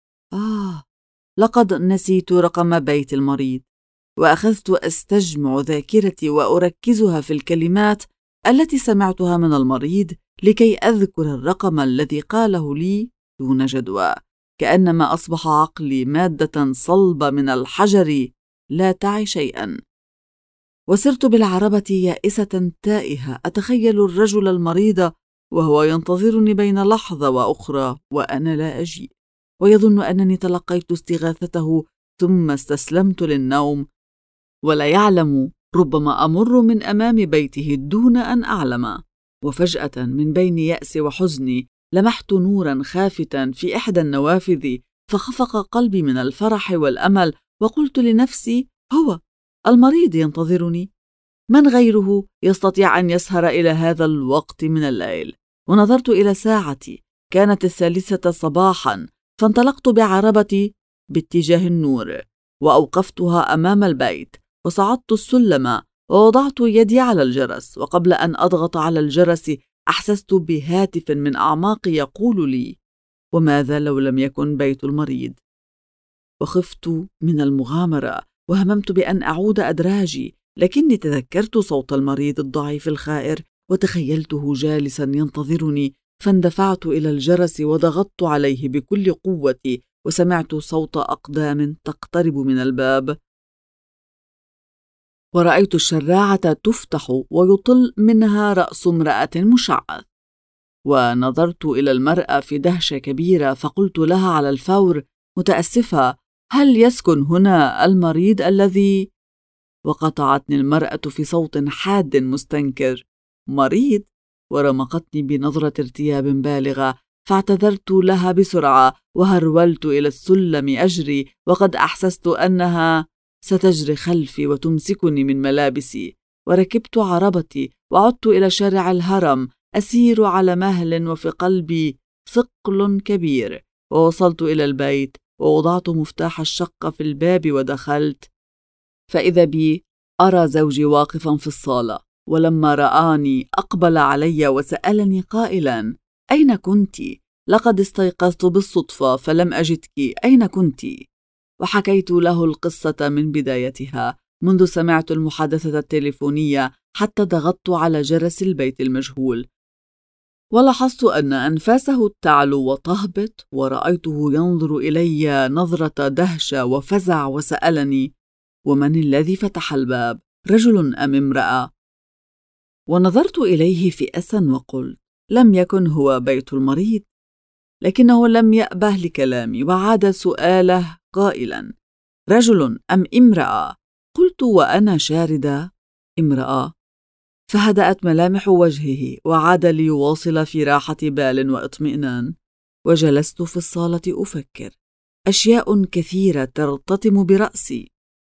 لقد نسيت رقم بيت المريض. وأخذت أستجمع ذاكرتي وأركزها في الكلمات التي سمعتها من المريض لكي أذكر الرقم الذي قاله لي دون جدوى، كأنما أصبح عقلي مادة صلبة من الحجر لا تعي شيئا. وسرت بالعربة يائسة تائهة أتخيل الرجل المريض وهو ينتظرني بين لحظة وأخرى وأنا لا أجيء، ويظن أنني تلقيت استغاثته ثم استسلمت للنوم، ولا يعلم ربما أمر من أمام بيته دون أن أعلم. وفجأة من بين يأسي وحزني لمحت نورا خافتا في إحدى النوافذ، فخفق قلبي من الفرح والأمل، وقلت لنفسي: هو المريض ينتظرني، من غيره يستطيع أن يسهر إلى هذا الوقت من الليل؟ ونظرت إلى ساعتي، كانت 3 صباحا، فانطلقت بعربتي باتجاه النور وأوقفتها أمام البيت، وصعدت السلم ووضعت يدي على الجرس، وقبل أن أضغط على الجرس أحسست بهاتف من أعماقي يقول لي: وماذا لو لم يكن بيت المريض؟ وخفت من المغامرة وهممت بأن أعود أدراجي، لكني تذكرت صوت المريض الضعيف الخائر وتخيلته جالسا ينتظرني، فاندفعت إلى الجرس وضغطت عليه بكل قوتي، وسمعت صوت أقدام تقترب من الباب، ورأيت الشراعة تفتح ويطل منها رأس امرأة مشعث. ونظرت إلى المرأة في دهشة كبيرة، فقلت لها على الفور متأسفة: هل يسكن هنا المريض الذي؟ وقطعتني المرأة في صوت حاد مستنكر: مريض؟ ورمقتني بنظرة ارتياب بالغة، فاعتذرت لها بسرعة وهرولت إلى السلم أجري، وقد أحسست أنها ستجري خلفي وتمسكني من ملابسي. وركبت عربتي وعدت إلى شارع الهرم أسير على مهل وفي قلبي ثقل كبير، ووصلت إلى البيت ووضعت مفتاح الشقة في الباب ودخلت، فإذا بي أرى زوجي واقفا في الصالة، ولما رآني أقبل علي وسألني قائلا: أين كنت؟ لقد استيقظت بالصدفة فلم أجدك، أين كنت؟ وحكيت له القصة من بدايتها، منذ سمعت المحادثة التليفونية حتى ضغطت على جرس البيت المجهول، ولاحظت أن أنفاسه تعلو وتهبط، ورأيته ينظر إلي نظرة دهشة وفزع، وسألني: ومن الذي فتح الباب، رجل أم امرأة؟ ونظرت إليه فئاسا وقلت: لم يكن هو بيت المريض. لكنه لم يأبه لكلامي وعاد سؤاله قائلا: رجل أم امرأة؟ قلت وأنا شاردة: امرأة. فهدأت ملامح وجهه وعاد ليواصل في راحة بال واطمئنان، وجلست في الصالة أفكر: أشياء كثيرة ترتطم برأسي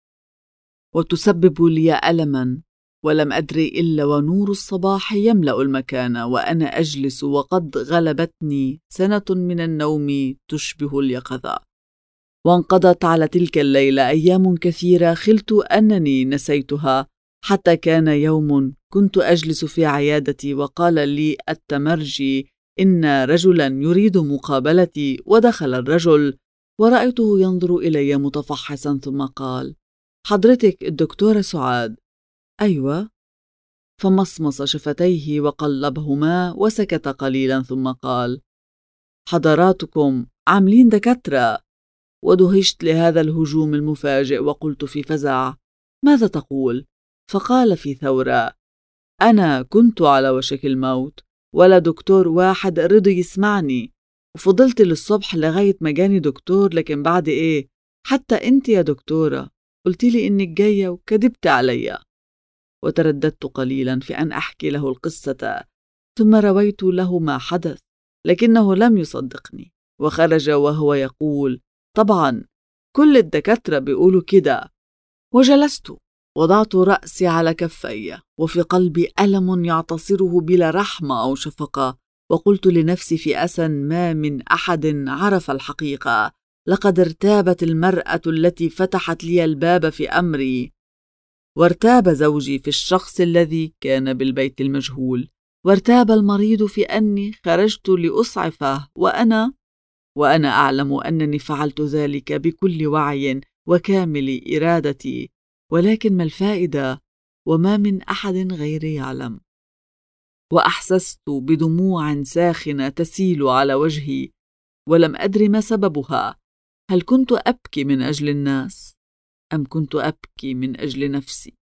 وتسبب لي ألماً، ولم أدري إلا ونور الصباح يملأ المكان وأنا أجلس وقد غلبتني سنة من النوم تشبه اليقظة. وانقضت على تلك الليلة أيام كثيرة خلت أنني نسيتها، حتى كان يوم كنت أجلس في عيادتي وقال لي التمرجي إن رجلا يريد مقابلتي، ودخل الرجل ورأيته ينظر إلي متفحصا ثم قال: حضرتك الدكتورة سعاد؟ أيوة. فمصمص شفتيه وقلبهما وسكت قليلا ثم قال: حضراتكم عاملين دكاترة. ودهشت لهذا الهجوم المفاجئ وقلت في فزع: ماذا تقول؟ فقال في ثورة: أنا كنت على وشك الموت ولا دكتور واحد رضي يسمعني، وفضلت للصبح لغاية ما جاني دكتور، لكن بعد إيه؟ حتى أنت يا دكتورة قلتي لي إنك جاية وكذبت عليا. وترددت قليلا في أن أحكي له القصة، ثم رويت له ما حدث، لكنه لم يصدقني وخرج وهو يقول: طبعا كل الدكاترة بيقولوا كده. وجلست وضعت رأسي على كفي وفي قلبي ألم يعتصره بلا رحمة أو شفقة، وقلت لنفسي في أسى ما من أحد عرف الحقيقة، لقد ارتابت المرأة التي فتحت لي الباب في أمري، وارتاب زوجي في الشخص الذي كان بالبيت المجهول، وارتاب المريض في أني خرجت لأسعفه، وأنا أعلم أنني فعلت ذلك بكل وعي وكامل إرادتي، ولكن ما الفائدة وما من أحد غيري يعلم. وأحسست بدموع ساخنة تسيل على وجهي ولم أدر ما سببها. هل كنت أبكي من أجل الناس أم كنت أبكي من أجل نفسي؟